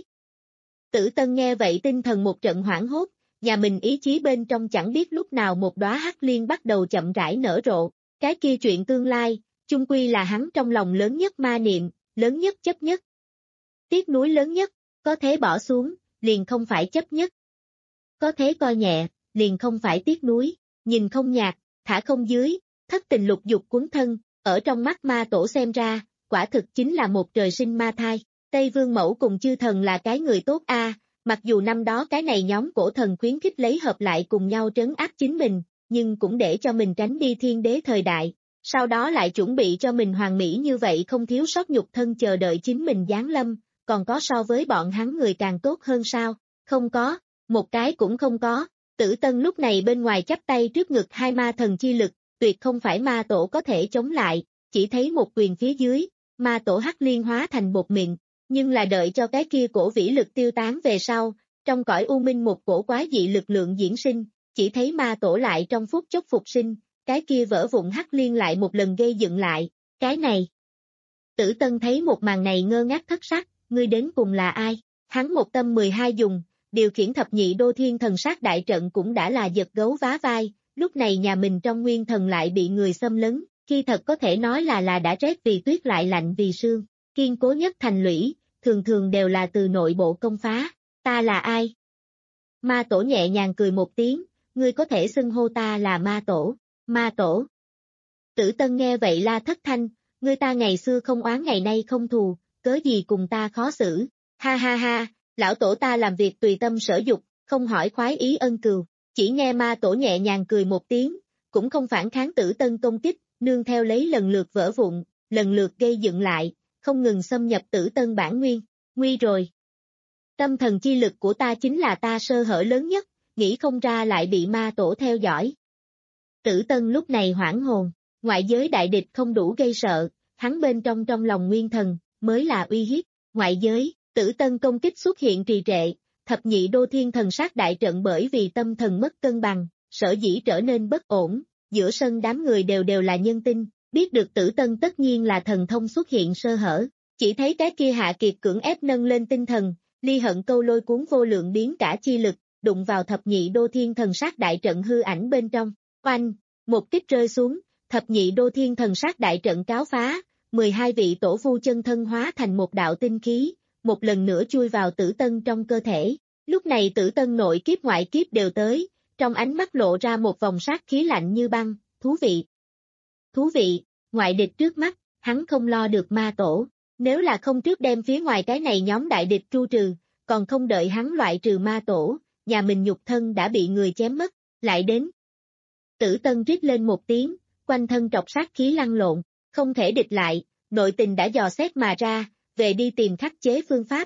Tử Tân nghe vậy tinh thần một trận hoảng hốt, nhà mình ý chí bên trong chẳng biết lúc nào một đóa hắc liên bắt đầu chậm rãi nở rộ, cái kia chuyện tương lai, chung quy là hắn trong lòng lớn nhất ma niệm, lớn nhất chấp nhất. Tiếc nuối lớn nhất, có thể bỏ xuống, liền không phải chấp nhất. Có thể coi nhẹ, liền không phải tiếc nuối, nhìn không nhạt, thả không dưới, thất tình lục dục cuốn thân, ở trong mắt ma tổ xem ra, quả thực chính là một trời sinh ma thai. Tây Vương mẫu cùng chư thần là cái người tốt a, mặc dù năm đó cái này nhóm cổ thần khuyến khích lấy hợp lại cùng nhau trấn áp chính mình, nhưng cũng để cho mình tránh đi thiên đế thời đại, sau đó lại chuẩn bị cho mình hoàn mỹ như vậy không thiếu sót nhục thân chờ đợi chính mình giáng lâm, còn có so với bọn hắn người càng tốt hơn sao? Không có, một cái cũng không có. Tử Tân lúc này bên ngoài chắp tay trước ngực hai ma thần chi lực, tuyệt không phải ma tổ có thể chống lại, chỉ thấy một quyền phía dưới, ma tổ hắc liên hóa thành bột mịn, nhưng là đợi cho cái kia cổ vĩ lực tiêu tán về sau, trong cõi u minh một cổ quái dị lực lượng diễn sinh, chỉ thấy ma tổ lại trong phút chốc phục sinh, cái kia vỡ vụn hắc liên lại một lần gây dựng lại, cái này. Tử Tân thấy một màn này ngơ ngác thất sắc, ngươi đến cùng là ai? Hắn một tâm mười hai dùng, điều khiển thập nhị đô thiên thần sát đại trận cũng đã là giật gấu vá vai, lúc này nhà mình trong nguyên thần lại bị người xâm lấn, khi thật có thể nói là là đã rét vì tuyết lại lạnh vì sương, kiên cố nhất thành lũy, thường thường đều là từ nội bộ công phá, ta là ai? Ma tổ nhẹ nhàng cười một tiếng, ngươi có thể xưng hô ta là ma tổ, ma tổ. Tử Tân nghe vậy la thất thanh, ngươi ta ngày xưa không oán ngày nay không thù, cớ gì cùng ta khó xử, ha ha ha, lão tổ ta làm việc tùy tâm sở dục, không hỏi khoái ý ân cừu, chỉ nghe ma tổ nhẹ nhàng cười một tiếng, cũng không phản kháng Tử Tân công kích, nương theo lấy lần lượt vỡ vụn, lần lượt gây dựng lại, không ngừng xâm nhập Tử Tân bản nguyên, nguy rồi. Tâm thần chi lực của ta chính là ta sơ hở lớn nhất, nghĩ không ra lại bị ma tổ theo dõi. Tử Tân lúc này hoảng hồn, ngoại giới đại địch không đủ gây sợ, hắn bên trong trong lòng nguyên thần, mới là uy hiếp, ngoại giới, Tử Tân công kích xuất hiện trì trệ, thập nhị đô thiên thần sát đại trận bởi vì tâm thần mất cân bằng, sở dĩ trở nên bất ổn, giữa sân đám người đều đều là nhân tinh, biết được Tử Tân tất nhiên là thần thông xuất hiện sơ hở, chỉ thấy cái kia Hạ Kiệt cưỡng ép nâng lên tinh thần, ly hận câu lôi cuốn vô lượng biến cả chi lực, đụng vào thập nhị đô thiên thần sát đại trận hư ảnh bên trong, oanh, một kích rơi xuống, thập nhị đô thiên thần sát đại trận cáo phá, mười hai vị tổ vu chân thân hóa thành một đạo tinh khí, một lần nữa chui vào Tử Tân trong cơ thể, lúc này Tử Tân nội kiếp ngoại kiếp đều tới, trong ánh mắt lộ ra một vòng sát khí lạnh như băng, thú vị. Thú vị, ngoại địch trước mắt, hắn không lo được ma tổ, nếu là không trước đem phía ngoài cái này nhóm đại địch tru trừ, còn không đợi hắn loại trừ ma tổ, nhà mình nhục thân đã bị người chém mất, lại đến. Tử Tân rít lên một tiếng, quanh thân trọc sát khí lăn lộn, không thể địch lại, nội tình đã dò xét mà ra, về đi tìm khắc chế phương pháp.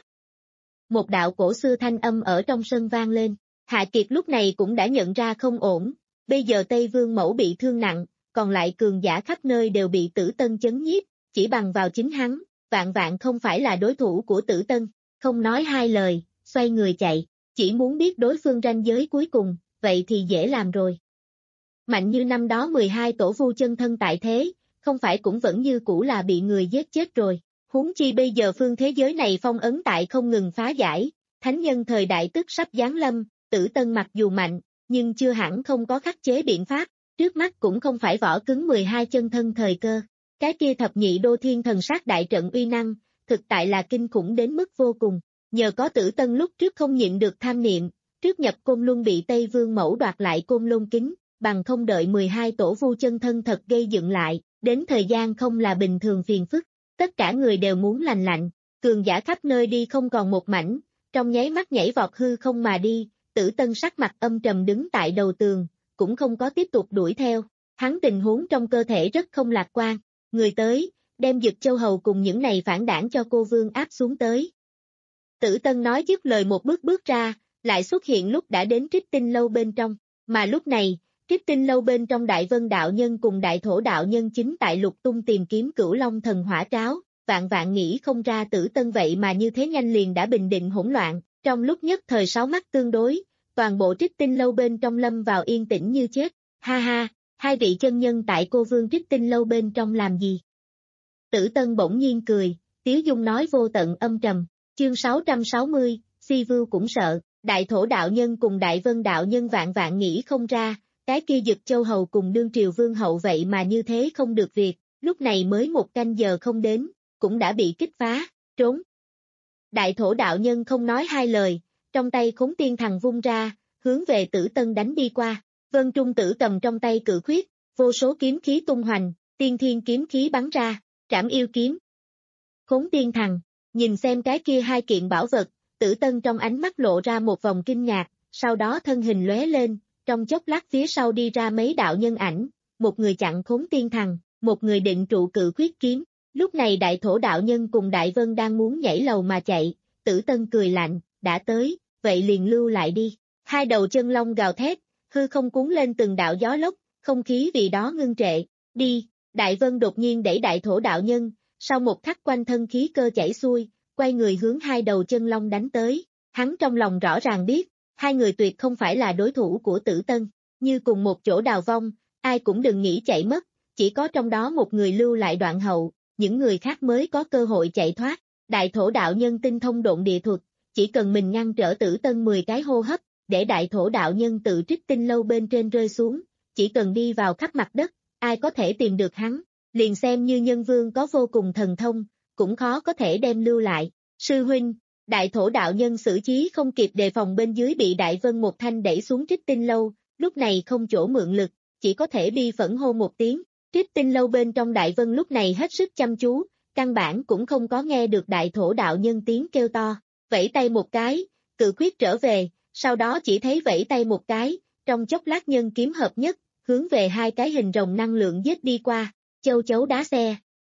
Một đạo cổ xưa thanh âm ở trong sân vang lên, Hạ Kiệt lúc này cũng đã nhận ra không ổn, bây giờ Tây Vương Mẫu bị thương nặng, còn lại cường giả khắp nơi đều bị Tử Tân chấn nhiếp, chỉ bằng vào chính hắn, vạn vạn không phải là đối thủ của Tử Tân, không nói hai lời, xoay người chạy, chỉ muốn biết đối phương ranh giới cuối cùng, vậy thì dễ làm rồi. Mạnh như năm đó mười hai tổ vu chân thân tại thế, không phải cũng vẫn như cũ là bị người giết chết rồi, huống chi bây giờ phương thế giới này phong ấn tại không ngừng phá giải, thánh nhân thời đại tức sắp giáng lâm, Tử Tân mặc dù mạnh, nhưng chưa hẳn không có khắc chế biện pháp, trước mắt cũng không phải vỏ cứng mười hai chân thân thời cơ. Cái kia thập nhị đô thiên thần sát đại trận uy năng, thực tại là kinh khủng đến mức vô cùng, nhờ có Tử Tân lúc trước không nhịn được tham niệm, trước nhập Côn Luân bị Tây Vương Mẫu đoạt lại Côn Luân kính, bằng không đợi mười hai tổ vu chân thân thật gây dựng lại, đến thời gian không là bình thường phiền phức, tất cả người đều muốn lành lạnh, cường giả khắp nơi đi không còn một mảnh, trong nháy mắt nhảy vọt hư không mà đi, Tử Tân sắc mặt âm trầm đứng tại đầu tường, cũng không có tiếp tục đuổi theo, hắn tình huống trong cơ thể rất không lạc quan, người tới, đem Dực Châu Hầu cùng những này phản đảng cho cô vương áp xuống tới. Tử Tân nói dứt lời một bước bước ra, lại xuất hiện lúc đã đến Trích Tinh Lâu bên trong, mà lúc này, Trích Tinh Lâu bên trong Đại Vân đạo nhân cùng Đại Thổ đạo nhân chính tại lục tung tìm kiếm Cửu Long thần hỏa tráo, vạn vạn nghĩ không ra Tử Tân vậy mà như thế nhanh liền đã bình định hỗn loạn, trong lúc nhất thời sáu mắt tương đối, toàn bộ Trích Tinh Lâu bên trong lâm vào yên tĩnh như chết, ha ha, hai vị chân nhân tại cô vương Trích Tinh Lâu bên trong làm gì? Tử Tân bỗng nhiên cười, tiếu dung nói vô tận âm trầm, chương sáu trăm sáu mươi, Si Vưu cũng sợ, Đại Thổ đạo nhân cùng Đại Vân đạo nhân vạn vạn nghĩ không ra, cái kia Dực Châu Hầu cùng đương triều vương hậu vậy mà như thế không được việc, lúc này mới một canh giờ không đến, cũng đã bị kích phá, trốn. Đại Thổ đạo nhân không nói hai lời, trong tay Khốn Tiên Thằng vung ra, hướng về Tử Tân đánh đi qua, Vân Trung Tử cầm trong tay cự khuyết, vô số kiếm khí tung hoành, tiên thiên kiếm khí bắn ra, trảm yêu kiếm. Khốn Tiên Thằng, nhìn xem cái kia hai kiện bảo vật, Tử Tân trong ánh mắt lộ ra một vòng kinh ngạc, sau đó thân hình lóe lên, trong chốc lát phía sau đi ra mấy đạo nhân ảnh, một người chặn Khốn Tiên Thằng, một người định trụ cự khuyết kiếm. Lúc này Đại Thổ đạo nhân cùng Đại Vân đang muốn nhảy lầu mà chạy, Tử Tân cười lạnh, đã tới, vậy liền lưu lại đi. Hai đầu chân long gào thét, hư không cuốn lên từng đạo gió lốc, không khí vì đó ngưng trệ, đi. Đại Vân đột nhiên đẩy Đại Thổ đạo nhân, sau một khắc quanh thân khí cơ chảy xuôi, quay người hướng hai đầu chân long đánh tới, hắn trong lòng rõ ràng biết, hai người tuyệt không phải là đối thủ của Tử Tân, như cùng một chỗ đào vong, ai cũng đừng nghĩ chạy mất, chỉ có trong đó một người lưu lại đoạn hậu, những người khác mới có cơ hội chạy thoát. Đại Thổ đạo nhân tinh thông độn địa thuật, chỉ cần mình ngăn trở Tử Tân mười cái hô hấp, để Đại Thổ đạo nhân tự Trích Tinh Lâu bên trên rơi xuống, chỉ cần đi vào khắp mặt đất, ai có thể tìm được hắn, liền xem như nhân vương có vô cùng thần thông, cũng khó có thể đem lưu lại. Sư huynh, Đại Thổ đạo nhân xử trí không kịp đề phòng bên dưới bị Đại Vân một thanh đẩy xuống Trích Tinh Lâu, lúc này không chỗ mượn lực, chỉ có thể bi phẫn hô một tiếng. Trích Tinh Lâu bên trong Đại Vân lúc này hết sức chăm chú, căn bản cũng không có nghe được Đại Thổ đạo nhân tiếng kêu to, vẫy tay một cái, cự khuyết trở về, sau đó chỉ thấy vẫy tay một cái, trong chốc lát nhân kiếm hợp nhất, hướng về hai cái hình rồng năng lượng giết đi qua, châu chấu đá xe.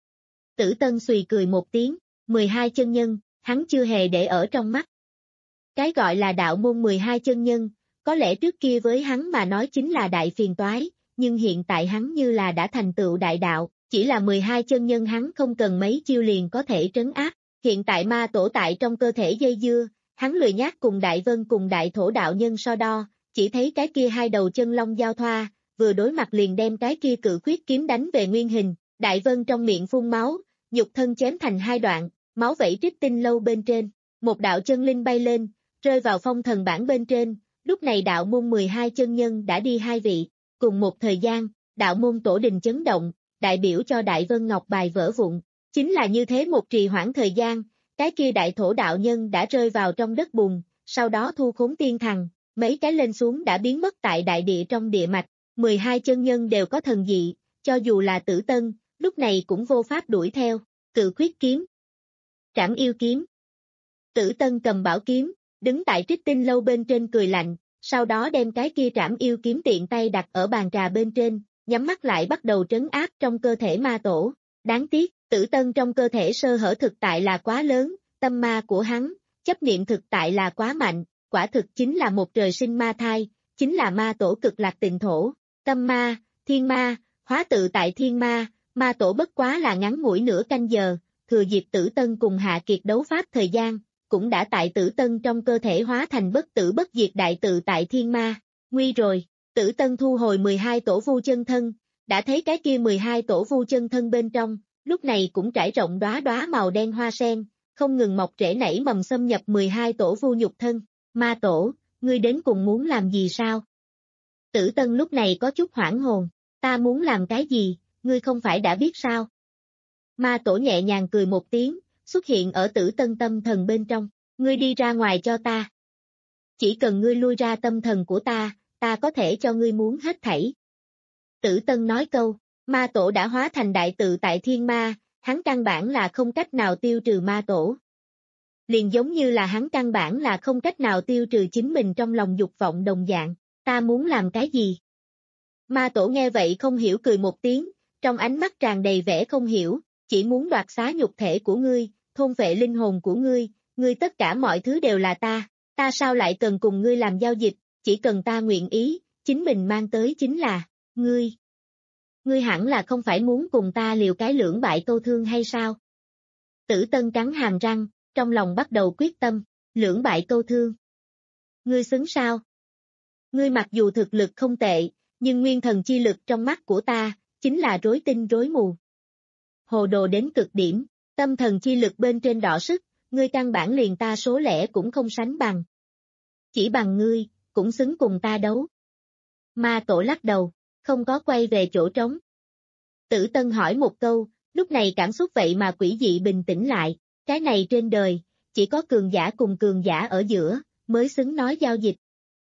Tử Tân xùy cười một tiếng, mười hai chân nhân, hắn chưa hề để ở trong mắt. Cái gọi là đạo môn mười hai chân nhân, có lẽ trước kia với hắn mà nói chính là đại phiền toái, nhưng hiện tại hắn như là đã thành tựu đại đạo, chỉ là mười hai chân nhân hắn không cần mấy chiêu liền có thể trấn áp, hiện tại ma tổ tại trong cơ thể dây dưa, hắn lười nhác cùng Đại Vân cùng Đại Thổ đạo nhân so đo, chỉ thấy cái kia hai đầu chân long giao thoa, vừa đối mặt liền đem cái kia cự khuyết kiếm đánh về nguyên hình, Đại Vân trong miệng phun máu, nhục thân chém thành hai đoạn, máu vẩy Trích Tinh Lâu bên trên, một đạo chân linh bay lên, rơi vào phong thần bảng bên trên, lúc này đạo môn mười hai chân nhân đã đi hai vị, cùng một thời gian, đạo môn tổ đình chấn động, đại biểu cho Đại Vân Ngọc bài vỡ vụn, chính là như thế một trì hoãn thời gian, cái kia Đại Thổ đạo nhân đã rơi vào trong đất bùn, sau đó thu Khốn Tiên Thằng, mấy cái lên xuống đã biến mất tại đại địa trong địa mạch, mười hai chân nhân đều có thần dị, cho dù là Tử Tân, lúc này cũng vô pháp đuổi theo, cự khuyết kiếm, trảm yêu kiếm. Tử Tân cầm bảo kiếm, đứng tại Trích Tinh Lâu bên trên cười lạnh, sau đó đem cái kia trảm yêu kiếm tiện tay đặt ở bàn trà bên trên, nhắm mắt lại bắt đầu trấn áp trong cơ thể ma tổ. Đáng tiếc, Tử Tân trong cơ thể sơ hở thực tại là quá lớn, tâm ma của hắn, chấp niệm thực tại là quá mạnh, quả thực chính là một trời sinh ma thai, chính là ma tổ cực lạc tịnh thổ, tâm ma, thiên ma, hóa tự tại thiên ma, ma tổ bất quá là ngắn ngủi nửa canh giờ, thừa dịp Tử Tân cùng Hạ Kiệt đấu pháp thời gian, cũng đã tại Tử Tân trong cơ thể hóa thành bất tử bất diệt đại tự tại thiên ma, nguy rồi, Tử Tân thu hồi mười hai tổ vu chân thân, đã thấy cái kia mười hai tổ vu chân thân bên trong, lúc này cũng trải rộng đóa đóa màu đen hoa sen, không ngừng mọc rễ nảy mầm xâm nhập mười hai tổ vu nhục thân, ma tổ, ngươi đến cùng muốn làm gì sao? Tử Tân lúc này có chút hoảng hồn, ta muốn làm cái gì, ngươi không phải đã biết sao? Ma tổ nhẹ nhàng cười một tiếng, xuất hiện ở Tử Tân tâm thần bên trong, ngươi đi ra ngoài cho ta. Chỉ cần ngươi lui ra tâm thần của ta, ta có thể cho ngươi muốn hết thảy. Tử Tân nói câu, ma tổ đã hóa thành đại tự tại thiên ma, hắn căn bản là không cách nào tiêu trừ ma tổ. Liền giống như là hắn căn bản là không cách nào tiêu trừ chính mình trong lòng dục vọng đồng dạng, ta muốn làm cái gì? Ma tổ nghe vậy không hiểu cười một tiếng, trong ánh mắt tràn đầy vẻ không hiểu, chỉ muốn đoạt xá nhục thể của ngươi, thôn vệ linh hồn của ngươi, ngươi tất cả mọi thứ đều là ta, ta sao lại cần cùng ngươi làm giao dịch, chỉ cần ta nguyện ý, chính mình mang tới chính là, ngươi. Ngươi hẳn là không phải muốn cùng ta liều cái lưỡng bại câu thương hay sao? Tử Tân cắn hàm răng, trong lòng bắt đầu quyết tâm, lưỡng bại câu thương. Ngươi xứng sao? Ngươi mặc dù thực lực không tệ, nhưng nguyên thần chi lực trong mắt của ta, chính là rối tinh rối mù. Hồ đồ đến cực điểm, tâm thần chi lực bên trên đọ sức, ngươi căn bản liền ta số lẻ cũng không sánh bằng. Chỉ bằng ngươi, cũng xứng cùng ta đấu. Ma tổ lắc đầu, không có quay về chỗ trống. Tử Tân hỏi một câu, lúc này cảm xúc vậy mà quỷ dị bình tĩnh lại, cái này trên đời, chỉ có cường giả cùng cường giả ở giữa, mới xứng nói giao dịch.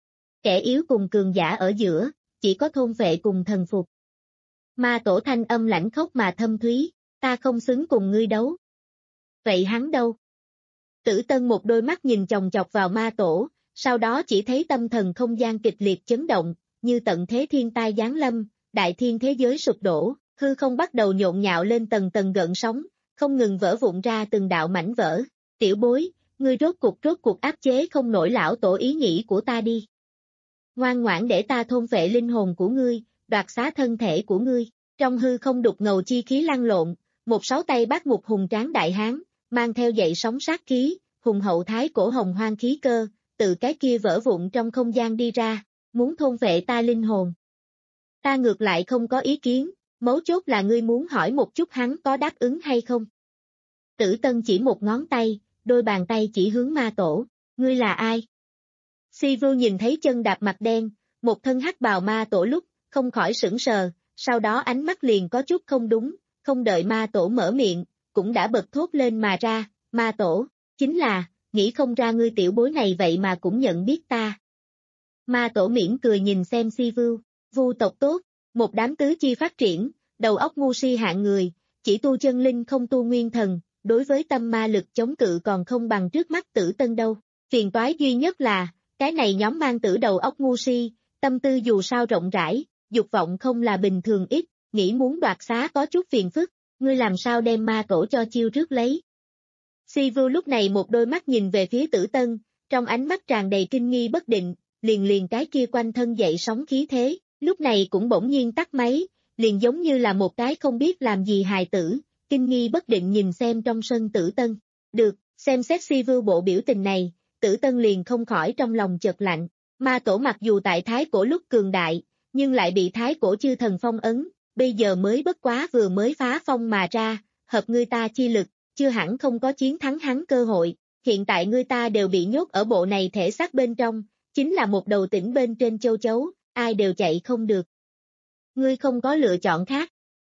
Kẻ yếu cùng cường giả ở giữa, chỉ có thôn vệ cùng thần phục. Ma tổ thanh âm lãnh khốc mà thâm thúy, ta không xứng cùng ngươi đấu. Vậy hắn đâu? Tử Tân một đôi mắt nhìn chòng chọc vào ma tổ, sau đó chỉ thấy tâm thần không gian kịch liệt chấn động, như tận thế thiên tai giáng lâm, đại thiên thế giới sụp đổ, hư không bắt đầu nhộn nhạo lên tầng tầng gợn sóng, không ngừng vỡ vụn ra từng đạo mảnh vỡ. Tiểu bối, ngươi rốt cuộc rốt cuộc áp chế không nổi lão tổ ý nghĩ của ta đi. Ngoan ngoãn để ta thôn vệ linh hồn của ngươi, đoạt xá thân thể của ngươi. Trong hư không đục ngầu chi khí lăn lộn, một sáu tay bắt một hùng tráng đại hán, mang theo dậy sóng sát khí, hùng hậu thái cổ hồng hoang khí cơ, từ cái kia vỡ vụn trong không gian đi ra, muốn thôn vệ ta linh hồn. Ta ngược lại không có ý kiến, mấu chốt là ngươi muốn hỏi một chút hắn có đáp ứng hay không. Tử Tân chỉ một ngón tay, đôi bàn tay chỉ hướng ma tổ, ngươi là ai? Si Vu nhìn thấy chân đạp mặt đen, một thân hắc bào ma tổ lúc, không khỏi sững sờ, sau đó ánh mắt liền có chút không đúng, không đợi ma tổ mở miệng, cũng đã bật thốt lên mà ra, ma tổ, chính là, nghĩ không ra ngươi tiểu bối này vậy mà cũng nhận biết ta. Ma tổ mỉm cười nhìn xem Si Vu, Vu tộc tốt, một đám tứ chi phát triển, đầu óc ngu si hạng người, chỉ tu chân linh không tu nguyên thần, đối với tâm ma lực chống cự còn không bằng trước mắt Tử Tân đâu. Phiền toái duy nhất là, cái này nhóm mang tử đầu óc ngu si, tâm tư dù sao rộng rãi, dục vọng không là bình thường ít, nghĩ muốn đoạt xá có chút phiền phức, ngươi làm sao đem ma tổ cho chiêu trước lấy. Si Vu lúc này một đôi mắt nhìn về phía Tử Tân, trong ánh mắt tràn đầy kinh nghi bất định, liền liền cái kia quanh thân dậy sóng khí thế, lúc này cũng bỗng nhiên tắt máy, liền giống như là một cái không biết làm gì hài tử, kinh nghi bất định nhìn xem trong sân Tử Tân. Được, xem xét Si Vu bộ biểu tình này, Tử Tân liền không khỏi trong lòng chợt lạnh, ma tổ mặc dù tại thái cổ lúc cường đại, nhưng lại bị thái cổ chư thần phong ấn, bây giờ mới bất quá vừa mới phá phong mà ra, hợp ngươi ta chi lực, chưa hẳn không có chiến thắng hắn cơ hội, hiện tại ngươi ta đều bị nhốt ở bộ này thể xác bên trong, chính là một đầu tỉnh bên trên châu chấu, ai đều chạy không được. Ngươi không có lựa chọn khác.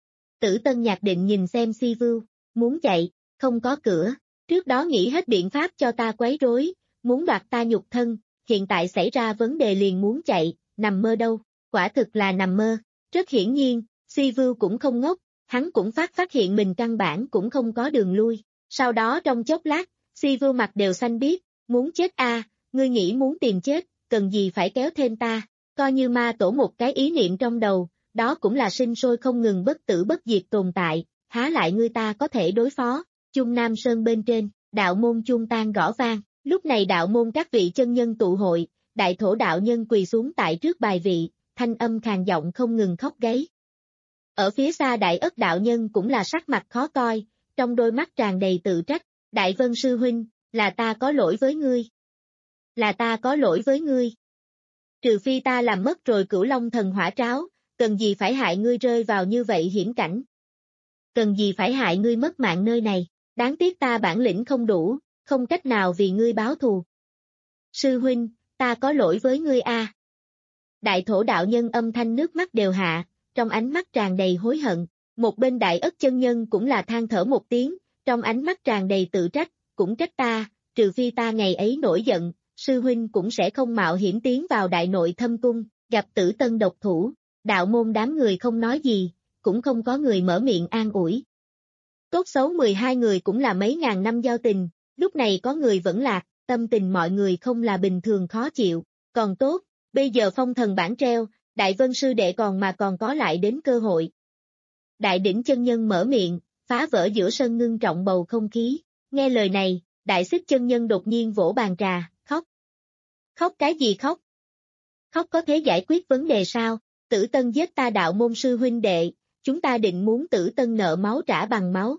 Tử Tân nhạc định nhìn xem Si Vu, muốn chạy, không có cửa, trước đó nghĩ hết biện pháp cho ta quấy rối, muốn đoạt ta nhục thân, hiện tại xảy ra vấn đề liền muốn chạy, nằm mơ đâu, quả thực là nằm mơ. Rất hiển nhiên, Si Vu cũng không ngốc, hắn cũng phát phát hiện mình căn bản cũng không có đường lui. Sau đó trong chốc lát, Si Vu mặt đều xanh biếc, muốn chết a, à, ngươi nghĩ muốn tìm chết, cần gì phải kéo thêm ta, coi như ma tổ một cái ý niệm trong đầu, đó cũng là sinh sôi không ngừng bất tử bất diệt tồn tại, há lại ngươi ta có thể đối phó. Chung Nam Sơn bên trên, đạo môn chuông tan gõ vang, lúc này đạo môn các vị chân nhân tụ hội, đại thổ đạo nhân quỳ xuống tại trước bài vị, thanh âm khàn giọng không ngừng khóc gáy. Ở phía xa đại ất đạo nhân cũng là sắc mặt khó coi, trong đôi mắt tràn đầy tự trách, Đại Vân sư huynh, là ta có lỗi với ngươi. Là ta có lỗi với ngươi. Trừ phi ta làm mất rồi Cửu Long thần hỏa tráo, cần gì phải hại ngươi rơi vào như vậy hiểm cảnh. Cần gì phải hại ngươi mất mạng nơi này, đáng tiếc ta bản lĩnh không đủ, không cách nào vì ngươi báo thù. Sư huynh, ta có lỗi với ngươi a. Đại thổ đạo nhân âm thanh nước mắt đều hạ, trong ánh mắt tràn đầy hối hận, một bên đại ất chân nhân cũng là than thở một tiếng, trong ánh mắt tràn đầy tự trách, cũng trách ta, trừ phi ta ngày ấy nổi giận, sư huynh cũng sẽ không mạo hiểm tiến vào đại nội thâm cung, gặp Tử Tân độc thủ, đạo môn đám người không nói gì, cũng không có người mở miệng an ủi. Tốt xấu mười hai người cũng là mấy ngàn năm giao tình, lúc này có người vẫn lạc, tâm tình mọi người không là bình thường khó chịu, còn tốt, bây giờ phong thần bản treo, Đại Vân sư đệ còn mà còn có lại đến cơ hội. Đại đỉnh chân nhân mở miệng, phá vỡ giữa sân ngưng trọng bầu không khí, nghe lời này, đại xích chân nhân đột nhiên vỗ bàn trà, khóc. Khóc cái gì khóc? Khóc có thể giải quyết vấn đề sao? Tử Tân giết ta đạo môn sư huynh đệ, chúng ta định muốn Tử Tân nợ máu trả bằng máu.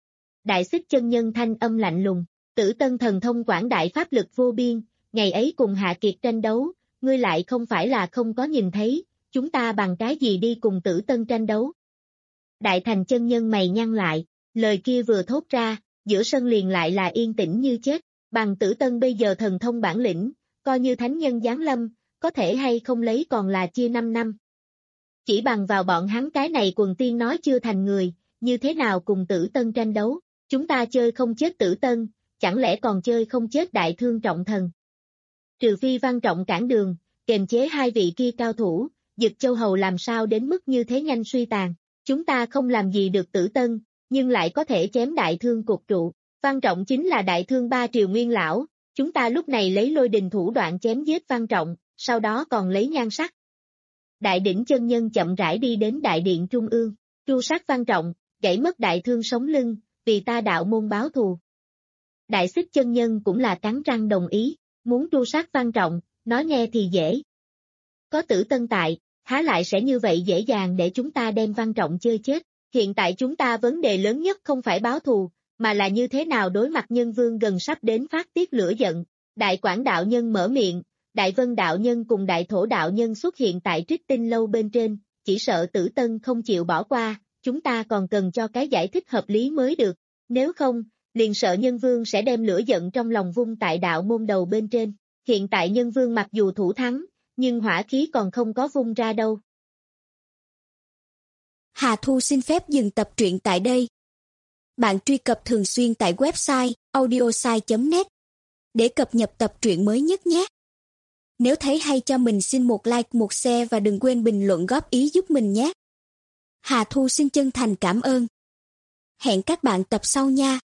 Đại xích chân nhân thanh âm lạnh lùng, Tử Tân thần thông quảng đại pháp lực vô biên, ngày ấy cùng Hạ Kiệt tranh đấu, ngươi lại không phải là không có nhìn thấy, chúng ta bằng cái gì đi cùng Tử Tân tranh đấu. Đại thành chân nhân mày nhăn lại, lời kia vừa thốt ra, giữa sân liền lại là yên tĩnh như chết, bằng Tử Tân bây giờ thần thông bản lĩnh, coi như thánh nhân giáng lâm, có thể hay không lấy còn là chia năm năm. Chỉ bằng vào bọn hắn cái này quần tiên nói chưa thành người, như thế nào cùng Tử Tân tranh đấu, chúng ta chơi không chết Tử Tân, chẳng lẽ còn chơi không chết Đại Thương Trọng Thần. Trừ phi Văn Trọng cản đường, kềm chế hai vị kia cao thủ, Dực Châu Hầu làm sao đến mức như thế nhanh suy tàn, chúng ta không làm gì được Tử Tân, nhưng lại có thể chém Đại Thương cục trụ, Văn Trọng chính là Đại Thương ba triều nguyên lão, chúng ta lúc này lấy lôi đình thủ đoạn chém giết Văn Trọng, sau đó còn lấy nhan sắc. Đại đỉnh chân nhân chậm rãi đi đến đại điện trung ương, tru sát Văn Trọng, gãy mất Đại Thương sống lưng, vì ta đạo môn báo thù. Đại xích chân nhân cũng là cắn răng đồng ý, muốn tru sát Văn Trọng, nói nghe thì dễ. Có Tử Tân tại, há lại sẽ như vậy dễ dàng để chúng ta đem Văn Trọng chơi chết, hiện tại chúng ta vấn đề lớn nhất không phải báo thù, mà là như thế nào đối mặt nhân vương gần sắp đến phát tiết lửa giận. Đại Quảng đạo nhân mở miệng, Đại Vân đạo nhân cùng Đại Thổ đạo nhân xuất hiện tại Trích Tinh lâu bên trên, chỉ sợ Tử Tân không chịu bỏ qua, chúng ta còn cần cho cái giải thích hợp lý mới được, nếu không, liền sợ nhân vương sẽ đem lửa giận trong lòng vung tại đạo môn đầu bên trên, hiện tại nhân vương mặc dù thủ thắng, nhưng hỏa khí còn không có vung ra đâu. Hà Thu xin phép dừng tập truyện tại đây. Bạn truy cập thường xuyên tại website audiosai chấm net để cập nhật tập truyện mới nhất nhé. Nếu thấy hay cho mình xin một like, một share và đừng quên bình luận góp ý giúp mình nhé. Hà Thu xin chân thành cảm ơn. Hẹn các bạn tập sau nha.